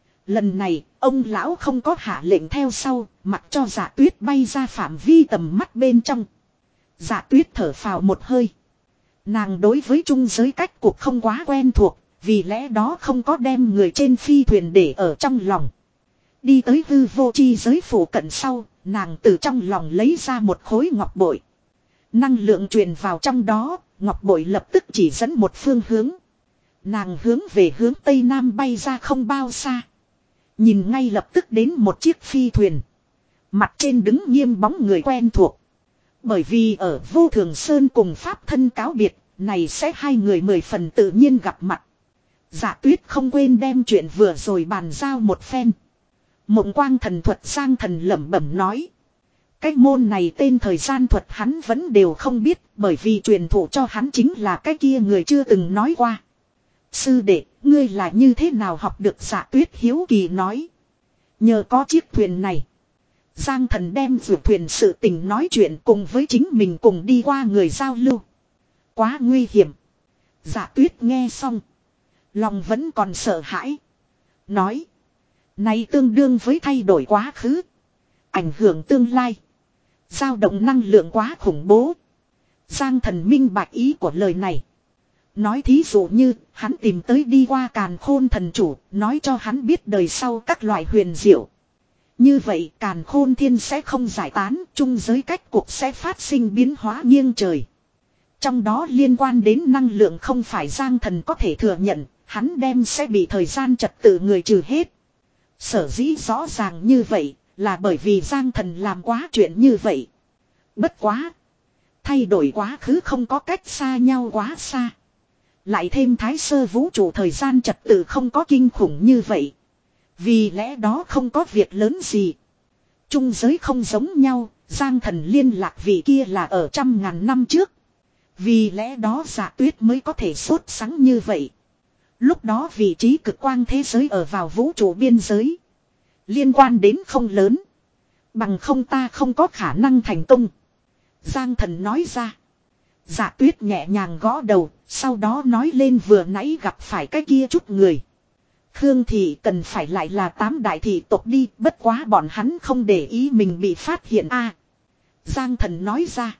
Lần này, ông lão không có hạ lệnh theo sau, mặc cho Dạ Tuyết bay ra phạm vi tầm mắt bên trong. Dạ Tuyết thở phào một hơi. Nàng đối với trung giới cách cuộc không quá quen thuộc, vì lẽ đó không có đem người trên phi thuyền để ở trong lòng. Đi tới hư vô chi giới phủ cận sau, nàng từ trong lòng lấy ra một khối ngọc bội. Năng lượng truyền vào trong đó, ngọc bội lập tức chỉ dẫn một phương hướng. Nàng hướng về hướng tây nam bay ra không bao xa. Nhìn ngay lập tức đến một chiếc phi thuyền. Mặt trên đứng nghiêm bóng người quen thuộc. Bởi vì ở Vô Thường Sơn cùng pháp thân cáo biệt, này sẽ hai người mười phần tự nhiên gặp mặt. Dạ Tuyết không quên đem chuyện vừa rồi bàn giao một phen. Mộng quang thần thuật Giang Thần lẩm bẩm nói. Cái môn này tên thời gian thuật hắn vẫn đều không biết, bởi vì truyền thụ cho hắn chính là cái kia người chưa từng nói qua. Sư đệ, ngươi là như thế nào học được? Dạ Tuyết hiếu kỳ nói. Nhờ có chiếc thuyền này. Giang Thần đem vượt thuyền sự tình nói chuyện cùng với chính mình cùng đi qua người giao lưu. Quá nguy hiểm. Dạ Tuyết nghe xong. Lòng vẫn còn sợ hãi. Nói. Này tương đương với thay đổi quá khứ. Ảnh hưởng tương lai. Dao động năng lượng quá khủng bố. Giang Thần minh bạch ý của lời này. Nói thí dụ như hắn tìm tới đi qua Càn Khôn thần chủ, nói cho hắn biết đời sau các loại huyền diệu. Như vậy Càn Khôn thiên sẽ không giải tán, trung giới cách cuộc sẽ phát sinh biến hóa nghiêng trời. Trong đó liên quan đến năng lượng không phải Giang Thần có thể thừa nhận, hắn đem sẽ bị thời gian trật tự người trừ hết. Sở dĩ rõ ràng như vậy là bởi vì Giang Thần làm quá chuyện như vậy. Bất quá. Thay đổi quá khứ không có cách xa nhau quá xa. Lại thêm thái sơ vũ trụ thời gian trật tự không có kinh khủng như vậy. Vì lẽ đó không có việc lớn gì. Trung giới không giống nhau, Giang Thần liên lạc vị kia là ở trăm ngàn năm trước. Vì lẽ đó Dạ Tuyết mới có thể sốt sắng như vậy. Lúc đó vị trí cực quang thế giới ở vào vũ trụ biên giới. Liên quan đến không lớn. Bằng không ta không có khả năng thành công. Giang Thần nói ra. Dạ Tuyết nhẹ nhàng gõ đầu, sau đó nói lên vừa nãy gặp phải cái kia chút người. Khương Thị cần phải lại là tám đại thị tộc đi, bất quá bọn hắn không để ý mình bị phát hiện a. À, Giang Thần nói ra.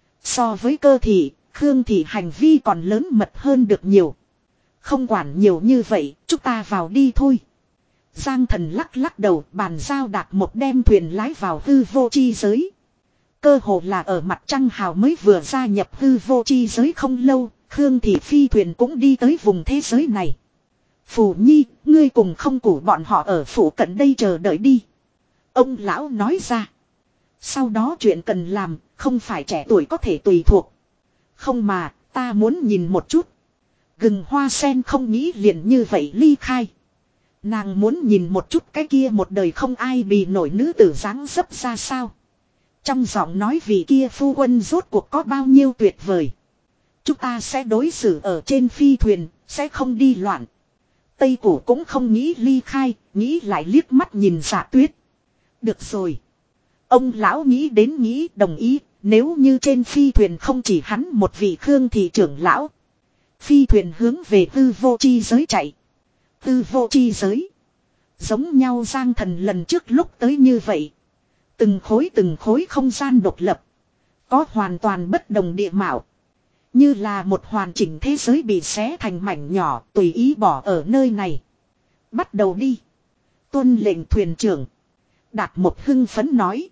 So với Cơ Thị, Khương Thị hành vi còn lớn mật hơn được nhiều. Không quản nhiều như vậy, chúng ta vào đi thôi. Giang Thần lắc lắc đầu, bàn giao Đạt Một đem thuyền lái vào hư vô chi giới. Cơ hồ là ở mặt trăng hào mới vừa gia nhập hư vô chi giới không lâu, Khương Thị phi thuyền cũng đi tới vùng thế giới này. Phù Nhi, ngươi cùng không củ bọn họ ở phủ cận đây chờ đợi đi. Ông lão nói ra. Sau đó chuyện cần làm, không phải trẻ tuổi có thể tùy thuộc. Không mà, ta muốn nhìn một chút. Gừng hoa sen không nghĩ liền như vậy ly khai. Nàng muốn nhìn một chút cái kia một đời không ai bì nổi nữ tử dáng dấp ra sao. Trong giọng nói vị kia phu quân rốt cuộc có bao nhiêu tuyệt vời. Chúng ta sẽ đối xử ở trên phi thuyền, sẽ không đi loạn. Tây Cổ cũng không nghĩ ly khai, nghĩ lại liếc mắt nhìn Dạ Tuyết. Được rồi. Ông lão nghĩ đến nghĩ đồng ý, nếu như trên phi thuyền không chỉ hắn một vị Khương Thị trưởng lão. Phi thuyền hướng về tư vô chi giới chạy. Tư vô chi giới. Giống nhau Giang Thần lần trước lúc tới như vậy. Từng khối từng khối không gian độc lập. Có hoàn toàn bất đồng địa mạo. Như là một hoàn chỉnh thế giới bị xé thành mảnh nhỏ tùy ý bỏ ở nơi này. Bắt đầu đi. Tuân lệnh thuyền trưởng. Đạt Một hưng phấn nói.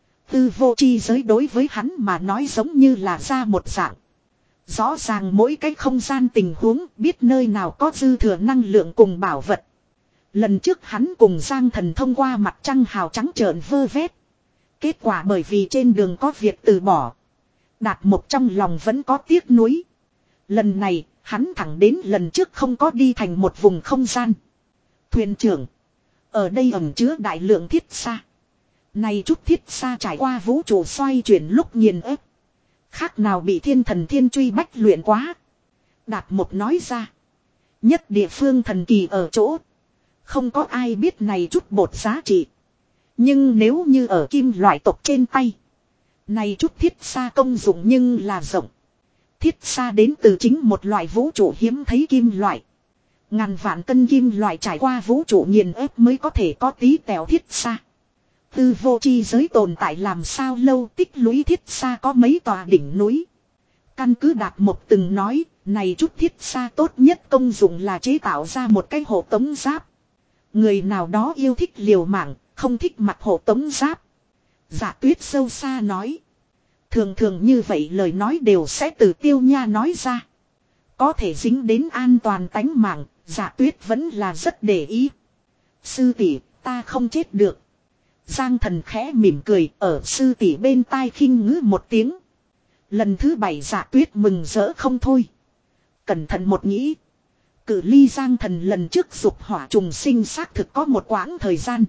Tư vô chi giới đối với hắn mà nói giống như là ra một dạng. Rõ ràng mỗi cái không gian tình huống biết nơi nào có dư thừa năng lượng cùng bảo vật. Lần trước hắn cùng Giang Thần thông qua mặt trăng hào trắng trợn vơ vét. Kết quả bởi vì trên đường có việc từ bỏ. Đạt Một trong lòng vẫn có tiếc nuối. Lần này hắn thẳng đến lần trước không có đi thành một vùng không gian. Thuyền trưởng. Ở đây ẩn chứa đại lượng thiết xa. Này chút thiết xa trải qua vũ trụ xoay chuyển lúc nghiền ép. Khác nào bị thiên thần thiên truy bách luyện quá. Đạt Một nói ra. Nhất địa phương thần kỳ ở chỗ. Không có ai biết này chút bột giá trị. Nhưng nếu như ở kim loại tộc trên tay. Này chút thiết xa công dụng nhưng là rộng. Thiết xa đến từ chính một loại vũ trụ hiếm thấy kim loại. Ngàn vạn cân kim loại trải qua vũ trụ nghiền ép mới có thể có tí tèo thiết xa. Tư vô chi giới tồn tại làm sao lâu tích lũy thiết xa có mấy tòa đỉnh núi. Căn cứ Đạt Một từng nói, này chút thiết xa tốt nhất công dụng là chế tạo ra một cái hộ tống giáp. Người nào đó yêu thích liều mạng, không thích mặc hộ tống giáp. Dạ Tuyết sâu xa nói. Thường thường như vậy lời nói đều sẽ từ Tiêu Nha nói ra. Có thể dính đến an toàn tánh mạng, Dạ Tuyết vẫn là rất để ý. Sư tỷ, ta không chết được. Giang Thần khẽ mỉm cười ở sư tỷ bên tai khinh ngữ một tiếng. Lần thứ bảy Dạ Tuyết mừng rỡ không thôi. Cẩn thận một nghĩ. Cự ly Giang Thần lần trước dục hỏa trùng sinh xác thực có một quãng thời gian.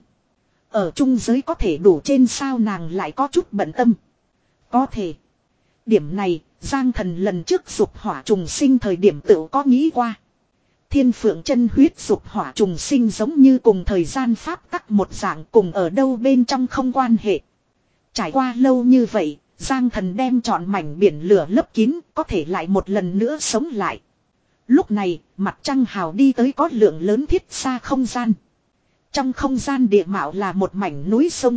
Ở trung giới có thể đủ trên sao nàng lại có chút bận tâm. Có thể. Điểm này, Giang Thần lần trước dục hỏa trùng sinh thời điểm tự có nghĩ qua. Thiên Phượng chân huyết dục hỏa trùng sinh giống như cùng thời gian pháp tắc một dạng cùng ở đâu bên trong không quan hệ. Trải qua lâu như vậy, Giang Thần đem trọn mảnh biển lửa lấp kín, có thể lại một lần nữa sống lại. Lúc này, mặt trăng hào đi tới có lượng lớn thiết xa không gian. Trong không gian địa mạo là một mảnh núi sông.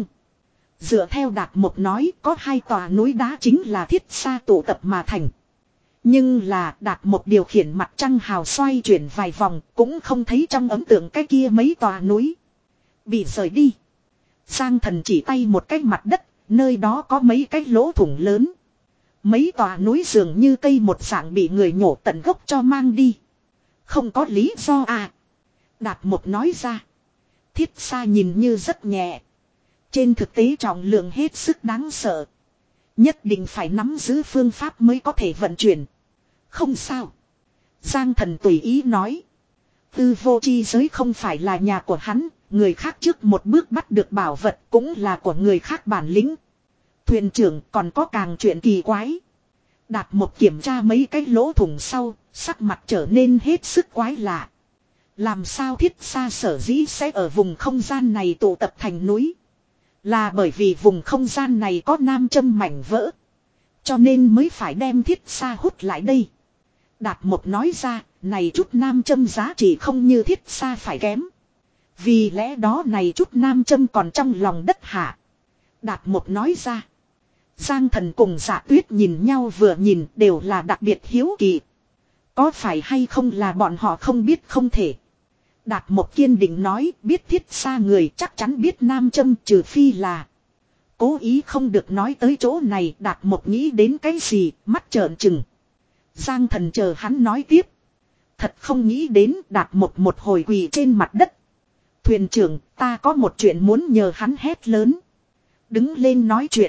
Dựa theo Đạt Một nói có hai tòa núi đá chính là thiết xa tụ tập mà thành. Nhưng là Đạt Một điều khiển mặt trăng hào xoay chuyển vài vòng cũng không thấy trong ấn tượng cái kia mấy tòa núi. Bị rời đi. Giang Thần chỉ tay một cái mặt đất, nơi đó có mấy cái lỗ thủng lớn. Mấy tòa núi dường như cây một dạng bị người nhổ tận gốc cho mang đi. Không có lý do à. Đạt Một nói ra. Thiết xa nhìn như rất nhẹ. Trên thực tế trọng lượng hết sức đáng sợ. Nhất định phải nắm giữ phương pháp mới có thể vận chuyển. Không sao. Giang Thần tùy ý nói. Tư vô chi giới không phải là nhà của hắn, người khác trước một bước bắt được bảo vật cũng là của người khác bản lĩnh. Thuyền trưởng còn có càng chuyện kỳ quái. Đạt một kiểm tra mấy cái lỗ thủng sau, sắc mặt trở nên hết sức quái lạ. Làm sao thiết xa sở dĩ sẽ ở vùng không gian này tụ tập thành núi. Là bởi vì vùng không gian này có nam châm mảnh vỡ. Cho nên mới phải đem thiết xa hút lại đây. Đạt một nói ra, này chút nam châm giá trị không như thiết xa phải kém. Vì lẽ đó này chút nam châm còn trong lòng đất hạ. Đạt một nói ra. Giang Thần cùng Dạ Tuyết nhìn nhau vừa nhìn đều là đặc biệt hiếu kỳ. Có phải hay không là bọn họ không biết không thể. Đạt một kiên định nói biết thiết xa người chắc chắn biết nam châm trừ phi là. Cố ý không được nói tới chỗ này. Đạt một nghĩ đến cái gì mắt trợn trừng. Giang Thần chờ hắn nói tiếp. Thật không nghĩ đến Đạt một một hồi quỳ trên mặt đất. Thuyền trưởng ta có một chuyện muốn nhờ hắn hét lớn. Đứng lên nói chuyện.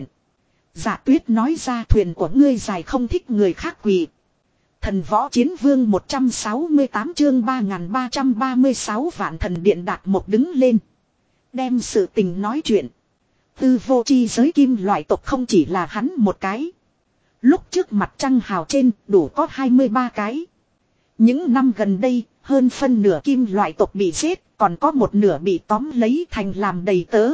Dạ Tuyết nói ra thuyền của ngươi dài không thích người khác quỳ. Thần võ chiến vương một trăm sáu mươi tám chương ba nghìn ba trăm ba mươi sáu vạn thần điện Đạt một đứng lên. Đem sự tình nói chuyện. Tư vô chi giới kim loại tộc không chỉ là hắn một cái. Lúc trước mặt trăng hào trên đủ có hai mươi ba cái. Những năm gần đây hơn phân nửa kim loại tộc bị giết. Còn có một nửa bị tóm lấy thành làm đầy tớ.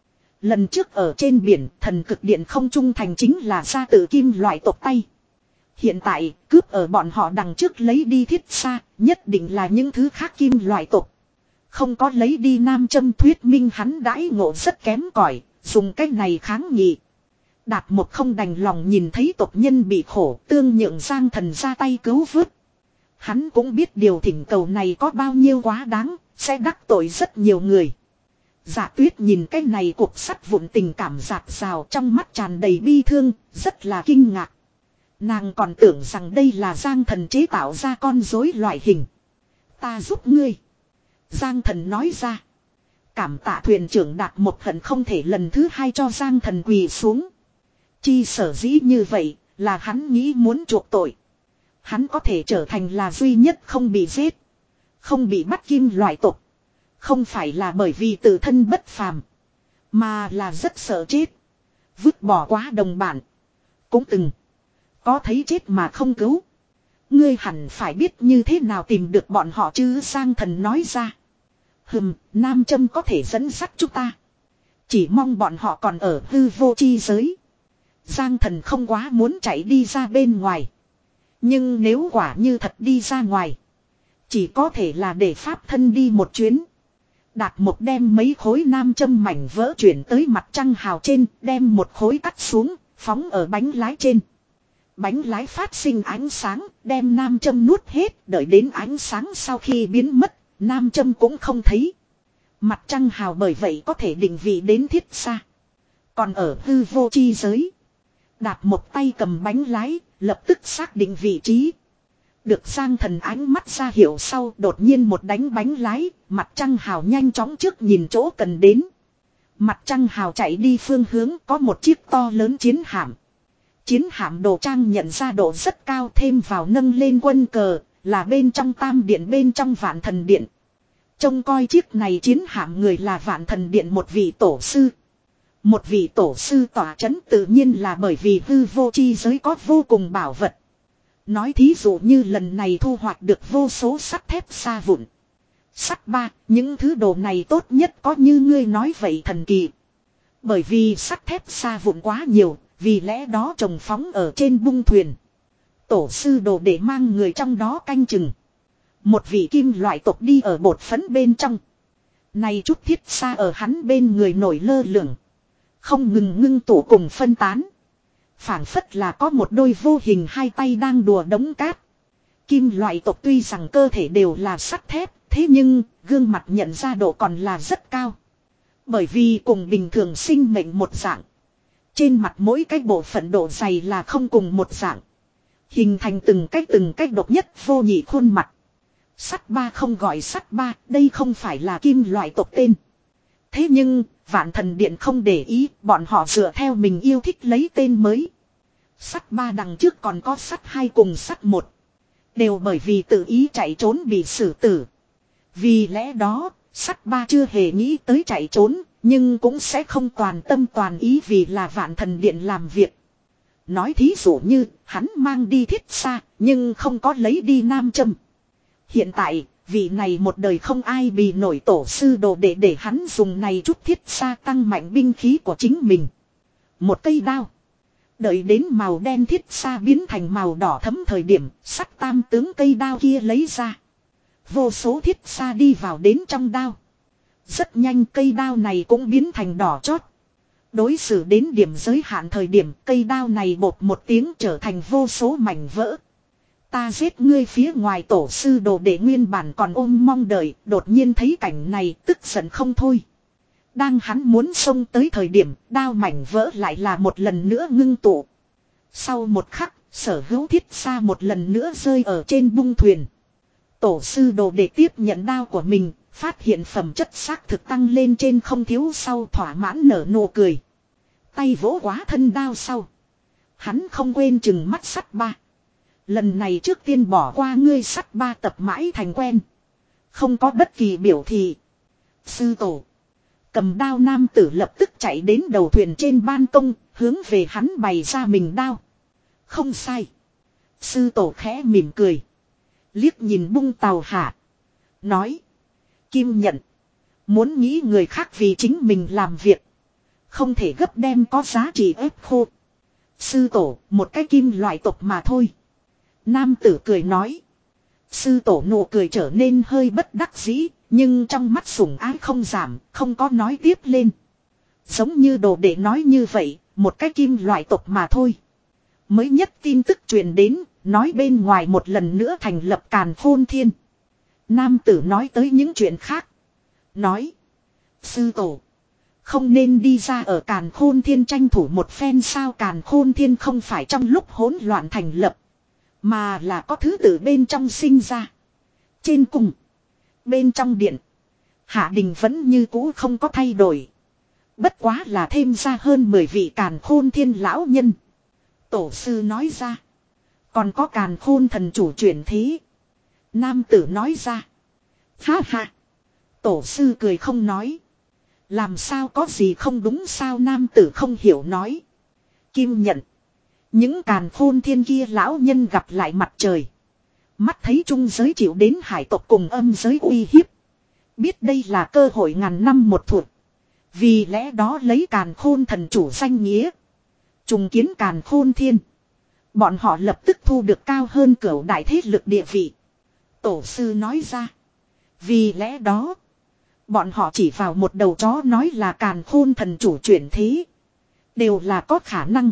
Lần trước ở trên biển thần cực điện không trung thành chính là ra tự kim loại tộc tay. Hiện tại cướp ở bọn họ đằng trước lấy đi thiết xa. Nhất định là những thứ khác kim loại tộc. Không có lấy đi nam châm thuyết minh hắn đãi ngộ rất kém cỏi. Dùng cách này kháng nghị. Đạt một không đành lòng nhìn thấy tộc nhân bị khổ tương nhượng Giang Thần ra tay cứu vớt. Hắn cũng biết điều thỉnh cầu này có bao nhiêu quá đáng. Sẽ đắc tội rất nhiều người. Dạ Tuyết nhìn cái này cuộc sắt vụn tình cảm dạt rào trong mắt tràn đầy bi thương, rất là kinh ngạc. Nàng còn tưởng rằng đây là Giang Thần chế tạo ra con rối loại hình. Ta giúp ngươi. Giang Thần nói ra. Cảm tạ thuyền trưởng Đạt một hận không thể lần thứ hai cho Giang Thần quỳ xuống. Chi sở dĩ như vậy là hắn nghĩ muốn chuộc tội. Hắn có thể trở thành là duy nhất không bị giết. Không bị bắt kim loại tộc. Không phải là bởi vì tự thân bất phàm. Mà là rất sợ chết. Vứt bỏ quá đồng bản. Cũng từng. Có thấy chết mà không cứu. Ngươi hẳn phải biết như thế nào tìm được bọn họ chứ. Giang Thần nói ra. Hừm, nam châm có thể dẫn dắt chúng ta. Chỉ mong bọn họ còn ở hư vô chi giới. Giang Thần không quá muốn chạy đi ra bên ngoài. Nhưng nếu quả như thật đi ra ngoài. Chỉ có thể là để pháp thân đi một chuyến. Đạt một đem mấy khối nam châm mảnh vỡ chuyển tới mặt trăng hào trên. Đem một khối cắt xuống, phóng ở bánh lái trên. Bánh lái phát sinh ánh sáng, đem nam châm nuốt hết. Đợi đến ánh sáng sau khi biến mất, nam châm cũng không thấy. Mặt trăng hào bởi vậy có thể định vị đến thiết xa. Còn ở hư vô chi giới. Đạt một tay cầm bánh lái, lập tức xác định vị trí. Được Giang Thần ánh mắt ra hiệu sau đột nhiên một đánh bánh lái, mặt trăng hào nhanh chóng trước nhìn chỗ cần đến. Mặt trăng hào chạy đi phương hướng có một chiếc to lớn chiến hạm. Chiến hạm đồ trang nhận ra độ rất cao thêm vào nâng lên quân cờ, là bên trong tam điện bên trong vạn thần điện. Trông coi chiếc này chiến hạm người là vạn thần điện một vị tổ sư. Một vị tổ sư tỏa chấn tự nhiên là bởi vì hư vô chi giới có vô cùng bảo vật. Nói thí dụ như lần này thu hoạch được vô số sắt thép xa vụn. Sắt ba, những thứ đồ này tốt nhất có như ngươi nói vậy thần kỳ. Bởi vì sắt thép xa vụn quá nhiều, vì lẽ đó trồng phóng ở trên bung thuyền. Tổ sư đồ để mang người trong đó canh chừng. Một vị kim loại tộc đi ở bột phấn bên trong. Này chút thiết xa ở hắn bên người nổi lơ lửng. Không ngừng ngưng tụ cùng phân tán. Phảng phất là có một đôi vô hình hai tay đang đùa đống cát. Kim loại tộc tuy rằng cơ thể đều là sắt thép, thế nhưng gương mặt nhận ra độ còn là rất cao. Bởi vì cùng bình thường sinh mệnh một dạng. Trên mặt mỗi cái bộ phận độ dày là không cùng một dạng. Hình thành từng cách từng cách độc nhất vô nhị khuôn mặt. Sắt ba không gọi sắt ba, đây không phải là kim loại tộc tên. Thế nhưng, vạn thần điện không để ý, bọn họ dựa theo mình yêu thích lấy tên mới. Sắt ba đằng trước còn có sắt hai cùng sắt một. Đều bởi vì tự ý chạy trốn bị xử tử. Vì lẽ đó, sắt ba chưa hề nghĩ tới chạy trốn, nhưng cũng sẽ không toàn tâm toàn ý vì là Vạn Thần Điện làm việc. Nói thí dụ như, hắn mang đi thiết xa, nhưng không có lấy đi nam châm. Hiện tại, vị này một đời không ai bị nổi tổ sư đồ để để hắn dùng này chút thiết xa tăng mạnh binh khí của chính mình. Một cây đao. Đợi đến màu đen thiết xa biến thành màu đỏ thấm thời điểm, sắt tam tướng cây đao kia lấy ra. Vô số thiết xa đi vào đến trong đao. Rất nhanh cây đao này cũng biến thành đỏ chót. Đối xử đến điểm giới hạn thời điểm cây đao này bột một tiếng trở thành vô số mảnh vỡ. Ta giết ngươi phía ngoài tổ sư đồ để nguyên bản còn ôm mong đợi, đột nhiên thấy cảnh này tức giận không thôi. Đang hắn muốn xông tới thời điểm, đao mảnh vỡ lại là một lần nữa ngưng tụ. Sau một khắc, sở hữu thiết xa một lần nữa rơi ở trên bung thuyền. Tổ sư đồ để tiếp nhận đao của mình, phát hiện phẩm chất xác thực tăng lên trên không thiếu sau thỏa mãn nở nụ cười. Tay vỗ quá thân đao sau. Hắn không quên chừng mắt sắt ba. Lần này trước tiên bỏ qua ngươi sắt ba tập mãi thành quen. Không có bất kỳ biểu thị. Sư tổ. Cầm đao nam tử lập tức chạy đến đầu thuyền trên ban công, hướng về hắn bày ra mình đao. Không sai. Sư tổ khẽ mỉm cười. Liếc nhìn bung tàu hạ. Nói. Kim nhận. Muốn nghĩ người khác vì chính mình làm việc. Không thể gấp đem có giá trị ép khô. Sư tổ, một cái kim loại tộc mà thôi. Nam tử cười nói. Sư tổ nụ cười trở nên hơi bất đắc dĩ, nhưng trong mắt sủng ái không giảm, không có nói tiếp lên. Giống như đồ đệ nói như vậy, một cái kim loại tộc mà thôi. Mới nhất tin tức truyền đến, nói bên ngoài một lần nữa thành lập Càn Khôn Thiên. Nam tử nói tới những chuyện khác. Nói. Sư tổ. Không nên đi ra ở Càn Khôn Thiên tranh thủ một phen sao Càn Khôn Thiên không phải trong lúc hỗn loạn thành lập. Mà là có thứ tự bên trong sinh ra. Trên cùng. Bên trong điện. Hạ đình vẫn như cũ không có thay đổi. Bất quá là thêm ra hơn mười vị Càn Khôn Thiên lão nhân. Tổ sư nói ra. Còn có Càn Khôn thần chủ chuyển thế. Nam tử nói ra. Ha ha. Tổ sư cười không nói. Làm sao có gì không đúng sao nam tử không hiểu nói. Kim nhận. Những Càn Khôn Thiên kia lão nhân gặp lại mặt trời. Mắt thấy trung giới chịu đến hải tộc cùng âm giới uy hiếp. Biết đây là cơ hội ngàn năm một thủa. Vì lẽ đó lấy Càn Khôn thần chủ danh nghĩa. Trùng kiến Càn Khôn Thiên. Bọn họ lập tức thu được cao hơn cửu đại thế lực địa vị. Tổ sư nói ra. Vì lẽ đó. Bọn họ chỉ vào một đầu chó nói là Càn Khôn thần chủ chuyển thế. Đều là có khả năng.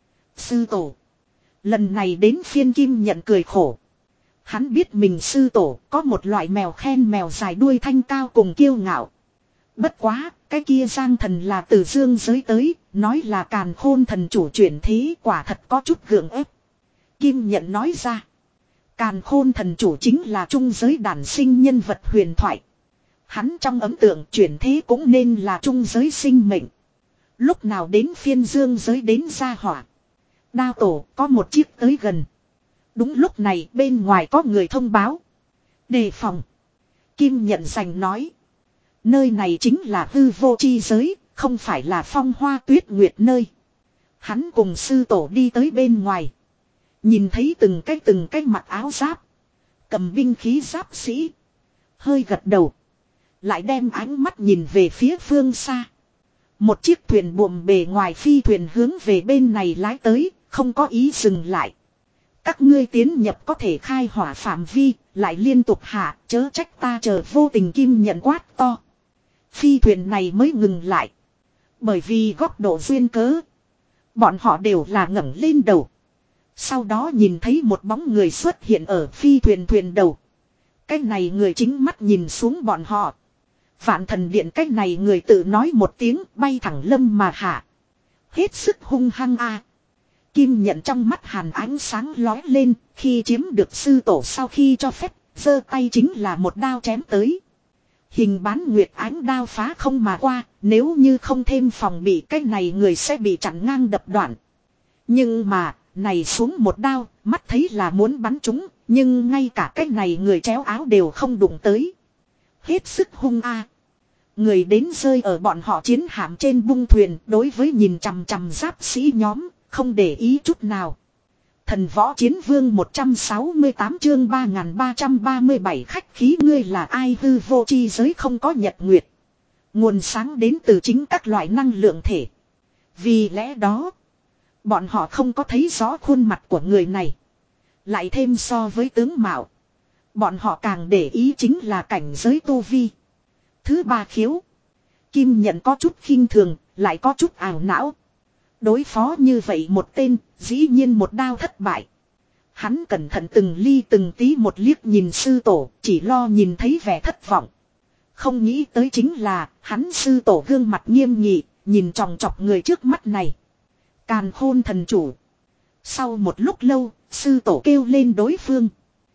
Sư tổ. Lần này đến phiên Kim nhận cười khổ. Hắn biết mình sư tổ có một loại mèo khen mèo dài đuôi thanh cao cùng kiêu ngạo. Bất quá, cái kia giang thần là từ dương giới tới, nói là Càn Khôn thần chủ chuyển thế quả thật có chút gượng ép. Kim nhận nói ra. Càn Khôn thần chủ chính là trung giới đản sinh nhân vật huyền thoại. Hắn trong ấn tượng chuyển thế cũng nên là trung giới sinh mệnh. Lúc nào đến phiên dương giới đến gia hỏa. Đao tổ có một chiếc tới gần. Đúng lúc này bên ngoài có người thông báo. Đề phòng. Kim nhận giành nói. Nơi này chính là hư vô chi giới, không phải là phong hoa tuyết nguyệt nơi. Hắn cùng sư tổ đi tới bên ngoài. Nhìn thấy từng cái từng cái mặc áo giáp. Cầm binh khí giáp sĩ. Hơi gật đầu. Lại đem ánh mắt nhìn về phía phương xa. Một chiếc thuyền buồm bề ngoài phi thuyền hướng về bên này lái tới, không có ý dừng lại. Các ngươi tiến nhập có thể khai hỏa phạm vi, lại liên tục hạ, chớ trách ta chờ vô tình kim nhận quát to. Phi thuyền này mới ngừng lại. Bởi vì góc độ duyên cớ. Bọn họ đều là ngẩng lên đầu. Sau đó nhìn thấy một bóng người xuất hiện ở phi thuyền thuyền đầu. Cái này người chính mắt nhìn xuống bọn họ. Vạn Thần Điện cái này người tự nói một tiếng bay thẳng lâm mà hạ. Hết sức hung hăng a. Kim nhận trong mắt hàn ánh sáng lói lên, khi chiếm được sư tổ sau khi cho phép, giơ tay chính là một đao chém tới. Hình bán nguyệt ánh đao phá không mà qua, nếu như không thêm phòng bị cái này người sẽ bị chặn ngang đập đoạn. Nhưng mà, này xuống một đao, mắt thấy là muốn bắn chúng, nhưng ngay cả cái này người chéo áo đều không đụng tới. Hết sức hung a. Người đến rơi ở bọn họ chiến hạm trên bung thuyền, đối với nhìn chằm chằm giáp sĩ nhóm, không để ý chút nào. Thần võ chiến vương một trăm sáu mươi tám chương ba nghìn ba trăm ba mươi bảy khách khí ngươi là ai hư vô chi giới không có nhật nguyệt. Nguồn sáng đến từ chính các loại năng lượng thể. Vì lẽ đó, bọn họ không có thấy rõ khuôn mặt của người này. Lại thêm so với tướng mạo, bọn họ càng để ý chính là cảnh giới tu vi. Thứ ba khiếu. Kim Nhận có chút khinh thường, lại có chút ảo não. Đối phó như vậy một tên, dĩ nhiên một đao thất bại. Hắn cẩn thận từng ly từng tí một liếc nhìn sư tổ, chỉ lo nhìn thấy vẻ thất vọng. Không nghĩ tới chính là, hắn sư tổ gương mặt nghiêm nghị, nhìn tròng trọc người trước mắt này. Càn Khôn thần chủ. Sau một lúc lâu, sư tổ kêu lên đối phương.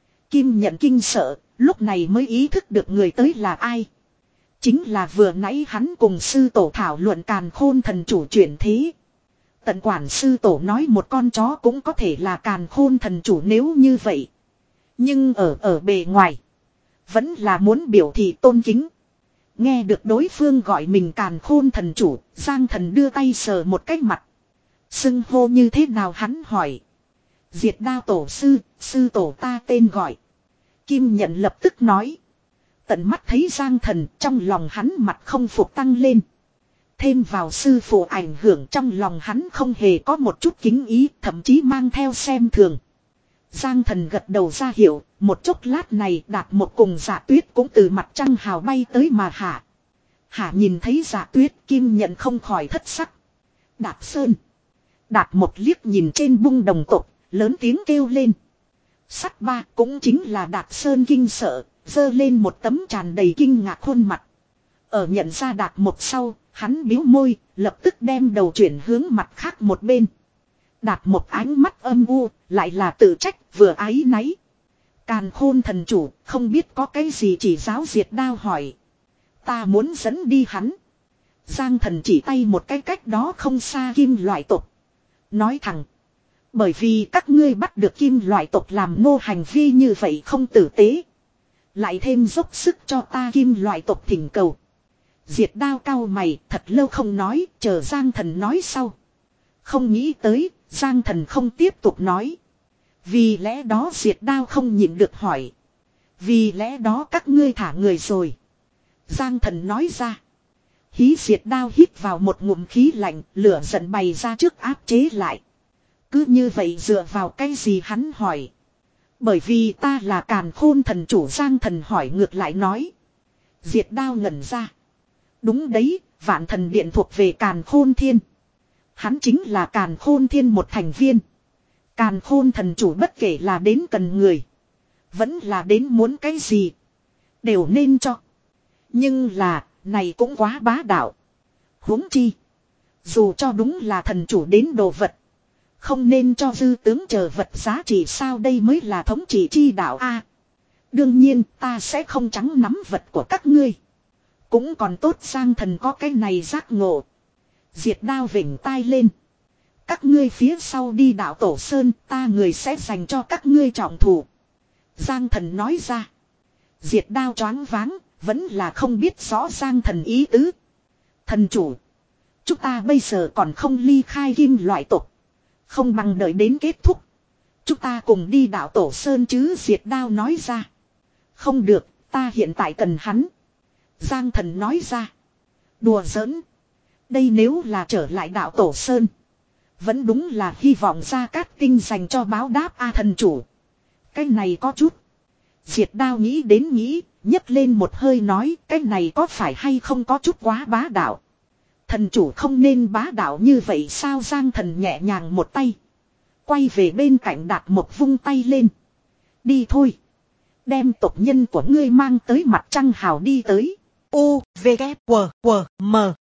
Kim Nhận kinh sợ, lúc này mới ý thức được người tới là ai. Chính là vừa nãy hắn cùng sư tổ thảo luận Càn Khôn thần chủ chuyển thế. Tận quản sư tổ nói một con chó cũng có thể là Càn Khôn thần chủ nếu như vậy. Nhưng ở ở bề ngoài, vẫn là muốn biểu thị tôn kính. Nghe được đối phương gọi mình Càn Khôn thần chủ, Giang Thần đưa tay sờ một cái mặt. Xưng hô như thế nào hắn hỏi. Diệt Đao tổ sư, sư tổ ta tên gọi. Kim Nhận lập tức nói. Tận mắt thấy Giang Thần, trong lòng hắn mặt không phục tăng lên. Thêm vào sư phụ ảnh hưởng, trong lòng hắn không hề có một chút kính ý, thậm chí mang theo xem thường. Giang Thần gật đầu ra hiệu, một chốc lát này Đạt Một cùng Dạ Tuyết cũng từ mặt trăng hào bay tới mà hạ. Hạ nhìn thấy Dạ Tuyết, Kim Nhận không khỏi thất sắc. Đạt Sơn. Đạt Một liếc nhìn trên bung đồng tộc, lớn tiếng kêu lên. Sắt ba cũng chính là Đạt Sơn kinh sợ, giơ lên một tấm tràn đầy kinh ngạc khuôn mặt. Ở nhận ra Đạt Một sau, hắn bĩu môi, lập tức đem đầu chuyển hướng mặt khác một bên. Đạt Một ánh mắt âm u, lại là tự trách, vừa áy náy. Càn Khôn thần chủ, không biết có cái gì chỉ giáo Diệt Đao hỏi. Ta muốn dẫn đi hắn. Giang Thần chỉ tay một cái cách đó không xa kim loại tộc. Nói thẳng. Bởi vì các ngươi bắt được kim loại tộc làm nô hành vi như vậy không tử tế. Lại thêm dốc sức cho ta kim loại tộc thỉnh cầu. Diệt Đao cau mày, thật lâu không nói, chờ Giang Thần nói sau. Không nghĩ tới, Giang Thần không tiếp tục nói. Vì lẽ đó Diệt Đao không nhịn được hỏi. Vì lẽ đó các ngươi thả người rồi. Giang Thần nói ra. Hí Diệt Đao hít vào một ngụm khí lạnh, lửa giận bày ra trước áp chế lại. Cứ như vậy dựa vào cái gì hắn hỏi. Bởi vì ta là Càn Khôn thần chủ. Giang Thần hỏi ngược lại nói. Diệt Đao ngẩn ra. Đúng đấy, Vạn Thần Điện thuộc về Càn Khôn Thiên. Hắn chính là Càn Khôn Thiên một thành viên. Càn Khôn thần chủ bất kể là đến cần người, vẫn là đến muốn cái gì, đều nên cho. Nhưng là, này cũng quá bá đạo. Huống chi, dù cho đúng là thần chủ đến đồ vật, không nên cho dư tướng chờ vật giá trị sao, đây mới là thống trị chi đạo a. Đương nhiên ta sẽ không trắng nắm vật của các ngươi. Cũng còn tốt Giang Thần có cái này giác ngộ. Diệt Đao vểnh tai lên. Các ngươi phía sau đi đạo Tổ Sơn, ta người sẽ dành cho các ngươi trọng thủ. Giang Thần nói ra. Diệt Đao choáng váng, vẫn là không biết rõ Giang Thần ý tứ. Thần chủ, chúng ta bây giờ còn không ly khai kim loại tộc. Không bằng đợi đến kết thúc. Chúng ta cùng đi đạo Tổ Sơn chứ. Diệt Đao nói ra. Không được, ta hiện tại cần hắn. Giang Thần nói ra. Đùa giỡn. Đây nếu là trở lại đạo Tổ Sơn, vẫn đúng là hy vọng Gia Cát Tinh dành cho báo đáp a thần chủ. Cái này có chút. Diệt Đao nghĩ đến nghĩ, nhấc lên một hơi nói, cái này có phải hay không có chút quá bá đạo. Thần chủ không nên bá đạo như vậy sao. Giang Thần nhẹ nhàng một tay, quay về bên cạnh Đạt Một vung tay lên. Đi thôi. Đem tộc nhân của ngươi mang tới mặt trăng hào đi tới. U, V, K, W, W, M.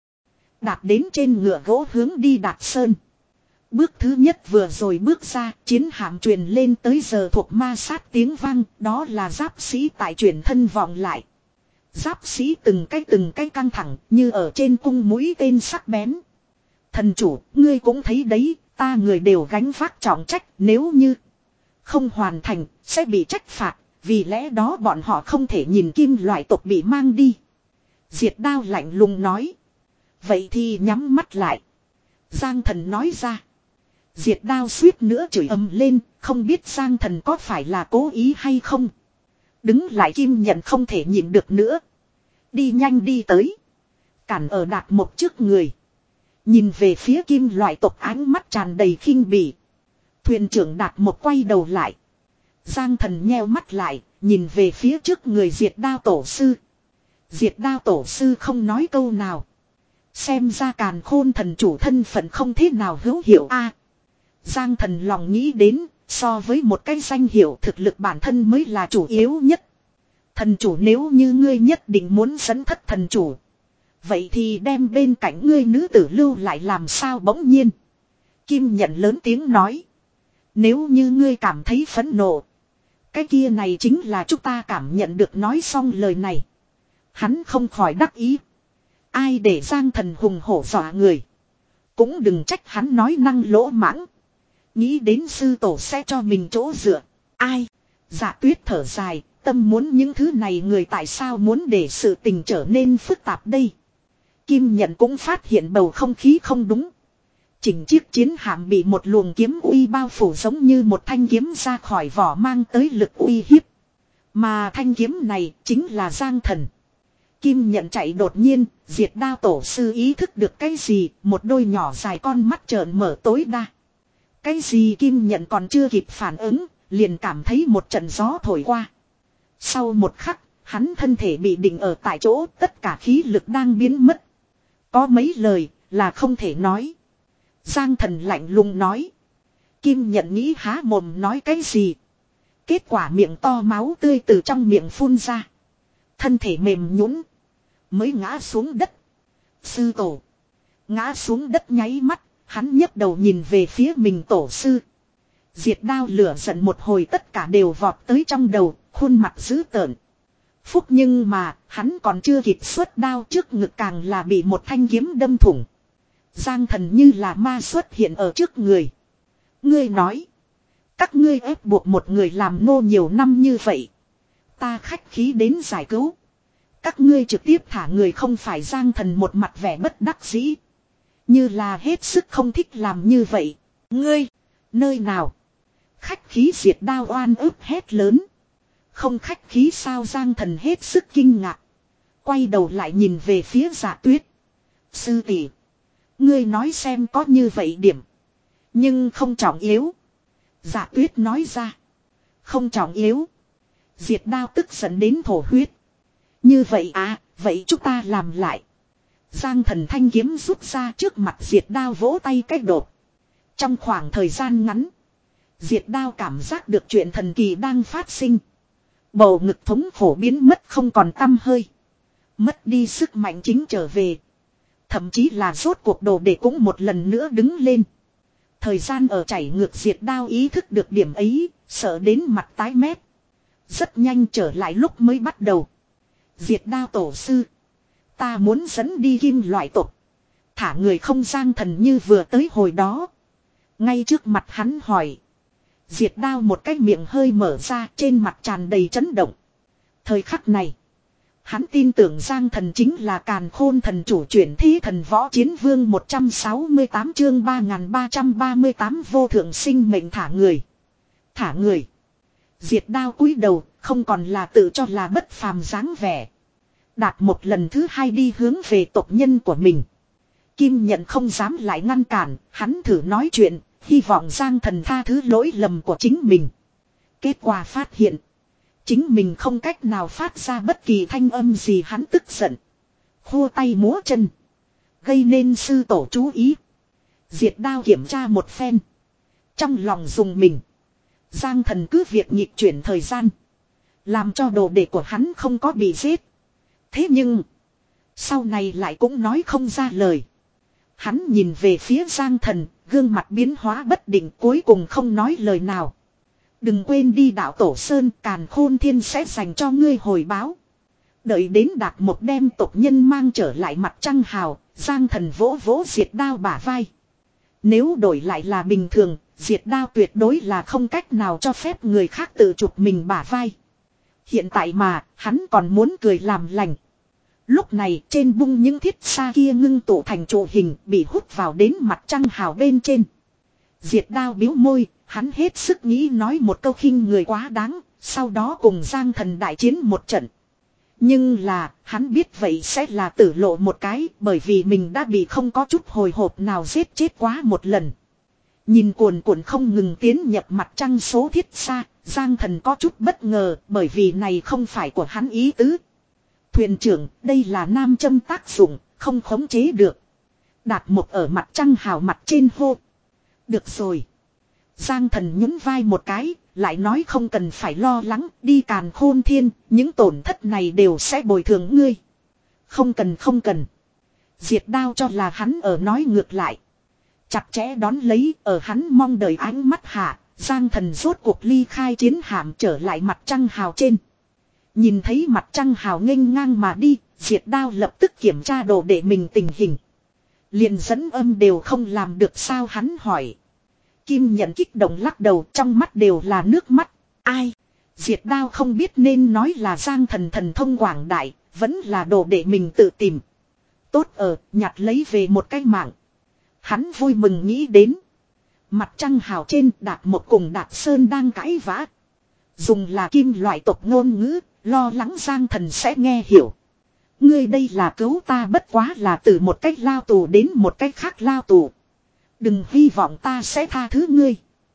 Đạt đến trên ngựa gỗ hướng đi Đạt Sơn. Bước thứ nhất vừa rồi bước ra, chiến hạm truyền lên tới giờ thuộc ma sát tiếng vang, đó là giáp sĩ tại truyền thân vọng lại. Giáp sĩ từng cái từng cái căng thẳng, như ở trên cung mũi tên sắc bén. Thần chủ, ngươi cũng thấy đấy, ta người đều gánh vác trọng trách, nếu như không hoàn thành, sẽ bị trách phạt, vì lẽ đó bọn họ không thể nhìn kim loại tộc bị mang đi. Diệt Đao lạnh lùng nói. Vậy thì nhắm mắt lại. Giang Thần nói ra. Diệt Đao suýt nữa chửi ầm lên, không biết Giang Thần có phải là cố ý hay không. Đứng lại Kim Nhận không thể nhịn được nữa. Đi nhanh đi tới. Cản ở Đạt Mộc trước người. Nhìn về phía kim loại tộc ánh mắt tràn đầy khinh bỉ. Thuyền trưởng Đạt Mộc quay đầu lại. Giang Thần nheo mắt lại, nhìn về phía trước người Diệt Đao tổ sư. Diệt Đao tổ sư không nói câu nào. Xem ra Càn Khôn thần chủ thân phận không thế nào hữu hiệu a. Giang Thần lòng nghĩ đến, so với một cái danh hiệu thực lực bản thân mới là chủ yếu nhất. Thần chủ nếu như ngươi nhất định muốn dẫn thất thần chủ. Vậy thì đem bên cạnh ngươi nữ tử lưu lại làm sao bỗng nhiên. Kim Nhận lớn tiếng nói. Nếu như ngươi cảm thấy phẫn nộ. Cái kia này chính là chúng ta cảm nhận được nói xong lời này. Hắn không khỏi đắc ý. Ai để Giang Thần hùng hổ dọa người. Cũng đừng trách hắn nói năng lỗ mãng. Nghĩ đến sư tổ sẽ cho mình chỗ dựa. Ai? Dạ Tuyết thở dài. Tâm muốn những thứ này người tại sao muốn để sự tình trở nên phức tạp đây. Kim Nhận cũng phát hiện bầu không khí không đúng. Chỉnh chiếc chiến hạm bị một luồng kiếm uy bao phủ giống như một thanh kiếm ra khỏi vỏ mang tới lực uy hiếp. Mà thanh kiếm này chính là Giang Thần. Kim Nhận chạy đột nhiên, Diệt Đao tổ sư ý thức được cái gì, một đôi nhỏ dài con mắt trợn mở tối đa. Cái gì Kim Nhận còn chưa kịp phản ứng, liền cảm thấy một trận gió thổi qua. Sau một khắc, hắn thân thể bị định ở tại chỗ, tất cả khí lực đang biến mất. Có mấy lời là không thể nói. Giang Thần lạnh lùng nói. Kim Nhận nghĩ há mồm nói cái gì. Kết quả miệng to máu tươi từ trong miệng phun ra. Thân thể mềm nhũn mới ngã xuống đất. Sư tổ. Ngã xuống đất nháy mắt, hắn nhấc đầu nhìn về phía mình tổ sư. Diệt Đao lửa giận một hồi tất cả đều vọt tới trong đầu, khuôn mặt dữ tợn. Phúc nhưng mà, hắn còn chưa kịp xuất đao trước ngực càng là bị một thanh kiếm đâm thủng. Giang Thần như là ma xuất hiện ở trước người. Ngươi nói. Các ngươi ép buộc một người làm nô nhiều năm như vậy. Ta khách khí đến giải cứu. Các ngươi trực tiếp thả người không phải Giang Thần một mặt vẻ bất đắc dĩ. Như là hết sức không thích làm như vậy. Ngươi, nơi nào? Khách khí Diệt Đao oan ức hét lớn. Không khách khí sao Giang Thần hết sức kinh ngạc. Quay đầu lại nhìn về phía Dạ Tuyết. Sư tỷ, ngươi nói xem có như vậy điểm. Nhưng không trọng yếu. Dạ Tuyết nói ra. Không trọng yếu. Diệt Đao tức giận đến thổ huyết. Như vậy à, vậy chúng ta làm lại. Giang Thần thanh kiếm rút ra trước mặt Diệt Đao vỗ tay cách đột. Trong khoảng thời gian ngắn, Diệt Đao cảm giác được chuyện thần kỳ đang phát sinh. Bầu ngực thống khổ biến mất không còn tăm hơi. Mất đi sức mạnh chính trở về. Thậm chí là rốt cuộc đồ để cũng một lần nữa đứng lên. Thời gian ở chảy ngược Diệt Đao ý thức được điểm ấy, sợ đến mặt tái mét. Rất nhanh trở lại lúc mới bắt đầu. Diệt Đao tổ sư. Ta muốn dẫn đi kim loại tộc. Thả người không Giang Thần như vừa tới hồi đó. Ngay trước mặt hắn hỏi. Diệt Đao một cái miệng hơi mở ra trên mặt tràn đầy chấn động. Thời khắc này. Hắn tin tưởng Giang Thần chính là Càn Khôn thần chủ chuyển thế thần võ chiến vương một trăm sáu mươi tám chương ba nghìn ba trăm ba mươi tám vô thượng sinh mệnh thả người. Thả người. Diệt Đao cúi đầu không còn là tự cho là bất phàm dáng vẻ. Đạt một lần thứ hai đi hướng về tộc nhân của mình. Kim Nhận không dám lại ngăn cản, hắn thử nói chuyện, hy vọng Giang Thần tha thứ lỗi lầm của chính mình. Kết quả phát hiện. Chính mình không cách nào phát ra bất kỳ thanh âm gì hắn tức giận. Khua tay múa chân. Gây nên sư tổ chú ý. Diệt Đao kiểm tra một phen. Trong lòng dùng mình. Giang Thần cứ việc nhịp chuyển thời gian. Làm cho đồ đệ của hắn không có bị giết. Thế nhưng. Sau này lại cũng nói không ra lời. Hắn nhìn về phía Giang Thần. Gương mặt biến hóa bất định cuối cùng không nói lời nào. Đừng quên đi đạo Tổ Sơn, Càn Khôn Thiên sẽ dành cho ngươi hồi báo. Đợi đến Đạt một đem tộc nhân mang trở lại mặt trăng hào, Giang Thần vỗ vỗ Diệt Đao bả vai. Nếu đổi lại là bình thường, Diệt Đao tuyệt đối là không cách nào cho phép người khác tự chụp mình bả vai. Hiện tại mà, hắn còn muốn cười làm lành. Lúc này trên bung những thiết xa kia ngưng tụ thành trụ hình bị hút vào đến mặt trăng hào bên trên. Diệt Đao biếu môi, hắn hết sức nghĩ nói một câu khinh người quá đáng, sau đó cùng Giang Thần đại chiến một trận. Nhưng là, hắn biết vậy sẽ là tử lộ một cái, bởi vì mình đã bị không có chút hồi hộp nào giết chết quá một lần. Nhìn cuồn cuộn không ngừng tiến nhập mặt trăng số thiết xa, Giang Thần có chút bất ngờ, bởi vì này không phải của hắn ý tứ. Thuyền trưởng, đây là nam châm tác dụng, không khống chế được. Đạt một ở mặt trăng hào mặt trên hô. Được rồi. Giang Thần nhún vai một cái, lại nói không cần phải lo lắng, đi Càn Khôn Thiên, những tổn thất này đều sẽ bồi thường ngươi. Không cần không cần. Diệt Đao cho là hắn ở nói ngược lại. Chặt chẽ đón lấy, ở hắn mong đợi ánh mắt hạ, Giang Thần rốt cuộc ly khai chiến hạm trở lại mặt trăng hào trên. Nhìn thấy mặt trăng hào nghênh ngang mà đi, Diệt Đao lập tức kiểm tra đồ để mình tình hình. Liền dẫn âm đều không làm được sao hắn hỏi. Kim Nhận kích động lắc đầu, trong mắt đều là nước mắt. Ai? Diệt Đao không biết nên nói là Giang Thần thần thông quảng đại, vẫn là đồ để mình tự tìm. Tốt ở, nhặt lấy về một cái mạng. Hắn vui mừng nghĩ đến. Mặt trăng hào trên Đạt một cùng Đạt Sơn đang cãi vã. Dùng là kim loại tộc ngôn ngữ, lo lắng Giang Thần sẽ nghe hiểu. Ngươi đây là cứu ta bất quá là từ một cách lao tù đến một cách khác lao tù. Đừng hy vọng ta sẽ tha thứ ngươi.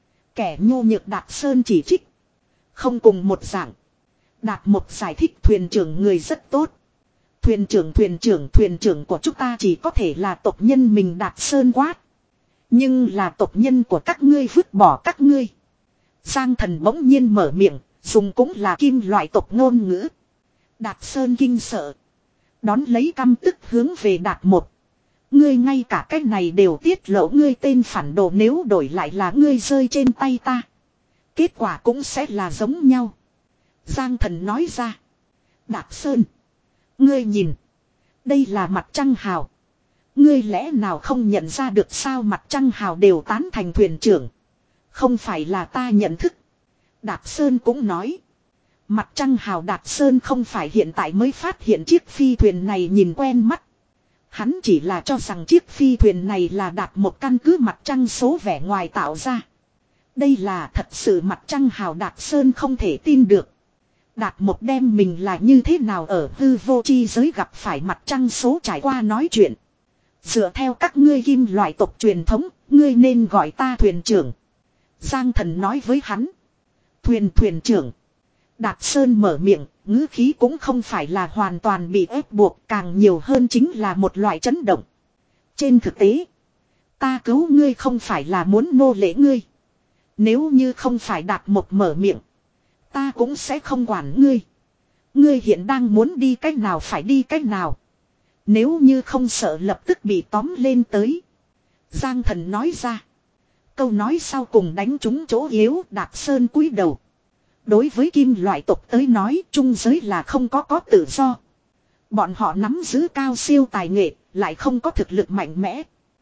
Kẻ nhu nhược Đạt Sơn chỉ trích. Không cùng một dạng. Đạt một giải thích thuyền trưởng người rất tốt. Thuyền trưởng thuyền trưởng thuyền trưởng của chúng ta chỉ có thể là tộc nhân mình Đạt Sơn quát. Nhưng là tộc nhân của các ngươi vứt bỏ các ngươi. Giang Thần bỗng nhiên mở miệng, dùng cũng là kim loại tộc ngôn ngữ. Đạt Sơn kinh sợ. Đón lấy căm tức hướng về Đạt một. Ngươi ngay cả cái này đều tiết lộ ngươi tên phản đồ, nếu đổi lại là ngươi rơi trên tay ta. Kết quả cũng sẽ là giống nhau. Giang Thần nói ra. Đạt Sơn. Ngươi nhìn. Đây là mặt trăng hào. Ngươi lẽ nào không nhận ra được sao, mặt trăng hào đều tán thành thuyền trưởng. Không phải là ta nhận thức. Đạt Sơn cũng nói. Mặt trăng hào Đạt Sơn không phải hiện tại mới phát hiện chiếc phi thuyền này nhìn quen mắt. Hắn chỉ là cho rằng chiếc phi thuyền này là Đạt một căn cứ mặt trăng số vẻ ngoài tạo ra. Đây là thật sự mặt trăng hào Đạt Sơn không thể tin được. Đạt một đem mình là như thế nào ở hư vô chi giới gặp phải mặt trăng số trải qua nói chuyện. Dựa theo các ngươi kim loại tộc truyền thống, ngươi nên gọi ta thuyền trưởng. Giang Thần nói với hắn. Thuyền thuyền trưởng. Đạt Sơn mở miệng, ngữ khí cũng không phải là hoàn toàn bị ép buộc, càng nhiều hơn chính là một loại chấn động. Trên thực tế, ta cứu ngươi không phải là muốn nô lệ ngươi. Nếu như không phải Đạt một mở miệng, ta cũng sẽ không quản ngươi. Ngươi hiện đang muốn đi cách nào phải đi cách nào. Nếu như không sợ lập tức bị tóm lên tới. Giang Thần nói ra. Câu nói sau cùng đánh trúng chỗ yếu, Đạt Sơn cúi đầu. Đối với kim loại tộc tới nói, trung giới là không có có tự do. Bọn họ nắm giữ cao siêu tài nghệ, lại không có thực lực mạnh mẽ.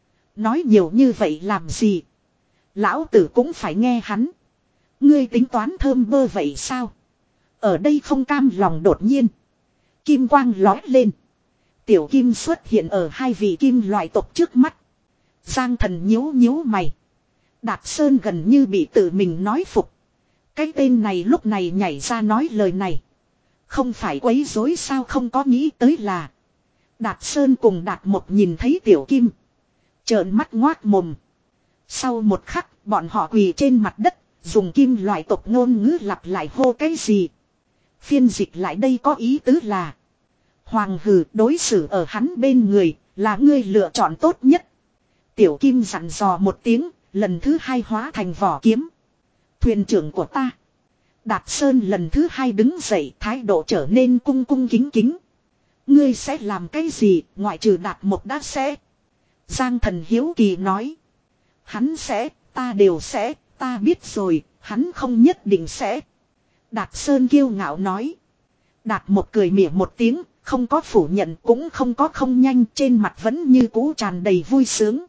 Nói nhiều như vậy làm gì? Lão tử cũng phải nghe hắn. Ngươi tính toán thơm bơ vậy sao? Ở đây không cam lòng đột nhiên. Kim quang lói lên. Tiểu Kim xuất hiện ở hai vị kim loại tộc trước mắt. Giang Thần nhíu nhíu mày. Đạt Sơn gần như bị tự mình nói phục. Cái tên này lúc này nhảy ra nói lời này. Không phải quấy rối sao, không có nghĩ tới là. Đạt Sơn cùng Đạt một nhìn thấy Tiểu Kim. Trợn mắt ngoác mồm. Sau một khắc bọn họ quỳ trên mặt đất. Dùng kim loại tộc ngôn ngữ lặp lại hô cái gì. Phiên dịch lại đây có ý tứ là. Hoàng hừ đối xử ở hắn bên người là ngươi lựa chọn tốt nhất. Tiểu Kim dặn dò một tiếng, lần thứ hai hóa thành vỏ kiếm. Thuyền trưởng của ta. Đạt Sơn lần thứ hai đứng dậy, thái độ trở nên cung cung kính kính. Ngươi sẽ làm cái gì, ngoại trừ Đạt một đã sẽ. Giang Thần hiếu kỳ nói. Hắn sẽ, ta đều sẽ, ta biết rồi, hắn không nhất định sẽ. Đạt Sơn kiêu ngạo nói. Đạt một cười mỉa một tiếng, không có phủ nhận cũng không có không nhanh, trên mặt vẫn như cũ tràn đầy vui sướng.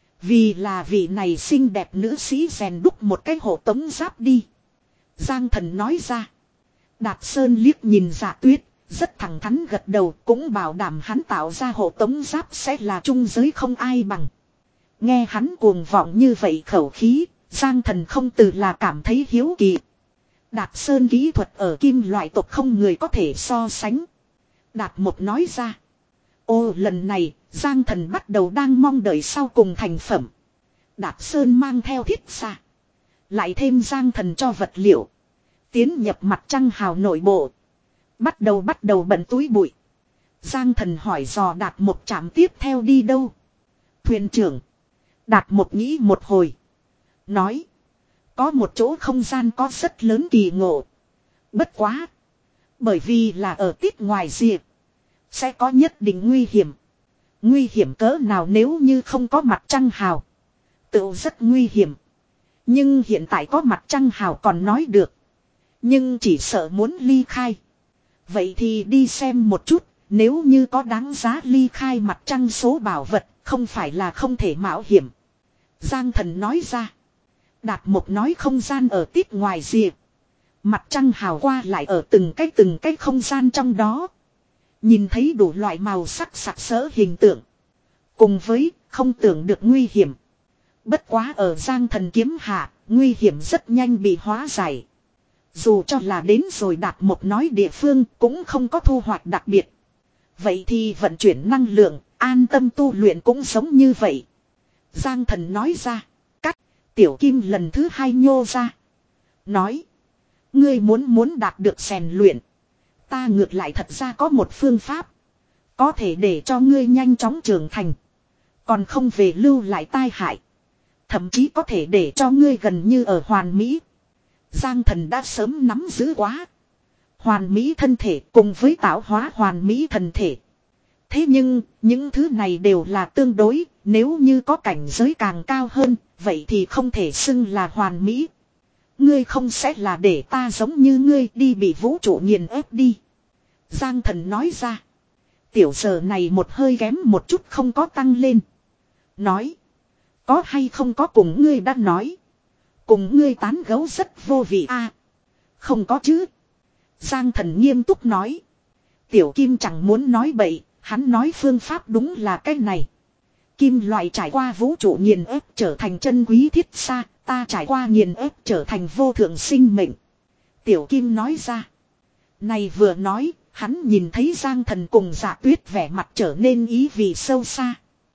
Vì là vị này xinh đẹp nữ sĩ rèn đúc một cái hộ tống giáp đi. Giang Thần nói ra. Đạt Sơn liếc nhìn Dạ Tuyết, rất thẳng thắn gật đầu, cũng bảo đảm hắn tạo ra hộ tống giáp sẽ là trung giới không ai bằng. Nghe hắn cuồng vọng như vậy khẩu khí, Giang Thần không từ là cảm thấy hiếu kỳ. Đạt Sơn kỹ thuật ở kim loại tộc không người có thể so sánh. Đạt Một nói ra. Ô, lần này, Giang Thần bắt đầu đang mong đợi sau cùng thành phẩm. Đạt Sơn mang theo thiết xa. Lại thêm Giang Thần cho vật liệu. Tiến nhập mặt trăng hào nội bộ. Bắt đầu bắt đầu bận túi bụi. Giang Thần hỏi dò Đạt Một trạm tiếp theo đi đâu. Thuyền trưởng. Đạt Một nghĩ một hồi. Nói. Có một chỗ không gian có rất lớn kỳ ngộ. Bất quá. Bởi vì là ở tít ngoài rìa. Sẽ có nhất định nguy hiểm. Nguy hiểm cỡ nào nếu như không có mặt trăng hào. Tự rất nguy hiểm. Nhưng hiện tại có mặt trăng hào còn nói được. Nhưng chỉ sợ muốn ly khai. Vậy thì đi xem một chút. Nếu như có đáng giá ly khai mặt trăng số bảo vật. Không phải là không thể mạo hiểm. Giang Thần nói ra. Đạt Một nói không gian ở tít ngoài rìa. Mặt trăng hào qua lại ở từng cái từng cái không gian trong đó. Nhìn thấy đủ loại màu sắc sặc sỡ hình tượng. Cùng với không tưởng được nguy hiểm. Bất quá ở Giang Thần kiếm hạ, nguy hiểm rất nhanh bị hóa giải. Dù cho là đến rồi Đạt Một nói địa phương cũng không có thu hoạch đặc biệt. Vậy thì vận chuyển năng lượng, an tâm tu luyện cũng giống như vậy. Giang Thần nói ra. Cắt, Tiểu Kim lần thứ hai nhô ra. Nói. Ngươi muốn muốn đạt được rèn luyện. Ta ngược lại thật ra có một phương pháp. Có thể để cho ngươi nhanh chóng trưởng thành. Còn không về lưu lại tai hại. Thậm chí có thể để cho ngươi gần như ở hoàn mỹ. Giang Thần đã sớm nắm giữ quá. Hoàn mỹ thân thể cùng với tạo hóa hoàn mỹ thân thể. Thế nhưng, những thứ này đều là tương đối, nếu như có cảnh giới càng cao hơn, vậy thì không thể xưng là hoàn mỹ. Ngươi không sẽ là để ta giống như ngươi đi bị vũ trụ nghiền ép đi. Giang Thần nói ra. Tiểu giờ này một hơi kém một chút không có tăng lên. Nói. Có hay không có cùng ngươi đã nói. Cùng ngươi tán gấu rất vô vị a. À, không có chứ. Giang Thần nghiêm túc nói. Tiểu Kim chẳng muốn nói bậy. Hắn nói phương pháp đúng là cái này. Kim loại trải qua vũ trụ nghiền ép trở thành chân quý thiết xa. Ta trải qua nghiền ép trở thành vô thượng sinh mệnh. Tiểu Kim nói ra. Này vừa nói, hắn nhìn thấy Giang Thần cùng Dạ Tuyết vẻ mặt trở nên ý vị sâu xa.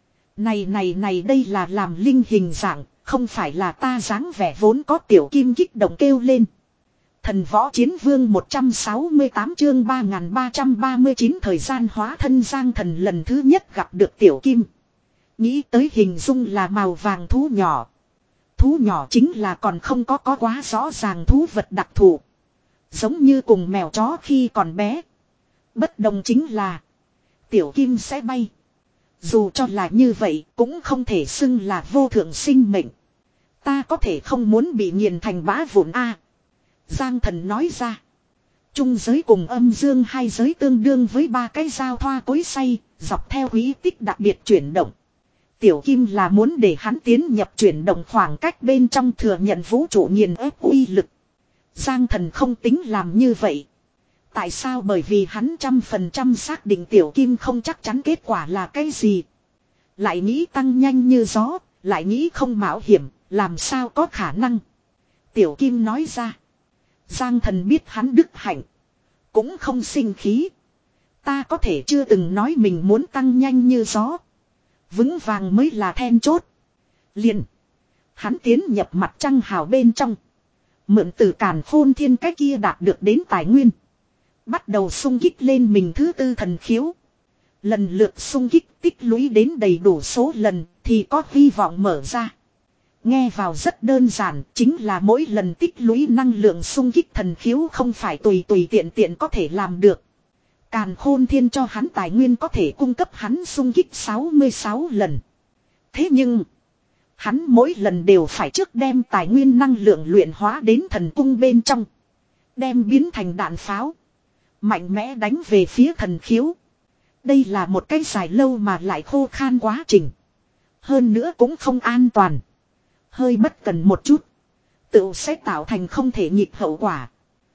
Này này này đây là làm linh hình dạng, không phải là ta dáng vẻ vốn có. Tiểu Kim kích động kêu lên. Thần Võ Chiến Vương một trăm sáu mươi tám chương ba nghìn ba trăm ba mươi chín thời gian hóa thân. Giang Thần lần thứ nhất gặp được Tiểu Kim. Nghĩ tới hình dung là màu vàng thú nhỏ. Thú nhỏ chính là còn không có có quá rõ ràng thú vật đặc thù. Giống như cùng mèo chó khi còn bé. Bất đồng chính là Tiểu Kim sẽ bay. Dù cho là như vậy cũng không thể xưng là vô thượng sinh mệnh. Ta có thể không muốn bị nghiền thành bã vụn a. À, Giang Thần nói ra. Trung giới cùng âm dương hai giới tương đương với ba cái giao thoa cối xay, dọc theo quý tích đặc biệt chuyển động. Tiểu Kim là muốn để hắn tiến nhập chuyển động khoảng cách bên trong thừa nhận vũ trụ nghiền ép uy lực. Giang Thần không tính làm như vậy. Tại sao? Bởi vì hắn trăm phần trăm xác định Tiểu Kim không chắc chắn kết quả là cái gì. Lại nghĩ tăng nhanh như gió, lại nghĩ không mạo hiểm, làm sao có khả năng. Tiểu Kim nói ra. Giang Thần biết hắn đức hạnh. Cũng không sinh khí. Ta có thể chưa từng nói mình muốn tăng nhanh như gió. Vững vàng mới là then chốt. Liền. Hắn tiến nhập mặt trăng hào bên trong. Mượn từ càn khôn thiên cái kia đạt được đến tài nguyên. Bắt đầu xung kích lên mình thứ tư thần khiếu. Lần lượt xung kích tích lũy đến đầy đủ số lần thì có hy vọng mở ra. Nghe vào rất đơn giản, chính là mỗi lần tích lũy năng lượng xung kích thần khiếu không phải tùy tùy tiện tiện có thể làm được. Càn khôn thiên cho hắn tài nguyên có thể cung cấp hắn xung kích sáu mươi sáu lần. Thế nhưng, hắn mỗi lần đều phải trước đem tài nguyên năng lượng luyện hóa đến thần cung bên trong. Đem biến thành đạn pháo. Mạnh mẽ đánh về phía thần khiếu. Đây là một cái dài lâu mà lại khô khan quá trình. Hơn nữa cũng không an toàn. Hơi bất cần một chút. Tự sẽ tạo thành không thể nhịp hậu quả.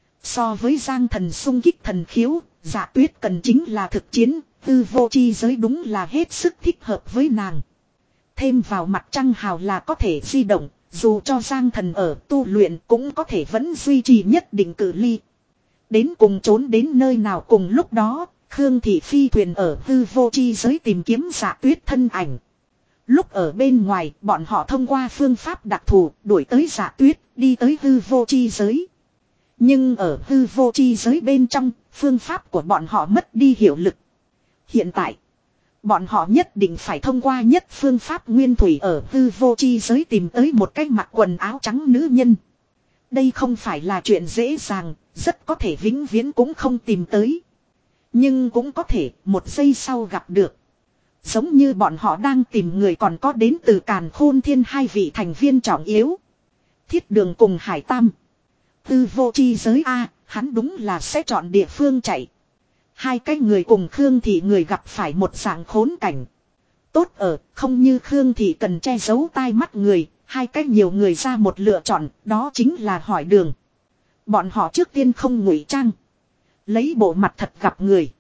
So với Giang Thần xung kích thần khiếu, Dạ Tuyết cần chính là thực chiến, hư vô chi giới đúng là hết sức thích hợp với nàng. Thêm vào mặt trăng hào là có thể di động, dù cho Giang Thần ở tu luyện cũng có thể vẫn duy trì nhất định cự ly. Đến cùng trốn đến nơi nào cùng lúc đó, Khương Thị phi thuyền ở hư vô chi giới tìm kiếm Dạ Tuyết thân ảnh. Lúc ở bên ngoài, bọn họ thông qua phương pháp đặc thù đuổi tới Dạ Tuyết, đi tới hư vô chi giới. Nhưng ở hư vô chi giới bên trong, phương pháp của bọn họ mất đi hiệu lực. Hiện tại, bọn họ nhất định phải thông qua nhất phương pháp nguyên thủy ở hư vô chi giới tìm tới một cái mặc quần áo trắng nữ nhân. Đây không phải là chuyện dễ dàng, rất có thể vĩnh viễn cũng không tìm tới. Nhưng cũng có thể một giây sau gặp được. Giống như bọn họ đang tìm người còn có đến từ Càn Khôn Thiên hai vị thành viên trọng yếu. Thiết Đường cùng Hải Tam. Tư vô chi giới A, hắn đúng là sẽ chọn địa phương chạy. Hai cái người cùng Khương Thị người gặp phải một dạng khốn cảnh. Tốt ở, không như Khương Thị cần che giấu tai mắt người, hai cái nhiều người ra một lựa chọn, đó chính là hỏi đường. Bọn họ trước tiên không ngụy trang. Lấy bộ mặt thật gặp người.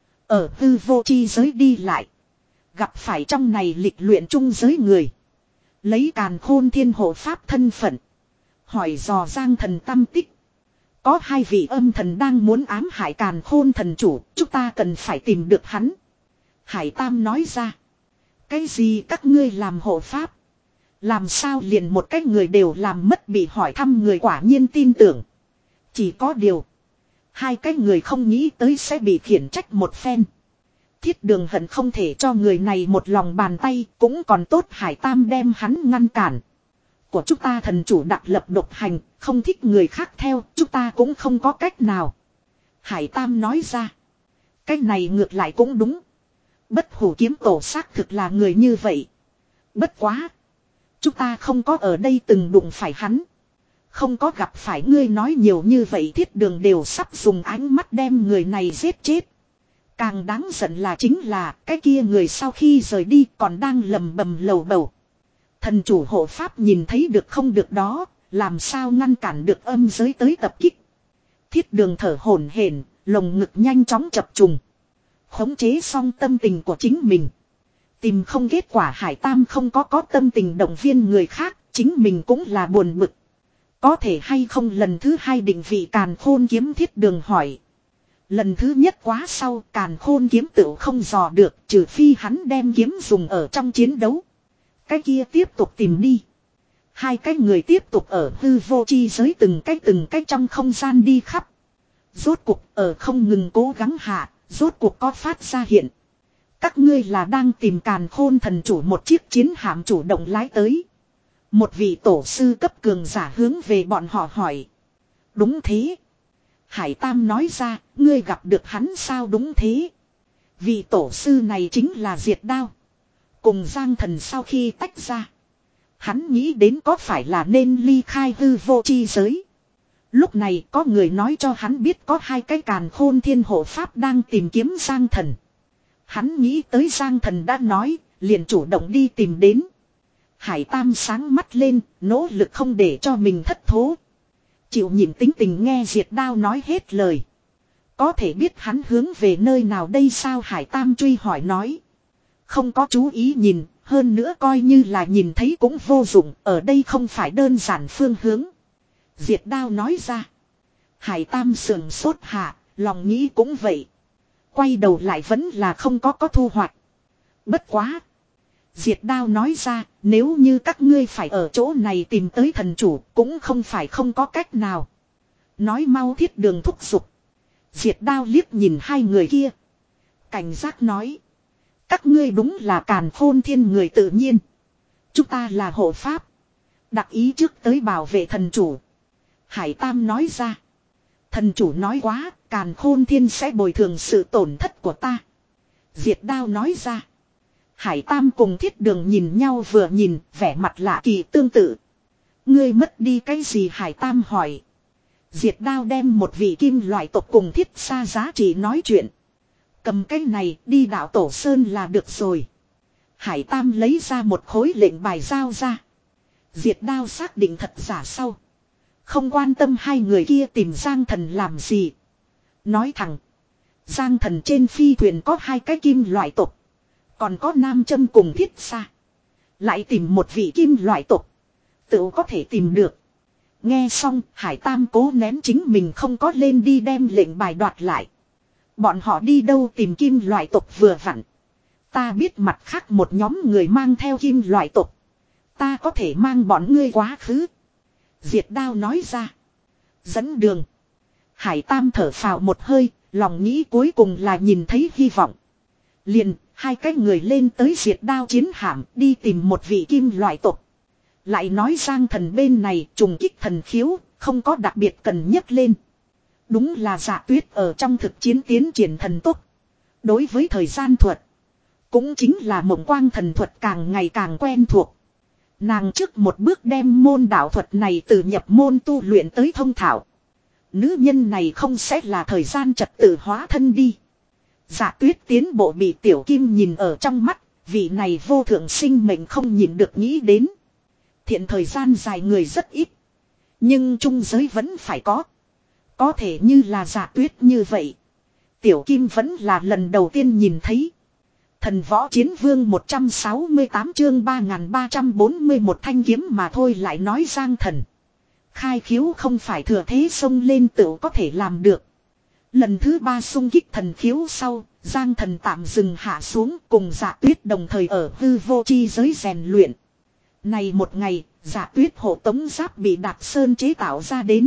Ở tư vô chi giới đi lại. Gặp phải trong này lịch luyện trung giới người. Lấy Càn Khôn Thiên hộ pháp thân phận. Hỏi dò Giang Thần tâm tích. Có hai vị âm thần đang muốn ám hại Càn Khôn thần chủ, chúng ta cần phải tìm được hắn. Hải Tam nói ra. Cái gì các ngươi làm hộ pháp? Làm sao liền một cái người đều làm mất bị hỏi thăm người quả nhiên tin tưởng. Chỉ có điều. Hai cái người không nghĩ tới sẽ bị khiển trách một phen. Thiết Đường hận không thể cho người này một lòng bàn tay, cũng còn tốt Hải Tam đem hắn ngăn cản. Của chúng ta thần chủ đặc lập độc hành, không thích người khác theo, chúng ta cũng không có cách nào. Hải Tam nói ra. Cái này ngược lại cũng đúng. Bất Hủ Kiếm Tổ xác thực là người như vậy. Bất quá. Chúng ta không có ở đây từng đụng phải hắn. Không có gặp phải ngươi nói nhiều như vậy. Thiết Đường đều sắp dùng ánh mắt đem người này giết chết. Càng đáng giận là chính là cái kia người sau khi rời đi còn đang lầm bầm lầu bầu. Thần chủ hộ pháp nhìn thấy được không được đó, làm sao ngăn cản được âm giới tới tập kích. Thiết Đường thở hổn hển, lồng ngực nhanh chóng chập trùng. Khống chế xong tâm tình của chính mình. Tìm không kết quả Hải Tam không có có tâm tình động viên người khác, chính mình cũng là buồn bực. Có thể hay không lần thứ hai định vị Càn Khôn kiếm Thiết Đường hỏi. Lần thứ nhất quá sau Càn Khôn kiếm tựu không dò được, trừ phi hắn đem kiếm dùng ở trong chiến đấu. Cái kia tiếp tục tìm đi. Hai cái người tiếp tục ở hư vô chi giới từng cái từng cái trong không gian đi khắp. Rốt cuộc ở không ngừng cố gắng hạ, rốt cuộc có phát ra hiện. Các ngươi là đang tìm Càn Khôn thần chủ một chiếc chiến hạm chủ động lái tới. Một vị tổ sư cấp cường giả hướng về bọn họ hỏi. Đúng thế. Hải Tam nói ra, ngươi gặp được hắn sao? Đúng thế. Vị tổ sư này chính là Diệt Đao. Cùng Giang Thần sau khi tách ra. Hắn nghĩ đến có phải là nên ly khai hư vô chi giới. Lúc này có người nói cho hắn biết có hai cái Càn Khôn Thiên hộ pháp đang tìm kiếm Giang Thần. Hắn nghĩ tới Giang Thần đã nói, liền chủ động đi tìm đến. Hải Tam sáng mắt lên, nỗ lực không để cho mình thất thố. Chịu nhịn tính tình nghe Diệt Đao nói hết lời. Có thể biết hắn hướng về nơi nào đây sao? Hải Tam truy hỏi nói. Không có chú ý nhìn, hơn nữa coi như là nhìn thấy cũng vô dụng, ở đây không phải đơn giản phương hướng. Diệt Đao nói ra. Hải Tam sườn sốt hạ, lòng nghĩ cũng vậy. Quay đầu lại vẫn là không có có thu hoạch. Bất quá. Diệt Đao nói ra, nếu như các ngươi phải ở chỗ này tìm tới thần chủ, cũng không phải không có cách nào. Nói mau Thiết Đường thúc giục. Diệt Đao liếc nhìn hai người kia. Cảnh giác nói. Các ngươi đúng là Càn Khôn Thiên người tự nhiên. Chúng ta là hộ pháp. Đặc ý trước tới bảo vệ thần chủ. Hải Tam nói ra. Thần chủ nói quá, Càn Khôn Thiên sẽ bồi thường sự tổn thất của ta. Diệt Đao nói ra. Hải Tam cùng Thiết Đường nhìn nhau vừa nhìn, vẻ mặt lạ kỳ tương tự. Ngươi mất đi cái gì? Hải Tam hỏi. Diệt Đao đem một vị kim loại tộc cùng thiết xa giá trị nói chuyện. Cầm cái này đi đạo tổ sơn là được rồi. Hải Tam lấy ra một khối lệnh bài giao ra. Diệt Đao xác định thật giả sau. Không quan tâm hai người kia tìm Giang Thần làm gì. Nói thẳng. Giang Thần trên phi thuyền có hai cái kim loại tộc. Còn có nam châm cùng thiết xa. Lại tìm một vị kim loại tộc. Tự có thể tìm được. Nghe xong Hải Tam cố nén chính mình không có lên đi đem lệnh bài đoạt lại. Bọn họ đi đâu tìm kim loại tộc vừa vặn. Ta biết mặt khác một nhóm người mang theo kim loại tộc. Ta có thể mang bọn ngươi quá khứ. Diệt Đao nói ra. Dẫn đường. Hải Tam thở phào một hơi, lòng nghĩ cuối cùng là nhìn thấy hy vọng. Liền, hai cái người lên tới Diệt Đao chiến hạm đi tìm một vị kim loại tộc. Lại nói Giang Thần bên này trùng kích thần khiếu, không có đặc biệt cần nhắc lên. Đúng là Dạ Tuyết ở trong thực chiến tiến triển thần tốc. Đối với thời gian thuật, cũng chính là mộng quang thần thuật càng ngày càng quen thuộc. Nàng trước một bước đem môn đạo thuật này từ nhập môn tu luyện tới thông thạo. Nữ nhân này không sẽ là thời gian trật tự hóa thân đi. Dạ Tuyết tiến bộ bị Tiểu Kim nhìn ở trong mắt, vị này vô thượng sinh mệnh không nhìn được nghĩ đến. Thiện thời gian dài người rất ít, nhưng trung giới vẫn phải có. Có thể như là Dạ Tuyết như vậy, Tiểu Kim vẫn là lần đầu tiên nhìn thấy. Thần Võ Chiến Vương một trăm sáu mươi tám chương ba nghìn ba trăm bốn mươi mốt thanh kiếm mà thôi. Lại nói Giang Thần khai khiếu không phải thừa thế xông lên tự có thể làm được. Lần thứ ba xung kích thần khiếu sau, Giang Thần tạm dừng hạ xuống cùng Dạ Tuyết đồng thời ở hư vô chi giới rèn luyện. Này một ngày, Dạ Tuyết hộ tống giáp bị Đạp Sơn chế tạo ra đến.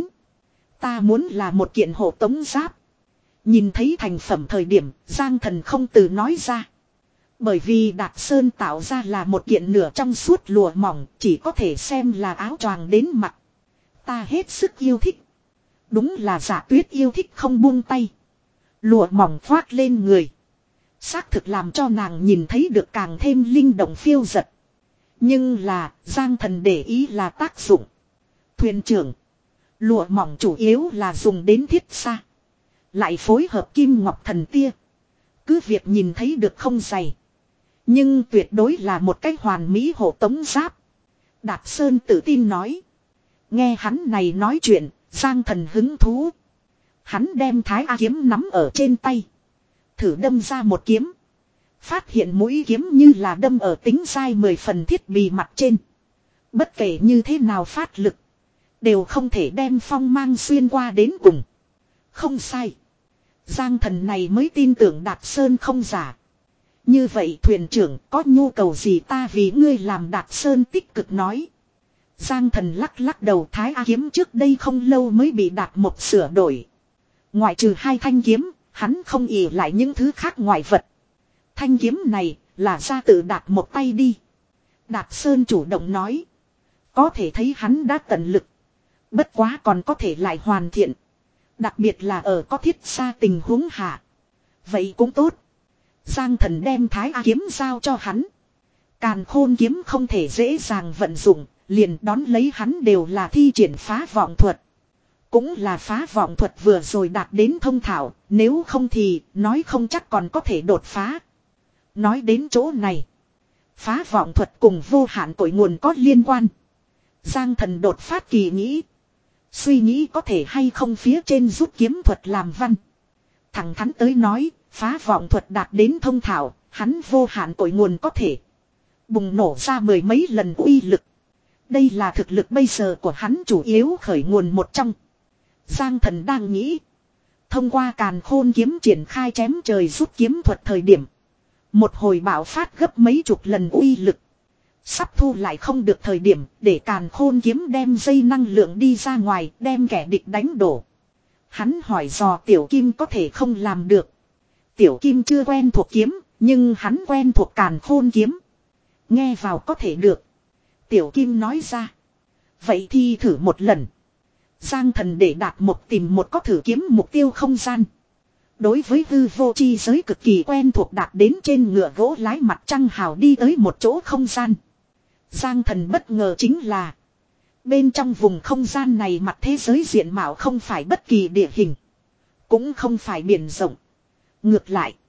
Ta muốn là một kiện hộ tống giáp. Nhìn thấy thành phẩm thời điểm, Giang Thần không từ nói ra. Bởi vì Đạp Sơn tạo ra là một kiện nửa trong suốt lụa mỏng, chỉ có thể xem là áo choàng đến mặc. Ta hết sức yêu thích. Đúng là Dạ Tuyết yêu thích không buông tay. Lụa mỏng khoác lên người, xác thực làm cho nàng nhìn thấy được càng thêm linh động phiêu dật. Nhưng là, Giang Thần để ý là tác dụng. Thuyền trưởng, lụa mỏng chủ yếu là dùng đến thiết xa. Lại phối hợp kim ngọc thần tia. Cứ việc nhìn thấy được không dày, nhưng tuyệt đối là một cái hoàn mỹ hộ tống giáp. Đạp Sơn tự tin nói. Nghe hắn này nói chuyện, Giang Thần hứng thú. Hắn đem Thái A kiếm nắm ở trên tay, thử đâm ra một kiếm. Phát hiện mũi kiếm như là đâm ở tính dai mười phần thiết bị mặt trên. Bất kể như thế nào phát lực, đều không thể đem phong mang xuyên qua đến cùng. Không sai. Giang Thần này mới tin tưởng Đạp Sơn không giả. Như vậy thuyền trưởng có nhu cầu gì ta vì ngươi làm. Đạp Sơn tích cực nói. Giang Thần lắc lắc đầu. Thái A kiếm trước đây không lâu mới bị Đạp Mộc sửa đổi. Ngoại trừ hai thanh kiếm, hắn không ỷ lại những thứ khác ngoại vật. Thanh kiếm này là ra tự Đạp Mộc tay đi. Đạp Sơn chủ động nói. Có thể thấy hắn đã tận lực. Bất quá còn có thể lại hoàn thiện. Đặc biệt là ở có thiết xa tình huống hạ. Vậy cũng tốt. Giang Thần đem Thái A kiếm giao cho hắn. Càn Khôn kiếm không thể dễ dàng vận dụng, liền đón lấy hắn đều là thi triển phá vọng thuật. Cũng là phá vọng thuật vừa rồi đạt đến thông thạo, nếu không thì nói không chắc còn có thể đột phá. Nói đến chỗ này, phá vọng thuật cùng vô hạn cội nguồn có liên quan. Giang Thần đột phát kỳ nghĩ. Suy nghĩ có thể hay không phía trên rút kiếm thuật làm văn. Thẳng thắn tới nói, phá vọng thuật đạt đến thông thạo, hắn vô hạn cội nguồn có thể bùng nổ ra mười mấy lần uy lực. Đây là thực lực bây giờ của hắn chủ yếu khởi nguồn một trong. Giang Thần đang nghĩ, thông qua Càn Khôn kiếm triển khai chém trời rút kiếm thuật thời điểm, một hồi bạo phát gấp mấy chục lần uy lực. Sắp thu lại không được thời điểm, để Càn Khôn kiếm đem dây năng lượng đi ra ngoài, đem kẻ địch đánh đổ. Hắn hỏi dò Tiểu Kim có thể không làm được. Tiểu Kim chưa quen thuộc kiếm, nhưng hắn quen thuộc Càn Khôn kiếm. Nghe vào có thể được. Tiểu Kim nói ra. Vậy thì thử một lần. Giang Thần để Đạp Mộc tìm một có thử kiếm mục tiêu không gian. Đối với hư vô chi giới cực kỳ quen thuộc, đạt đến trên ngựa gỗ lái mặt trăng hào đi tới một chỗ không gian. Giang Thần bất ngờ chính là bên trong vùng không gian này mặt thế giới diện mạo không phải bất kỳ địa hình, cũng không phải biển rộng. Ngược lại,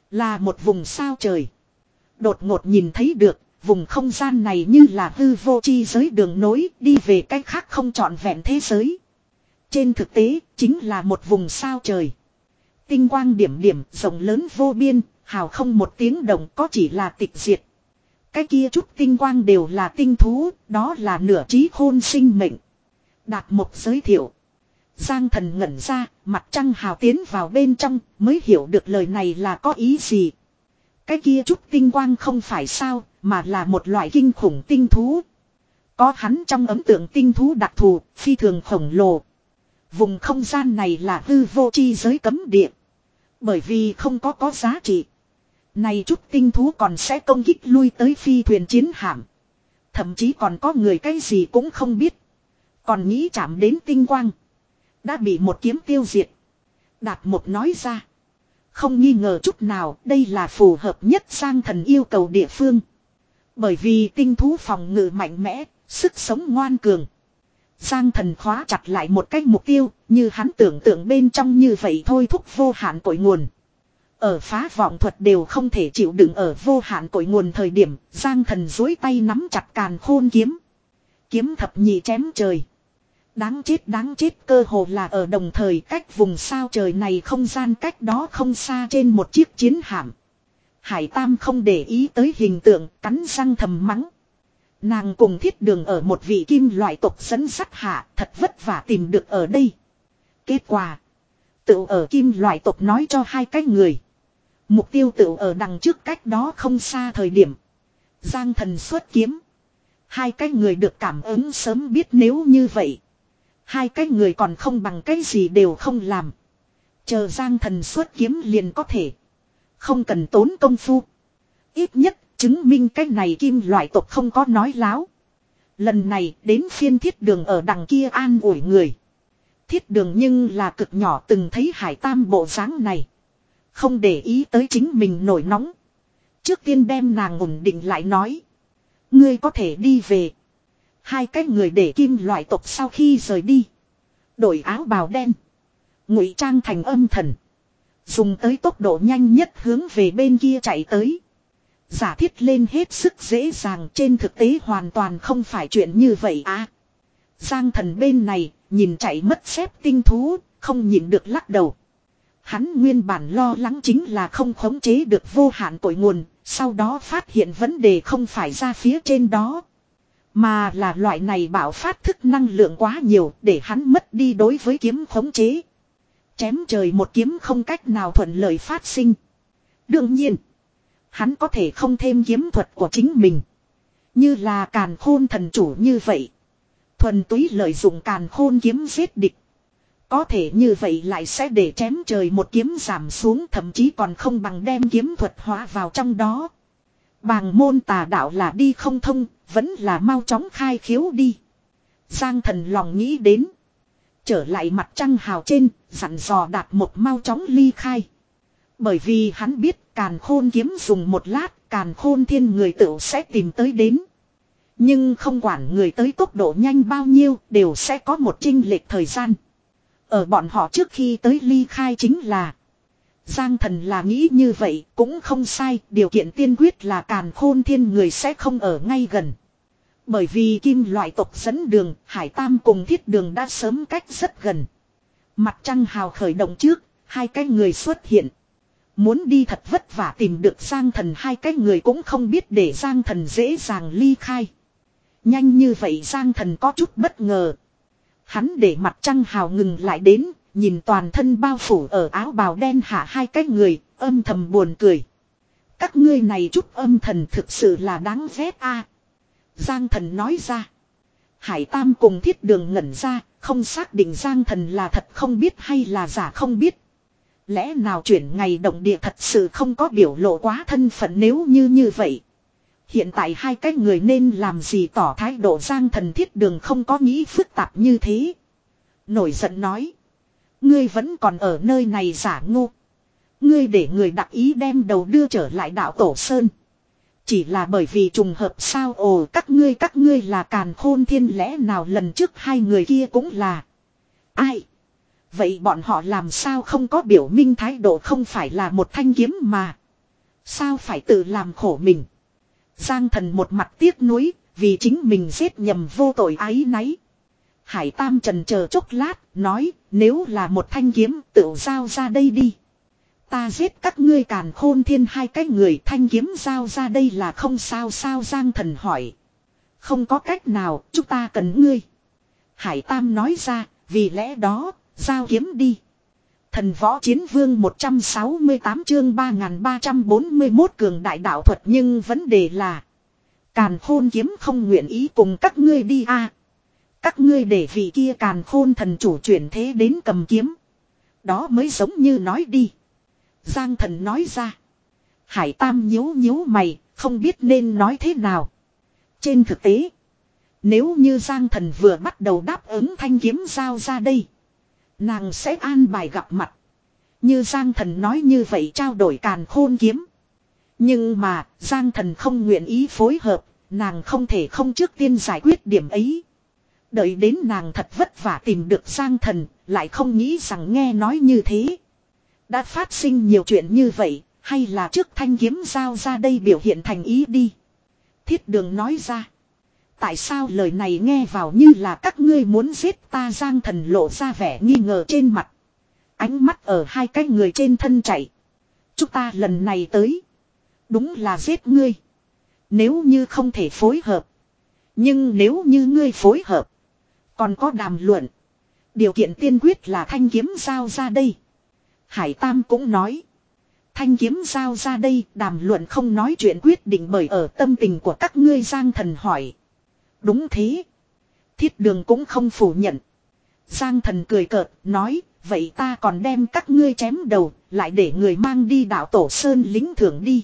Là một vùng sao trời. Đột ngột nhìn thấy được, vùng không gian này như là hư vô chi giới đường nối đi về cách khác không trọn vẹn thế giới. Trên thực tế, chính là một vùng sao trời. Tinh quang điểm điểm, rộng lớn vô biên, hào không một tiếng động có chỉ là tịch diệt. Cái kia chút tinh quang đều là tinh thú, đó là nửa trí khôn sinh mệnh. Đạt Mộc giới thiệu. Giang Thần ngẩn ra, mặt trăng hào tiến vào bên trong, mới hiểu được lời này là có ý gì. Cái kia chút tinh quang không phải sao, mà là một loại kinh khủng tinh thú. Có hắn trong ấn tượng tinh thú đặc thù, phi thường khổng lồ. Vùng không gian này là hư vô chi giới cấm địa. Bởi vì không có có giá trị. Này chút tinh thú còn sẽ công kích lui tới phi thuyền chiến hạm. Thậm chí còn có người cái gì cũng không biết. Còn nghĩ chạm đến tinh quang. Đã bị một kiếm tiêu diệt. Đạt Mộc nói ra. Không nghi ngờ chút nào đây là phù hợp nhất Giang Thần yêu cầu địa phương. Bởi vì tinh thú phòng ngự mạnh mẽ, sức sống ngoan cường. Giang Thần khóa chặt lại một cái mục tiêu, như hắn tưởng tượng bên trong như vậy thôi thúc vô hạn cội nguồn. Ở phá vọng thuật đều không thể chịu đựng ở vô hạn cội nguồn thời điểm, Giang Thần duỗi tay nắm chặt càn khôn kiếm. Kiếm thập nhị chém trời. Đáng chết đáng chết cơ hồ là ở đồng thời cách vùng sao trời này không gian cách đó không xa trên một chiếc chiến hạm. Hải Tam không để ý tới hình tượng, cắn răng thầm mắng. Nàng cùng Thiết Đường ở một vị kim loại tộc dẫn sắt hạ, thật vất vả tìm được ở đây. Kết quả, tự ở kim loại tộc nói cho hai cái người. Mục tiêu tự ở đằng trước cách đó không xa thời điểm. Giang Thần xuất kiếm. Hai cái người được cảm ứng sớm biết nếu như vậy. Hai cái người còn không bằng cái gì đều không làm. Chờ Giang Thần xuất kiếm liền có thể. Không cần tốn công phu. Ít nhất chứng minh cái này kim loại tộc không có nói láo. Lần này đến phiên Thiết Đường ở đằng kia an ủi người. Thiết Đường nhưng là cực nhỏ từng thấy Hải Tam bộ dáng này. Không để ý tới chính mình nổi nóng. Trước tiên đem nàng ổn định lại nói. Ngươi có thể đi về. Hai cái người để kim loại tộc sau khi rời đi. Đổi áo bào đen. Ngụy trang thành âm thần. Dùng tới tốc độ nhanh nhất hướng về bên kia chạy tới. Giả thiết lên hết sức dễ dàng, trên thực tế hoàn toàn không phải chuyện như vậy à. Giang Thần bên này, nhìn chạy mất xếp tinh thú, không nhìn được lắc đầu. Hắn nguyên bản lo lắng chính là không khống chế được vô hạn cội nguồn, sau đó phát hiện vấn đề không phải ra phía trên đó. Mà là loại này bạo phát thức năng lượng quá nhiều để hắn mất đi đối với kiếm khống chế. Chém trời một kiếm không cách nào thuận lợi phát sinh. Đương nhiên, hắn có thể không thêm kiếm thuật của chính mình. Như là càn khôn thần chủ như vậy. Thuần túy lợi dụng càn khôn kiếm giết địch. Có thể như vậy lại sẽ để chém trời một kiếm giảm xuống, thậm chí còn không bằng đem kiếm thuật hóa vào trong đó. Bàng môn tà đạo là đi không thông, vẫn là mau chóng khai khiếu đi. Giang Thần lòng nghĩ đến. Trở lại mặt trăng hào trên, dặn dò Đạt Mộc mau chóng ly khai. Bởi vì hắn biết càn khôn kiếm dùng một lát, càn khôn thiên người tựu sẽ tìm tới đến. Nhưng không quản người tới tốc độ nhanh bao nhiêu, đều sẽ có một chênh lệch thời gian. Ở bọn họ trước khi tới ly khai chính là Giang Thần là nghĩ như vậy cũng không sai, điều kiện tiên quyết là càn khôn thiên người sẽ không ở ngay gần. Bởi vì kim loại tộc dẫn đường, Hải Tam cùng Thiết Đường đã sớm cách rất gần. Mặt trăng hào khởi động trước, hai cái người xuất hiện. Muốn đi thật vất vả tìm được Giang Thần, hai cái người cũng không biết để Giang Thần dễ dàng ly khai. Nhanh như vậy Giang Thần có chút bất ngờ. Hắn để mặt trăng hào ngừng lại đến, nhìn toàn thân bao phủ ở áo bào đen hạ hai cái người, âm thầm buồn cười. Các ngươi này chút âm thần thực sự là đáng ghét a. Giang Thần nói ra. Hải Tam cùng Thiết Đường ngẩn ra, không xác định Giang Thần là thật không biết hay là giả không biết. Lẽ nào chuyển ngày động địa thật sự không có biểu lộ quá thân phận, nếu như như vậy. Hiện tại hai cái người nên làm gì tỏ thái độ. Giang Thần Thiết Đường không có nghĩ phức tạp như thế. Nổi giận nói. Ngươi vẫn còn ở nơi này giả ngu. Ngươi để người đặc ý đem đầu đưa trở lại đạo Tổ Sơn. Chỉ là bởi vì trùng hợp sao? Ồ, các ngươi các ngươi là càn khôn thiên, lẽ nào lần trước hai người kia cũng là? Ai? Vậy bọn họ làm sao không có biểu minh thái độ, không phải là một thanh kiếm mà. Sao phải tự làm khổ mình. Giang thần một mặt tiếc nuối, vì chính mình giết nhầm vô tội áy náy. Hải Tam trần chờ chốc lát, nói, nếu là một thanh kiếm tự giao ra đây đi. Ta giết các ngươi Càn Khôn Thiên hai cái người, thanh kiếm giao ra đây là không sao sao. Giang thần hỏi. Không có cách nào, chúng ta cần ngươi. Hải Tam nói ra, vì lẽ đó, giao kiếm đi. Thần Võ Chiến Vương một trăm sáu mươi tám chương ba nghìn ba trăm bốn mươi mốt cường đại đạo thuật, nhưng vấn đề là Càn Khôn kiếm không nguyện ý cùng các ngươi đi a. À, các ngươi để vị kia Càn Khôn thần chủ chuyển thế đến cầm kiếm. Đó mới giống như nói đi. Giang thần nói ra. Hải Tam nhíu nhíu mày, không biết nên nói thế nào. Trên thực tế, nếu như Giang thần vừa bắt đầu đáp ứng thanh kiếm giao ra đây, nàng sẽ an bài gặp mặt. Như Giang thần nói như vậy trao đổi Càn Khôn kiếm. Nhưng mà Giang thần không nguyện ý phối hợp, nàng không thể không trước tiên giải quyết điểm ấy. Đợi đến nàng thật vất vả tìm được Giang thần, lại không nghĩ rằng nghe nói như thế. Đã phát sinh nhiều chuyện như vậy, hay là trước thanh kiếm giao ra đây biểu hiện thành ý đi. Thiết Đường nói ra. Tại sao lời này nghe vào như là các ngươi muốn giết ta? Giang thần lộ ra vẻ nghi ngờ trên mặt. Ánh mắt ở hai cái người trên thân chạy. Chúng ta lần này tới, đúng là giết ngươi. Nếu như không thể phối hợp. Nhưng nếu như ngươi phối hợp, còn có đàm luận. Điều kiện tiên quyết là thanh kiếm giao ra đây. Hải Tam cũng nói. Thanh kiếm giao ra đây, đàm luận không nói chuyện quyết định bởi ở tâm tình của các ngươi. Giang thần hỏi. Đúng thế. Thiết Đường cũng không phủ nhận. Giang thần cười cợt, nói, vậy ta còn đem các ngươi chém đầu, lại để người mang đi đạo Tổ Sơn lính thưởng đi.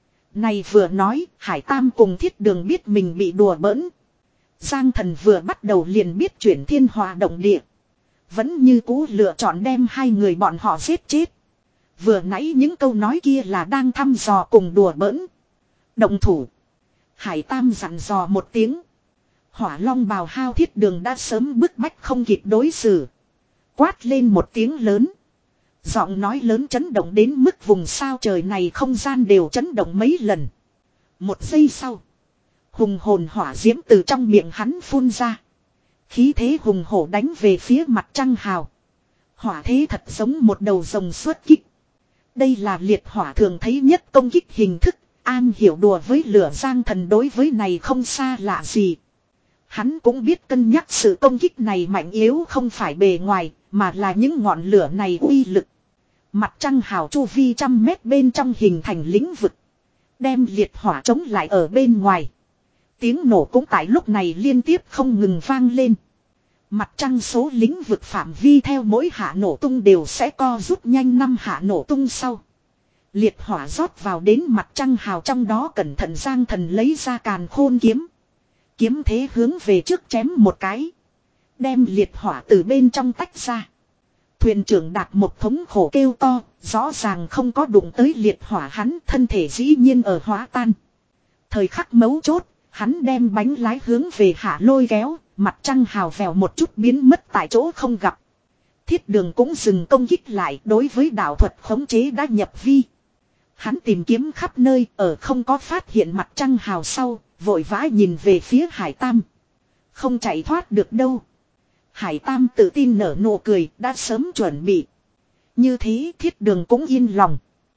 Này vừa nói, Hải Tam cùng Thiết Đường biết mình bị đùa bỡn. Giang thần vừa bắt đầu liền biết chuyển thiên hòa động địa. Vẫn như cũ lựa chọn đem hai người bọn họ giết chết. Vừa nãy những câu nói kia là đang thăm dò cùng đùa bỡn. Động thủ. Hải Tam dặn dò một tiếng. Hỏa Long bào hao Thiết Đường đã sớm bức bách không kịp đối xử. Quát lên một tiếng lớn. Giọng nói lớn chấn động đến mức vùng sao trời này không gian đều chấn động mấy lần. Một giây sau, hùng hồn hỏa diễm từ trong miệng hắn phun ra. Khí thế hùng hổ đánh về phía mặt trăng hào. Hỏa thế thật giống một đầu rồng xuất kích. Đây là liệt hỏa thường thấy nhất công kích hình thức. An hiểu đùa với lửa. Giang thần đối với này không xa lạ gì. Hắn cũng biết cân nhắc sự công kích này mạnh yếu không phải bề ngoài, mà là những ngọn lửa này uy lực. Mặt trăng hào chu vi trăm mét bên trong hình thành lĩnh vực. Đem liệt hỏa chống lại ở bên ngoài. Tiếng nổ cũng tại lúc này liên tiếp không ngừng vang lên. Mặt trăng số lĩnh vực phạm vi theo mỗi hạ nổ tung đều sẽ co rút nhanh. Năm hạ nổ tung sau, liệt hỏa rót vào đến mặt trăng hào trong đó. Cẩn thận Giang thần lấy ra Càn Khôn kiếm. Kiếm thế hướng về trước chém một cái. Đem liệt hỏa từ bên trong tách ra. Thuyền trưởng Đạt một thống khổ kêu to. Rõ ràng không có đụng tới liệt hỏa, hắn thân thể dĩ nhiên ở hóa tan. Thời khắc mấu chốt, hắn đem bánh lái hướng về hạ lôi kéo. Mặt trăng hào vèo một chút biến mất tại chỗ không gặp. Thiết Đường cũng dừng công kích lại. Đối với đạo thuật khống chế đã nhập vi. Hắn tìm kiếm khắp nơi, ở không có phát hiện mặt trăng hào sau, vội vã nhìn về phía Hải Tam. Không chạy thoát được đâu. Hải Tam tự tin nở nụ cười, đã sớm chuẩn bị. Như thế Thiết Đường cũng yên lòng.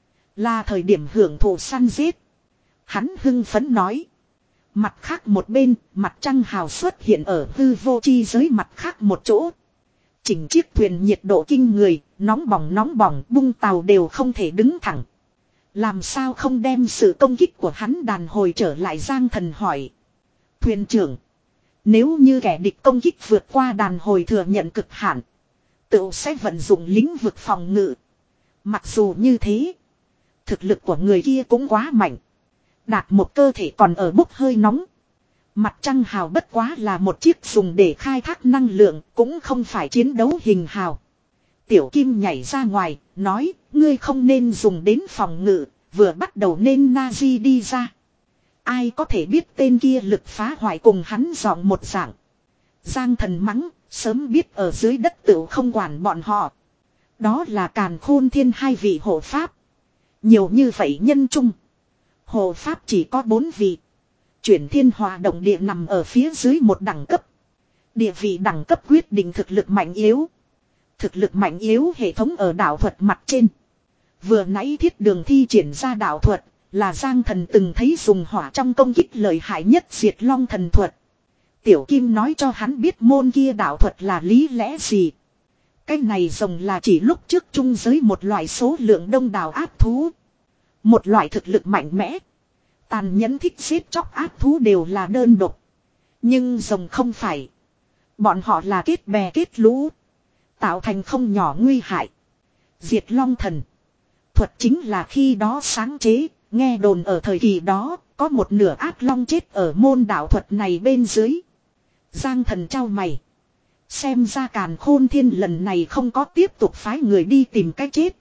Là thời điểm hưởng thụ săn giết. Hắn hưng phấn nói. Mặt khác một bên, mặt trăng hào xuất hiện ở hư vô chi giới mặt khác một chỗ. Chỉnh chiếc thuyền nhiệt độ kinh người, nóng bỏng nóng bỏng, bung tàu đều không thể đứng thẳng. Làm sao không đem sự công kích của hắn đàn hồi trở lại? Giang thần hỏi. Thuyền trưởng, nếu như kẻ địch công kích vượt qua đàn hồi thừa nhận cực hạn, tự sẽ vận dụng lĩnh vực phòng ngự. Mặc dù như thế, thực lực của người kia cũng quá mạnh. Đạt một cơ thể còn ở bốc hơi nóng. Mặt trăng hào bất quá là một chiếc dùng để khai thác năng lượng, cũng không phải chiến đấu hình hào. Tiểu Kim nhảy ra ngoài, nói, ngươi không nên dùng đến phòng ngự, vừa bắt đầu nên Nazi đi ra. Ai có thể biết tên kia lực phá hoại cùng hắn giọng một dạng. Giang thần mắng, sớm biết ở dưới đất tựu không quản bọn họ. Đó là Càn Khôn Thiên hai vị hộ pháp. Nhiều như vậy nhân chung, Hộ pháp chỉ có bốn vị. Chuyển thiên hòa động địa nằm ở phía dưới một đẳng cấp. Địa vị đẳng cấp quyết định thực lực mạnh yếu. Thực lực mạnh yếu hệ thống ở đạo thuật mặt trên. Vừa nãy thiết đường thi triển ra đạo thuật là Giang Thần từng thấy dùng hỏa trong công kích lợi hại nhất diệt long thần thuật. Tiểu Kim nói cho hắn biết môn kia đạo thuật là lý lẽ gì. Cái này rồng là chỉ lúc trước trung giới một loại số lượng đông đảo áp thú. Một loại thực lực mạnh mẽ. Tàn nhẫn thích giết chóc áp thú đều là đơn độc. Nhưng rồng không phải. Bọn họ là kết bè kết lũ. Tạo thành không nhỏ nguy hại. Diệt long thần. Thuật chính là khi đó sáng chế. Nghe đồn ở thời kỳ đó. Có một nửa ác long chết ở môn đạo thuật này bên dưới. Giang Thần trao mày. Xem ra Càn Khôn Thiên lần này không có tiếp tục phái người đi tìm cái chết.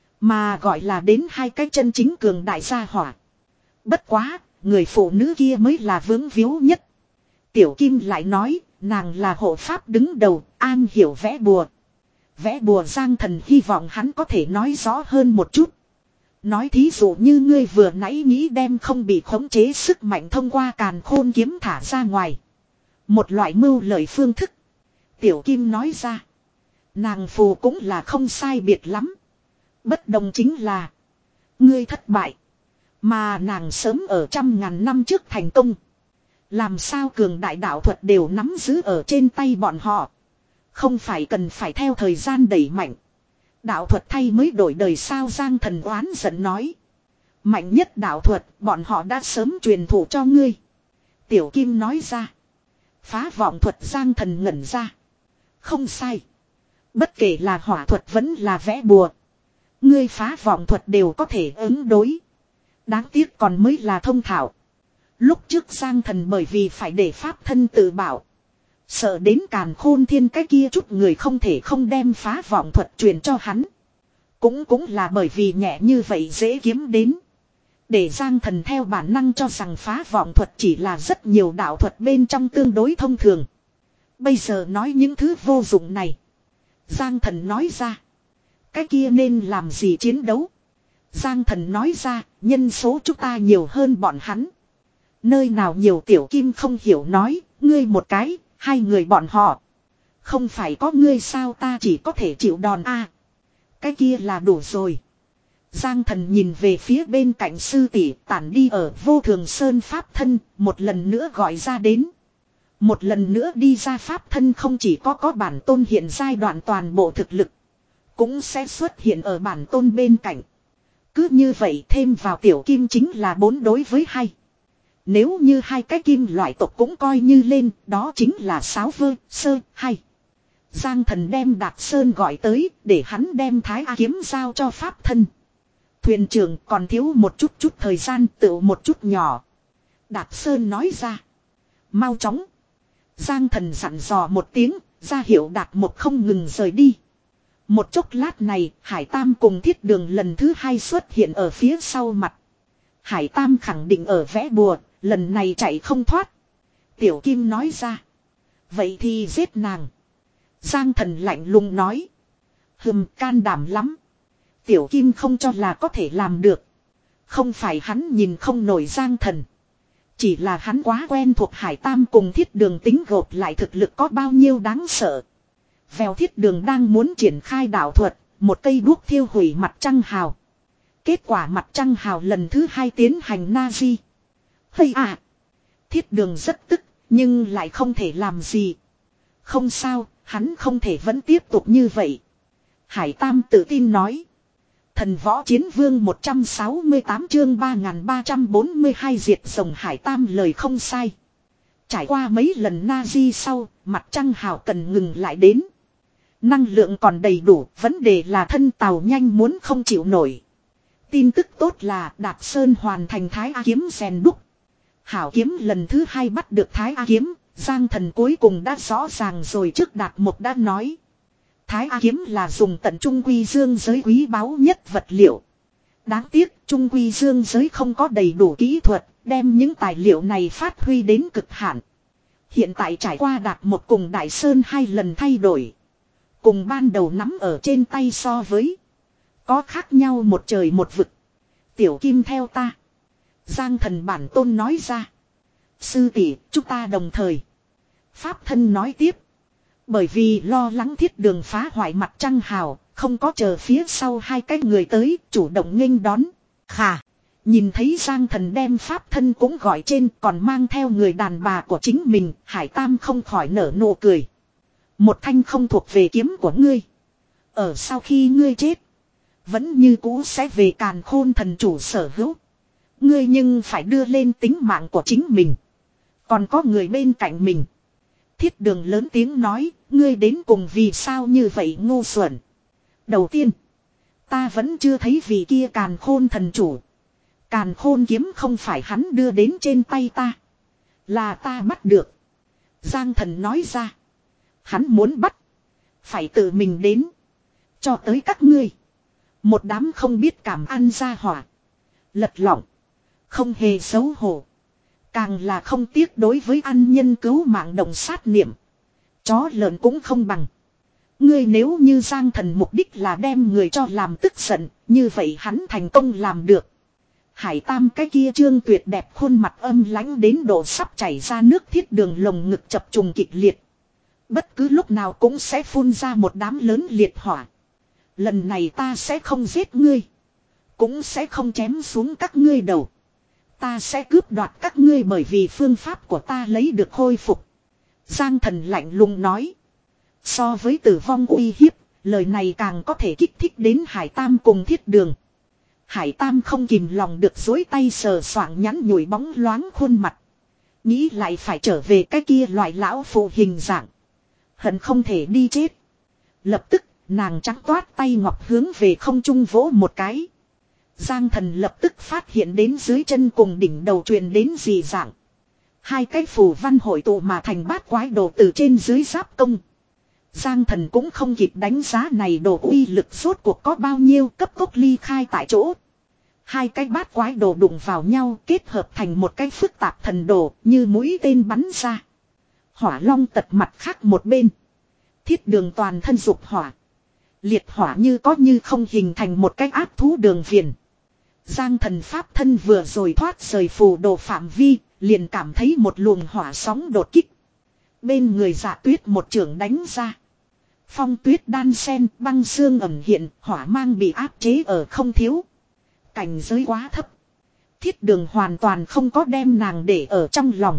Mà gọi là đến hai cái chân chính cường đại gia hỏa. Bất quá, người phụ nữ kia mới là vướng víu nhất. Tiểu Kim lại nói, nàng là hộ pháp đứng đầu, an hiểu vẽ bùa. Vẽ bùa Giang Thần hy vọng hắn có thể nói rõ hơn một chút. Nói thí dụ như ngươi vừa nãy nghĩ đem không bị khống chế sức mạnh thông qua Càn Khôn kiếm thả ra ngoài. Một loại mưu lợi phương thức. Tiểu Kim nói ra. Nàng phù cũng là không sai biệt lắm. Bất đồng chính là. Ngươi thất bại. Mà nàng sớm ở trăm ngàn năm trước thành công. Làm sao cường đại đạo thuật đều nắm giữ ở trên tay bọn họ. Không phải cần phải theo thời gian đẩy mạnh. Đạo thuật thay mới đổi đời sao Giang Thần oán giận nói. Mạnh nhất đạo thuật bọn họ đã sớm truyền thụ cho ngươi. Tiểu Kim nói ra. Phá vọng thuật Giang Thần ngẩn ra. Không sai. Bất kể là hỏa thuật vẫn là vẽ bùa. Ngươi phá vọng thuật đều có thể ứng đối. Đáng tiếc còn mới là thông thạo. Lúc trước Giang Thần bởi vì phải để pháp thân tự bảo. Sợ đến Càn Khôn Thiên cái kia chút người không thể không đem phá vọng thuật truyền cho hắn. Cũng cũng là bởi vì nhẹ như vậy dễ kiếm đến. Để Giang Thần theo bản năng cho rằng phá vọng thuật chỉ là rất nhiều đạo thuật bên trong tương đối thông thường. Bây giờ nói những thứ vô dụng này. Giang Thần nói ra. Cái kia nên làm gì chiến đấu? Giang Thần nói ra, nhân số chúng ta nhiều hơn bọn hắn. Nơi nào nhiều Tiểu Kim không hiểu nói, ngươi một cái, hai người bọn họ. Không phải có ngươi sao ta chỉ có thể chịu đòn a. Cái kia là đủ rồi. Giang Thần nhìn về phía bên cạnh sư tỷ tản đi ở vô thường sơn pháp thân, một lần nữa gọi ra đến. Một lần nữa đi ra pháp thân không chỉ có có bản tôn hiện giai đoạn toàn bộ thực lực. Cũng sẽ xuất hiện ở bản tôn bên cạnh. Cứ như vậy thêm vào Tiểu Kim chính là bốn đối với hai. Nếu như hai cái kim loại tộc cũng coi như lên, đó chính là sáu vơ, sơ, hai. Giang Thần đem Đạt Sơn gọi tới, để hắn đem Thái A kiếm giao cho pháp thân. Thuyền trưởng còn thiếu một chút chút thời gian tự một chút nhỏ. Đạt Sơn nói ra. Mau chóng. Giang Thần dặn dò một tiếng, ra hiệu Đạt một không ngừng rời đi. Một chốc lát này, Hải Tam cùng Thiết Đường lần thứ hai xuất hiện ở phía sau mặt. Hải Tam khẳng định ở vẽ bùa, lần này chạy không thoát. Tiểu Kim nói ra. Vậy thì giết nàng. Giang Thần lạnh lùng nói. Hừm, can đảm lắm. Tiểu Kim không cho là có thể làm được. Không phải hắn nhìn không nổi Giang Thần. Chỉ là hắn quá quen thuộc Hải Tam cùng Thiết Đường tính gộp lại thực lực có bao nhiêu đáng sợ. Vèo Thiết Đường đang muốn triển khai đạo thuật, một cây đuốc thiêu hủy mặt trăng hào. Kết quả mặt trăng hào lần thứ hai tiến hành Nazi. Hây à! Thiết Đường rất tức, nhưng lại không thể làm gì. Không sao, hắn không thể vẫn tiếp tục như vậy. Hải Tam tự tin nói. Thần võ chiến vương một trăm sáu mươi tám chương ba nghìn ba trăm bốn mươi hai diệt rồng Hải Tam lời không sai. Trải qua mấy lần Nazi sau, mặt trăng hào cần ngừng lại đến. Năng lượng còn đầy đủ, vấn đề là thân tàu nhanh muốn không chịu nổi. Tin tức tốt là Đạt Sơn hoàn thành Thái A kiếm rèn đúc. Hảo kiếm lần thứ hai bắt được Thái A kiếm, Giang Thần cuối cùng đã rõ ràng rồi trước Đạt Mộc đã nói. Thái A kiếm là dùng tận Trung Quy Dương giới quý báu nhất vật liệu. Đáng tiếc Trung Quy Dương giới không có đầy đủ kỹ thuật, đem những tài liệu này phát huy đến cực hạn. Hiện tại trải qua Đạt Mộc cùng Đại Sơn hai lần thay đổi. Cùng ban đầu nắm ở trên tay so với. Có khác nhau một trời một vực. Tiểu Kim theo ta. Giang thần bản tôn nói ra. Sư tỷ, chúng ta đồng thời. Pháp thân nói tiếp. Bởi vì lo lắng thiết đường phá hoại mặt trăng hào, không có chờ phía sau hai cái người tới, chủ động nghênh đón. Khà. Nhìn thấy Giang thần đem pháp thân cũng gọi trên, còn mang theo người đàn bà của chính mình, Hải Tam không khỏi nở nụ cười. Một thanh không thuộc về kiếm của ngươi. Ở sau khi ngươi chết, vẫn như cũ sẽ về Càn Khôn thần chủ sở hữu. Ngươi nhưng phải đưa lên tính mạng của chính mình. Còn có người bên cạnh mình. Thiết đường lớn tiếng nói, ngươi đến cùng vì sao như vậy ngu xuẩn. Đầu tiên, ta vẫn chưa thấy vị kia Càn Khôn thần chủ. Càn Khôn kiếm không phải hắn đưa đến trên tay ta. Là ta bắt được. Giang thần nói ra. Hắn muốn bắt. Phải tự mình đến. Cho tới các ngươi. Một đám không biết cảm ăn ra hỏa. Lật lọng. Không hề xấu hổ. Càng là không tiếc đối với ăn nhân cứu mạng đồng sát niệm. Chó lợn cũng không bằng. Ngươi nếu như Giang thần mục đích là đem người cho làm tức giận. Như vậy hắn thành công làm được. Hải Tam cái kia trương tuyệt đẹp khuôn mặt âm lãnh đến độ sắp chảy ra nước, thiết đường lồng ngực chập trùng kịch liệt. Bất cứ lúc nào cũng sẽ phun ra một đám lớn liệt hỏa. Lần này ta sẽ không giết ngươi. Cũng sẽ không chém xuống các ngươi đầu. Ta sẽ cướp đoạt các ngươi bởi vì phương pháp của ta lấy được khôi phục. Giang thần lạnh lùng nói. So với tử vong uy hiếp, lời này càng có thể kích thích đến Hải Tam cùng thiết đường. Hải Tam không kìm lòng được dối tay sờ soạng nhắn nhủi bóng loáng khuôn mặt. Nghĩ lại phải trở về cái kia loại lão phụ hình dạng. Hận không thể đi chết. Lập tức, nàng trắng toát tay ngọc hướng về không trung vỗ một cái. Giang thần lập tức phát hiện đến dưới chân cùng đỉnh đầu truyền đến dị dạng. Hai cái phù văn hội tụ mà thành bát quái đồ từ trên dưới giáp công. Giang thần cũng không kịp đánh giá này đồ uy lực rốt cuộc có bao nhiêu, cấp tốc ly khai tại chỗ. Hai cái bát quái đồ đụng vào nhau kết hợp thành một cái phức tạp thần đồ như mũi tên bắn ra. Hỏa long tật mặt khác một bên. Thiết đường toàn thân dục hỏa. Liệt hỏa như có như không hình thành một cái áp thú đường viền. Giang thần pháp thân vừa rồi thoát rời phù đồ phạm vi, liền cảm thấy một luồng hỏa sóng đột kích. Bên người Dạ Tuyết một trường đánh ra. Phong tuyết đan sen, băng xương ẩm hiện, hỏa mang bị áp chế ở không thiếu. Cảnh giới quá thấp. Thiết đường hoàn toàn không có đem nàng để ở trong lòng.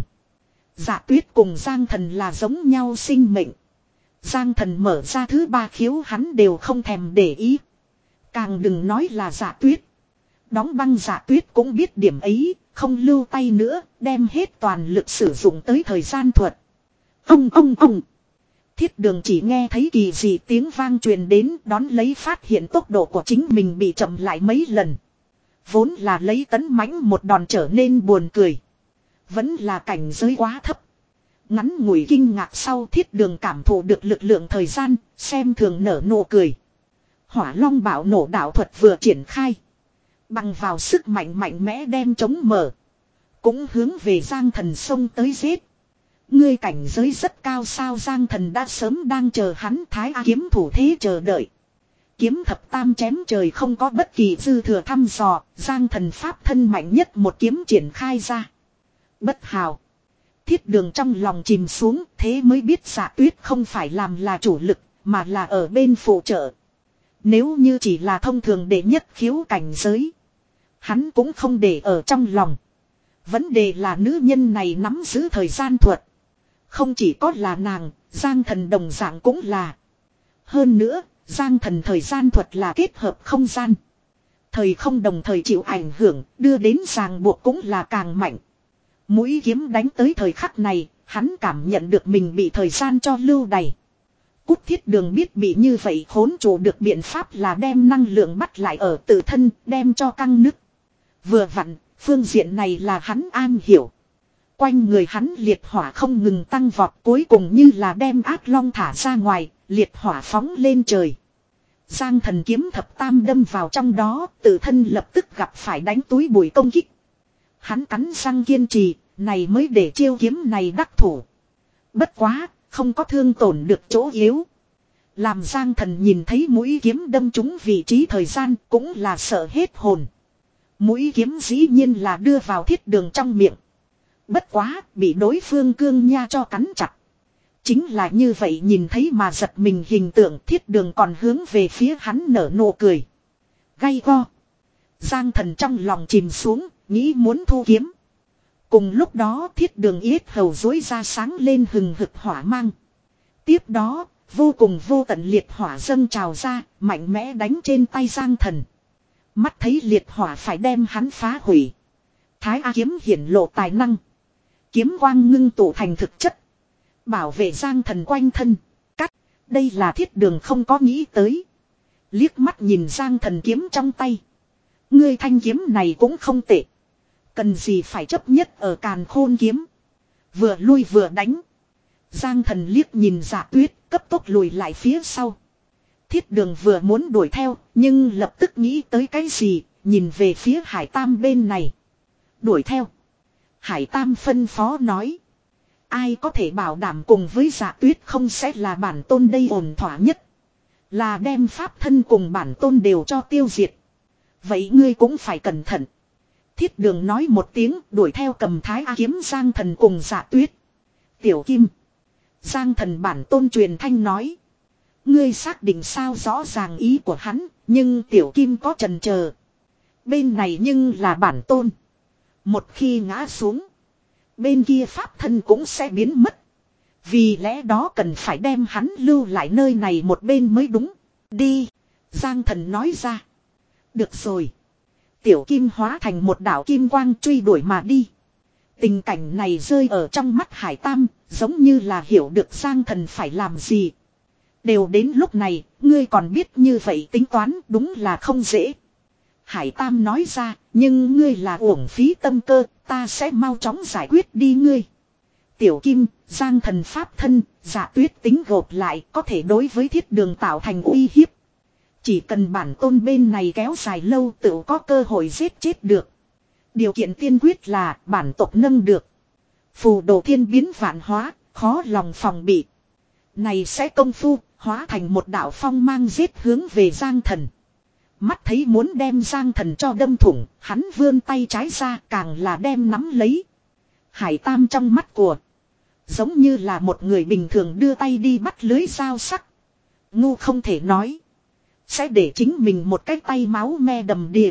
Dạ Tuyết cùng Giang thần là giống nhau sinh mệnh. Giang thần mở ra thứ ba khiếu hắn đều không thèm để ý. Càng đừng nói là Dạ Tuyết. Đóng băng Dạ Tuyết cũng biết điểm ấy, không lưu tay nữa, đem hết toàn lực sử dụng tới thời gian thuật. Ông ông ông. Thiết đường chỉ nghe thấy kỳ dị tiếng vang truyền đến, đón lấy phát hiện tốc độ của chính mình bị chậm lại mấy lần. Vốn là lấy tấn mãnh một đòn trở nên buồn cười. Vẫn là cảnh giới quá thấp. Ngắn ngủi kinh ngạc sau thiết đường cảm thụ được lực lượng thời gian, xem thường nở nụ cười. Hỏa long bạo nổ đạo thuật vừa triển khai. Bằng vào sức mạnh mạnh mẽ đem chống mở. Cũng hướng về Giang thần xông tới giết. Ngươi cảnh giới rất cao sao? Giang thần đã sớm đang chờ hắn thái A kiếm thủ thế chờ đợi. Kiếm thập tam chém trời không có bất kỳ dư thừa thăm dò, Giang thần pháp thân mạnh nhất một kiếm triển khai ra. Bất hào. Thiết đường trong lòng chìm xuống, thế mới biết Dạ Tuyết không phải làm là chủ lực, mà là ở bên phụ trợ. Nếu như chỉ là thông thường đệ nhất khiếu cảnh giới, hắn cũng không để ở trong lòng. Vấn đề là nữ nhân này nắm giữ thời gian thuật. Không chỉ có là nàng, Giang thần đồng dạng cũng là. Hơn nữa, Giang thần thời gian thuật là kết hợp không gian. Thời không đồng thời chịu ảnh hưởng, đưa đến ràng buộc cũng là càng mạnh. Mũi kiếm đánh tới thời khắc này, hắn cảm nhận được mình bị thời gian cho lưu đày. Cút thiết đường biết bị như vậy khốn trụ được biện pháp là đem năng lượng bắt lại ở tự thân, đem cho căng nứt. Vừa vặn, phương diện này là hắn an hiểu. Quanh người hắn liệt hỏa không ngừng tăng vọt, cuối cùng như là đem ác long thả ra ngoài, liệt hỏa phóng lên trời. Giang thần kiếm thập tam đâm vào trong đó, tự thân lập tức gặp phải đánh túi bụi công kích. Hắn cắn răng kiên trì, này mới để chiêu kiếm này đắc thủ. Bất quá, không có thương tổn được chỗ yếu. Làm Giang thần nhìn thấy mũi kiếm đâm trúng vị trí thời gian cũng là sợ hết hồn. Mũi kiếm dĩ nhiên là đưa vào thiết đường trong miệng. Bất quá, bị đối phương cương nha cho cắn chặt. Chính là như vậy nhìn thấy mà giật mình hình tượng thiết đường còn hướng về phía hắn nở nụ cười. Gay go. Giang Thần trong lòng chìm xuống, nghĩ muốn thu kiếm. Cùng lúc đó thiết đường yết hầu dối ra sáng lên hừng hực hỏa mang. Tiếp đó, vô cùng vô tận liệt hỏa dâng trào ra, mạnh mẽ đánh trên tay Giang Thần. Mắt thấy liệt hỏa phải đem hắn phá hủy. Thái A kiếm hiển lộ tài năng. Kiếm quang ngưng tụ thành thực chất. Bảo vệ Giang Thần quanh thân. Cắt, đây là thiết đường không có nghĩ tới. Liếc mắt nhìn Giang Thần kiếm trong tay. Ngươi thanh kiếm này cũng không tệ. Cần gì phải chấp nhất ở càn khôn kiếm. Vừa lui vừa đánh. Giang Thần liếc nhìn Dạ Tuyết cấp tốc lùi lại phía sau. Thiết đường vừa muốn đuổi theo. Nhưng lập tức nghĩ tới cái gì. Nhìn về phía Hải Tam bên này. Đuổi theo. Hải Tam phân phó nói. Ai có thể bảo đảm cùng với Dạ Tuyết không sẽ là bản tôn đây ổn thỏa nhất. Là đem pháp thân cùng bản tôn đều cho tiêu diệt. Vậy ngươi cũng phải cẩn thận. Thiết đường nói một tiếng đuổi theo cầm Thái A kiếm Giang Thần cùng Dạ Tuyết. Tiểu Kim. Giang Thần bản tôn truyền thanh nói. Ngươi xác định sao rõ ràng ý của hắn. Nhưng Tiểu Kim có chần chờ. Bên này nhưng là bản tôn. Một khi ngã xuống. Bên kia pháp thân cũng sẽ biến mất. Vì lẽ đó cần phải đem hắn lưu lại nơi này một bên mới đúng. Đi. Giang Thần nói ra. Được rồi. Tiểu Kim hóa thành một đạo kim quang truy đuổi mà đi. Tình cảnh này rơi ở trong mắt Hải Tam. Giống như là hiểu được Giang Thần phải làm gì. Đều đến lúc này. Ngươi còn biết như vậy tính toán đúng là không dễ. Hải Tam nói ra. Nhưng ngươi là uổng phí tâm cơ. Ta sẽ mau chóng giải quyết đi ngươi. Tiểu Kim, Giang Thần pháp thân, Dạ Tuyết tính gộp lại có thể đối với thiết đường tạo thành uy hiếp. Chỉ cần bản tôn bên này kéo dài lâu tự có cơ hội giết chết được. Điều kiện tiên quyết là bản tộc nâng được. Phù đồ thiên biến vạn hóa, khó lòng phòng bị. Này sẽ công phu, hóa thành một đạo phong mang giết hướng về Giang Thần. Mắt thấy muốn đem Giang Thần cho đâm thủng, hắn vươn tay trái ra càng là đem nắm lấy. Hải Tam trong mắt của. Giống như là một người bình thường đưa tay đi bắt lưới dao sắc. Ngu không thể nói. Sẽ để chính mình một cái tay máu me đầm đìa.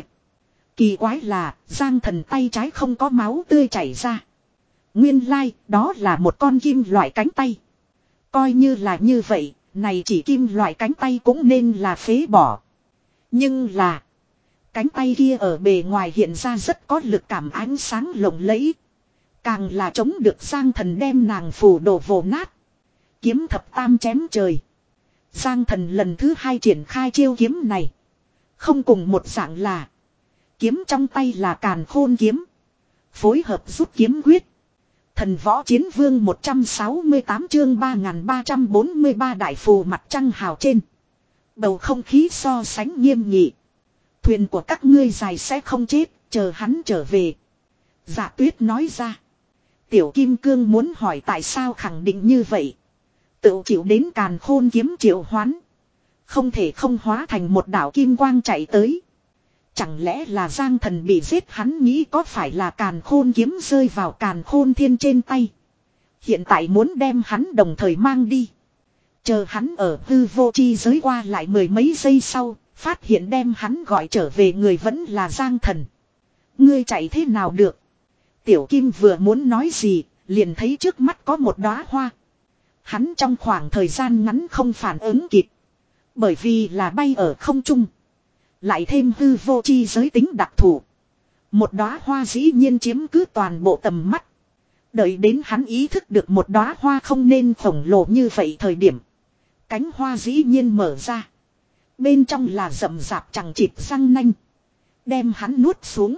Kỳ quái là Giang Thần tay trái không có máu tươi chảy ra. Nguyên lai đó là một con kim loại cánh tay. Coi như là như vậy, này chỉ kim loại cánh tay cũng nên là phế bỏ. Nhưng là cánh tay kia ở bề ngoài hiện ra rất có lực cảm ánh sáng lộng lẫy. Càng là chống được Giang Thần đem nàng phù đồ vồ nát. Kiếm thập tam chém trời. Giang Thần lần thứ hai triển khai chiêu kiếm này. Không cùng một dạng là. Kiếm trong tay là càn khôn kiếm. Phối hợp rút kiếm quyết. Thần võ chiến vương một trăm sáu mươi tám chương ba nghìn ba trăm bốn mươi ba đại phù mặt trăng hào trên. Bầu không khí so sánh nghiêm nghị. Thuyền của các ngươi dài sẽ không chết, chờ hắn trở về. Dạ Tuyết nói ra. Tiểu Kim Cương muốn hỏi tại sao khẳng định như vậy. Tự chịu đến càn khôn kiếm triệu hoán. Không thể không hóa thành một đạo kim quang chạy tới. Chẳng lẽ là Giang Thần bị giết hắn nghĩ có phải là càn khôn kiếm rơi vào càn khôn thiên trên tay. Hiện tại muốn đem hắn đồng thời mang đi. Chờ hắn ở hư vô chi giới qua lại mười mấy giây sau, phát hiện đem hắn gọi trở về người vẫn là Giang Thần. Ngươi chạy thế nào được? Tiểu Kim vừa muốn nói gì, liền thấy trước mắt có một đóa hoa. Hắn trong khoảng thời gian ngắn không phản ứng kịp. Bởi vì là bay ở không trung. Lại thêm hư vô chi giới tính đặc thù. Một đóa hoa dĩ nhiên chiếm cứ toàn bộ tầm mắt. Đợi đến hắn ý thức được một đóa hoa không nên khổng lồ như vậy thời điểm. Cánh hoa dĩ nhiên mở ra. Bên trong là rậm rạp chẳng chịt răng nanh. Đem hắn nuốt xuống.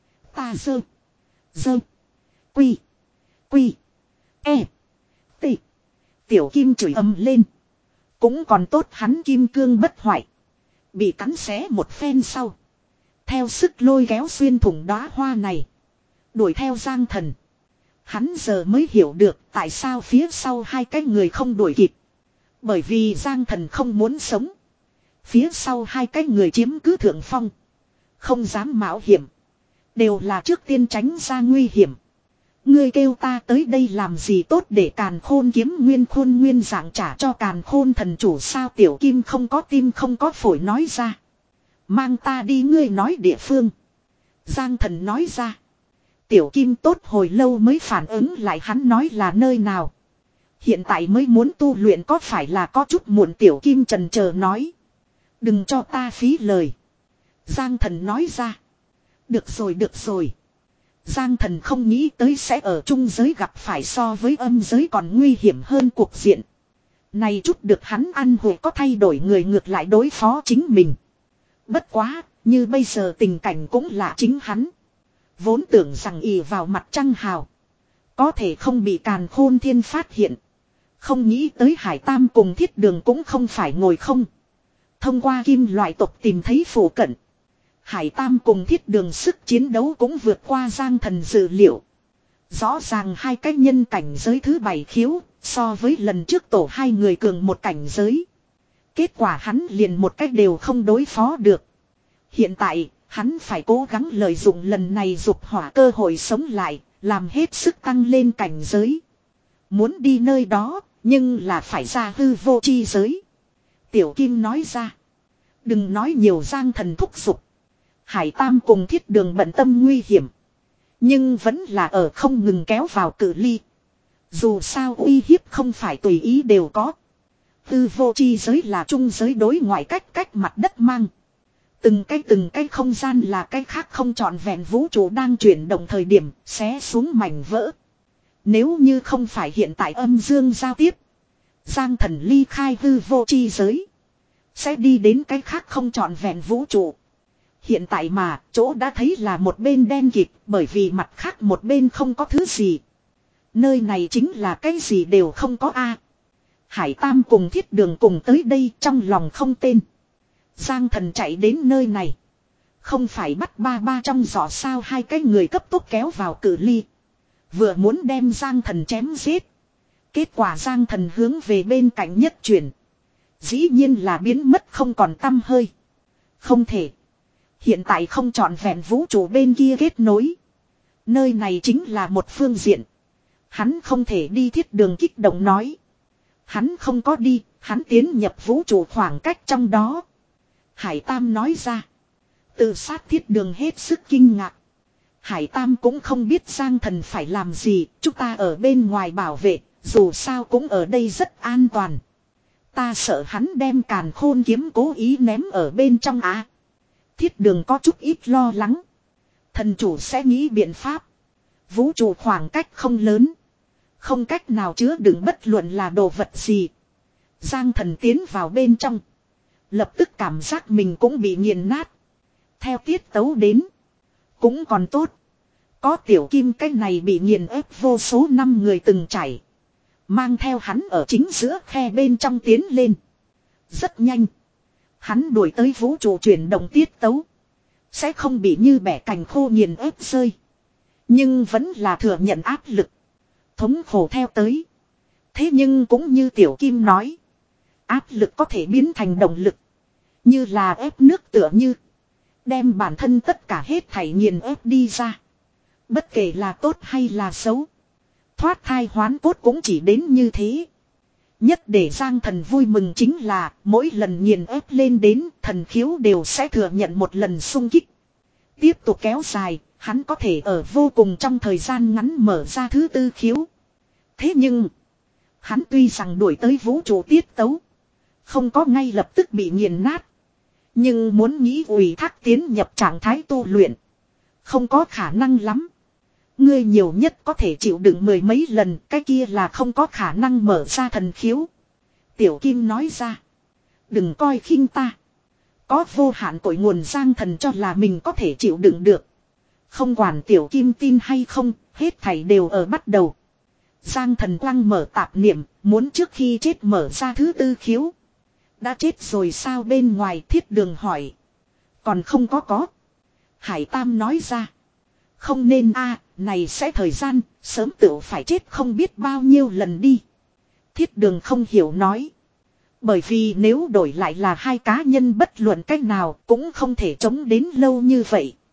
Ta dơ. Dơ. Quy. Quy. E. T. Tiểu Kim chửi ầm lên. Cũng còn tốt hắn kim cương bất hoại. Bị cắn xé một phen sau. Theo sức lôi kéo xuyên thủng đóa hoa này. Đuổi theo Giang Thần. Hắn giờ mới hiểu được tại sao phía sau hai cái người không đuổi kịp. Bởi vì Giang Thần không muốn sống. Phía sau hai cái người chiếm cứ thượng phong. Không dám mạo hiểm. Đều là trước tiên tránh ra nguy hiểm. Ngươi kêu ta tới đây làm gì tốt để càn khôn kiếm nguyên khôn nguyên dạng trả cho càn khôn thần chủ sao tiểu kim không có tim không có phổi nói ra. Mang ta đi ngươi nói địa phương. Giang thần nói ra. Tiểu kim tốt hồi lâu mới phản ứng lại hắn nói là nơi nào. Hiện tại mới muốn tu luyện có phải là có chút muộn tiểu kim trần chờ nói. Đừng cho ta phí lời. Giang thần nói ra. Được rồi được rồi. Giang thần không nghĩ tới sẽ ở trung giới gặp phải so với âm giới còn nguy hiểm hơn cuộc diện. Này chút được hắn ăn hồi có thay đổi người ngược lại đối phó chính mình. Bất quá, như bây giờ tình cảnh cũng là chính hắn. Vốn tưởng rằng ì vào mặt trăng hào. Có thể không bị càn khôn thiên phát hiện. Không nghĩ tới Hải Tam cùng Thiết Đường cũng không phải ngồi không. Thông qua kim loại tộc tìm thấy phổ cận. Hải Tam cùng Thiết Đường sức chiến đấu cũng vượt qua Giang Thần dự liệu. Rõ ràng hai cái nhân cảnh giới thứ bảy khiếu, so với lần trước tổ hai người cường một cảnh giới. Kết quả hắn liền một cách đều không đối phó được. Hiện tại, hắn phải cố gắng lợi dụng lần này dục hỏa cơ hội sống lại, làm hết sức tăng lên cảnh giới. Muốn đi nơi đó, nhưng là phải ra hư vô chi giới. Tiểu Kim nói ra. Đừng nói nhiều Giang Thần thúc giục. Hải Tam cùng Thiết Đường bận tâm nguy hiểm. Nhưng vẫn là ở không ngừng kéo vào cự ly. Dù sao uy hiếp không phải tùy ý đều có. Hư vô chi giới là trung giới đối ngoại cách cách mặt đất mang. Từng cái từng cái không gian là cái khác không trọn vẹn vũ trụ đang chuyển động thời điểm xé xuống mảnh vỡ. Nếu như không phải hiện tại âm dương giao tiếp. Giang Thần ly khai hư vô chi giới. Sẽ đi đến cái khác không trọn vẹn vũ trụ. Hiện tại mà chỗ đã thấy là một bên đen kịt bởi vì mặt khác một bên không có thứ gì. Nơi này chính là cái gì đều không có a. Hải Tam cùng Thiết Đường cùng tới đây trong lòng không tên. Giang Thần chạy đến nơi này. Không phải bắt ba ba trong giỏ sao hai cái người cấp tốc kéo vào cự ly. Vừa muốn đem Giang Thần chém giết. Kết quả Giang Thần hướng về bên cạnh nhất chuyển. Dĩ nhiên là biến mất không còn tăm hơi. Không thể. Hiện tại không trọn vẹn vũ trụ bên kia kết nối. Nơi này chính là một phương diện. Hắn không thể đi. Thiết Đường kích động nói. Hắn không có đi, hắn tiến nhập vũ trụ khoảng cách trong đó. Hải Tam nói ra. Tự sát Thiết Đường hết sức kinh ngạc. Hải Tam cũng không biết Giang Thần phải làm gì, chúng ta ở bên ngoài bảo vệ, dù sao cũng ở đây rất an toàn. Ta sợ hắn đem càn khôn kiếm cố ý ném ở bên trong á. Thiết Đường có chút ít lo lắng. Thần chủ sẽ nghĩ biện pháp. Vũ trụ khoảng cách không lớn. Không cách nào chứa đựng bất luận là đồ vật gì. Giang Thần tiến vào bên trong. Lập tức cảm giác mình cũng bị nghiền nát. Theo tiết tấu đến. Cũng còn tốt. Có Tiểu Kim cái này bị nghiền ép vô số năm người từng chảy. Mang theo hắn ở chính giữa khe bên trong tiến lên. Rất nhanh. Hắn đuổi tới vũ trụ chuyển động tiết tấu. Sẽ không bị như bẻ cành khô nghiền ép rơi. Nhưng vẫn là thừa nhận áp lực. Thống khổ theo tới. Thế nhưng cũng như Tiểu Kim nói. Áp lực có thể biến thành động lực. Như là ép nước tựa như. Đem bản thân tất cả hết thảy nghiền ép đi ra. Bất kể là tốt hay là xấu. Thoát thai hoán cốt cũng chỉ đến như thế. Nhất để Giang Thần vui mừng chính là mỗi lần nghiền ép lên đến thần khiếu đều sẽ thừa nhận một lần xung kích. Tiếp tục kéo dài, hắn có thể ở vô cùng trong thời gian ngắn mở ra thứ tư khiếu. Thế nhưng, hắn tuy rằng đuổi tới vũ trụ tiết tấu. Không có ngay lập tức bị nghiền nát. Nhưng muốn nghĩ ủy thác tiến nhập trạng thái tu luyện. Không có khả năng lắm. Ngươi nhiều nhất có thể chịu đựng mười mấy lần. Cái kia là không có khả năng mở ra thần khiếu. Tiểu Kim nói ra. Đừng coi khinh ta. Có vô hạn cội nguồn Giang Thần cho là mình có thể chịu đựng được. Không quản Tiểu Kim tin hay không. Hết thảy đều ở bắt đầu. Giang Thần quăng mở tạp niệm. Muốn trước khi chết mở ra thứ tư khiếu. Đã chết rồi sao bên ngoài Thiết Đường hỏi. Còn không có có. Hải Tam nói ra. Không nên a này sẽ thời gian, sớm tựu phải chết không biết bao nhiêu lần đi. Thiết Đường không hiểu nói. Bởi vì nếu đổi lại là hai cá nhân bất luận cách nào cũng không thể chống đến lâu như vậy.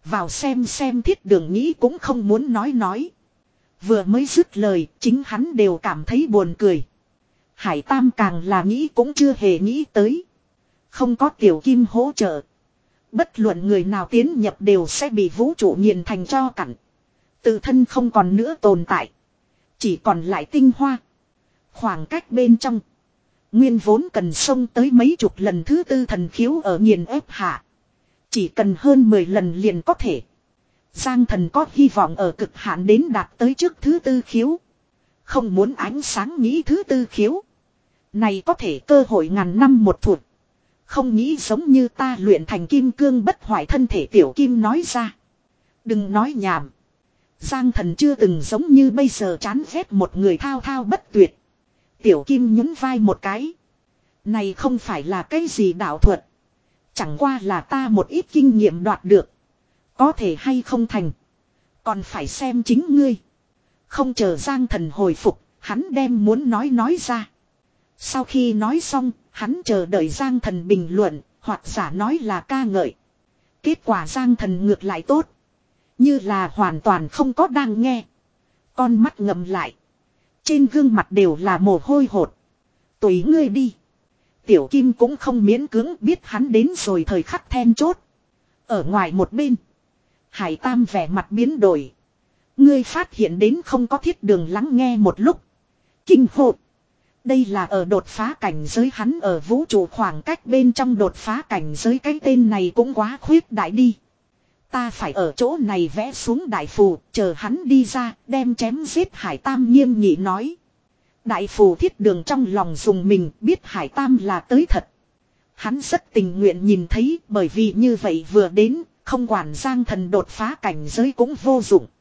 Vào xem xem thiết đường nghĩ cũng không muốn nói nói. Vừa mới dứt lời, chính hắn đều cảm thấy buồn cười. Hải Tam càng là nghĩ cũng chưa hề nghĩ tới. Không có tiểu kim hỗ trợ. Bất luận người nào tiến nhập đều sẽ bị vũ trụ nghiền thành tro cặn. Tự thân không còn nữa tồn tại. Chỉ còn lại tinh hoa. Khoảng cách bên trong. Nguyên vốn cần xông tới mấy chục lần thứ tư thần khiếu ở nghiền ép hạ. Chỉ cần hơn mười lần liền có thể. Giang thần có hy vọng ở cực hạn đến đạt tới trước thứ tư khiếu. Không muốn ánh sáng nghĩ thứ tư khiếu. Này có thể cơ hội ngàn năm một thụt. Không nghĩ giống như ta luyện thành kim cương bất hoại thân thể tiểu kim nói ra. Đừng nói nhảm. Giang thần chưa từng giống như bây giờ chán ghét một người thao thao bất tuyệt. Tiểu kim nhún vai một cái. Này không phải là cái gì đạo thuật. Chẳng qua là ta một ít kinh nghiệm đoạt được. Có thể hay không thành. Còn phải xem chính ngươi. Không chờ Giang thần hồi phục. Hắn đem muốn nói nói ra. Sau khi nói xong. Hắn chờ đợi Giang thần bình luận. Hoặc giả nói là ca ngợi. Kết quả Giang thần ngược lại tốt. Như là hoàn toàn không có đang nghe. Con mắt ngậm lại. Trên gương mặt đều là mồ hôi hột. Tùy ngươi đi. Tiểu Kim cũng không miễn cưỡng biết hắn đến rồi thời khắc then chốt. Ở ngoài một bên. Hải Tam vẻ mặt biến đổi. Ngươi phát hiện đến không có thiết đường lắng nghe một lúc. Kinh hộp. Đây là ở đột phá cảnh giới hắn ở vũ trụ khoảng cách bên trong đột phá cảnh giới cái tên này cũng quá khuyết đại đi. Ta phải ở chỗ này vẽ xuống đại phù, chờ hắn đi ra, đem chém giết Hải Tam nghiêm nghị nói. Đại phù thiết đường trong lòng dùng mình biết Hải Tam là tới thật. Hắn rất tình nguyện nhìn thấy bởi vì như vậy vừa đến, không quản Giang thần đột phá cảnh giới cũng vô dụng.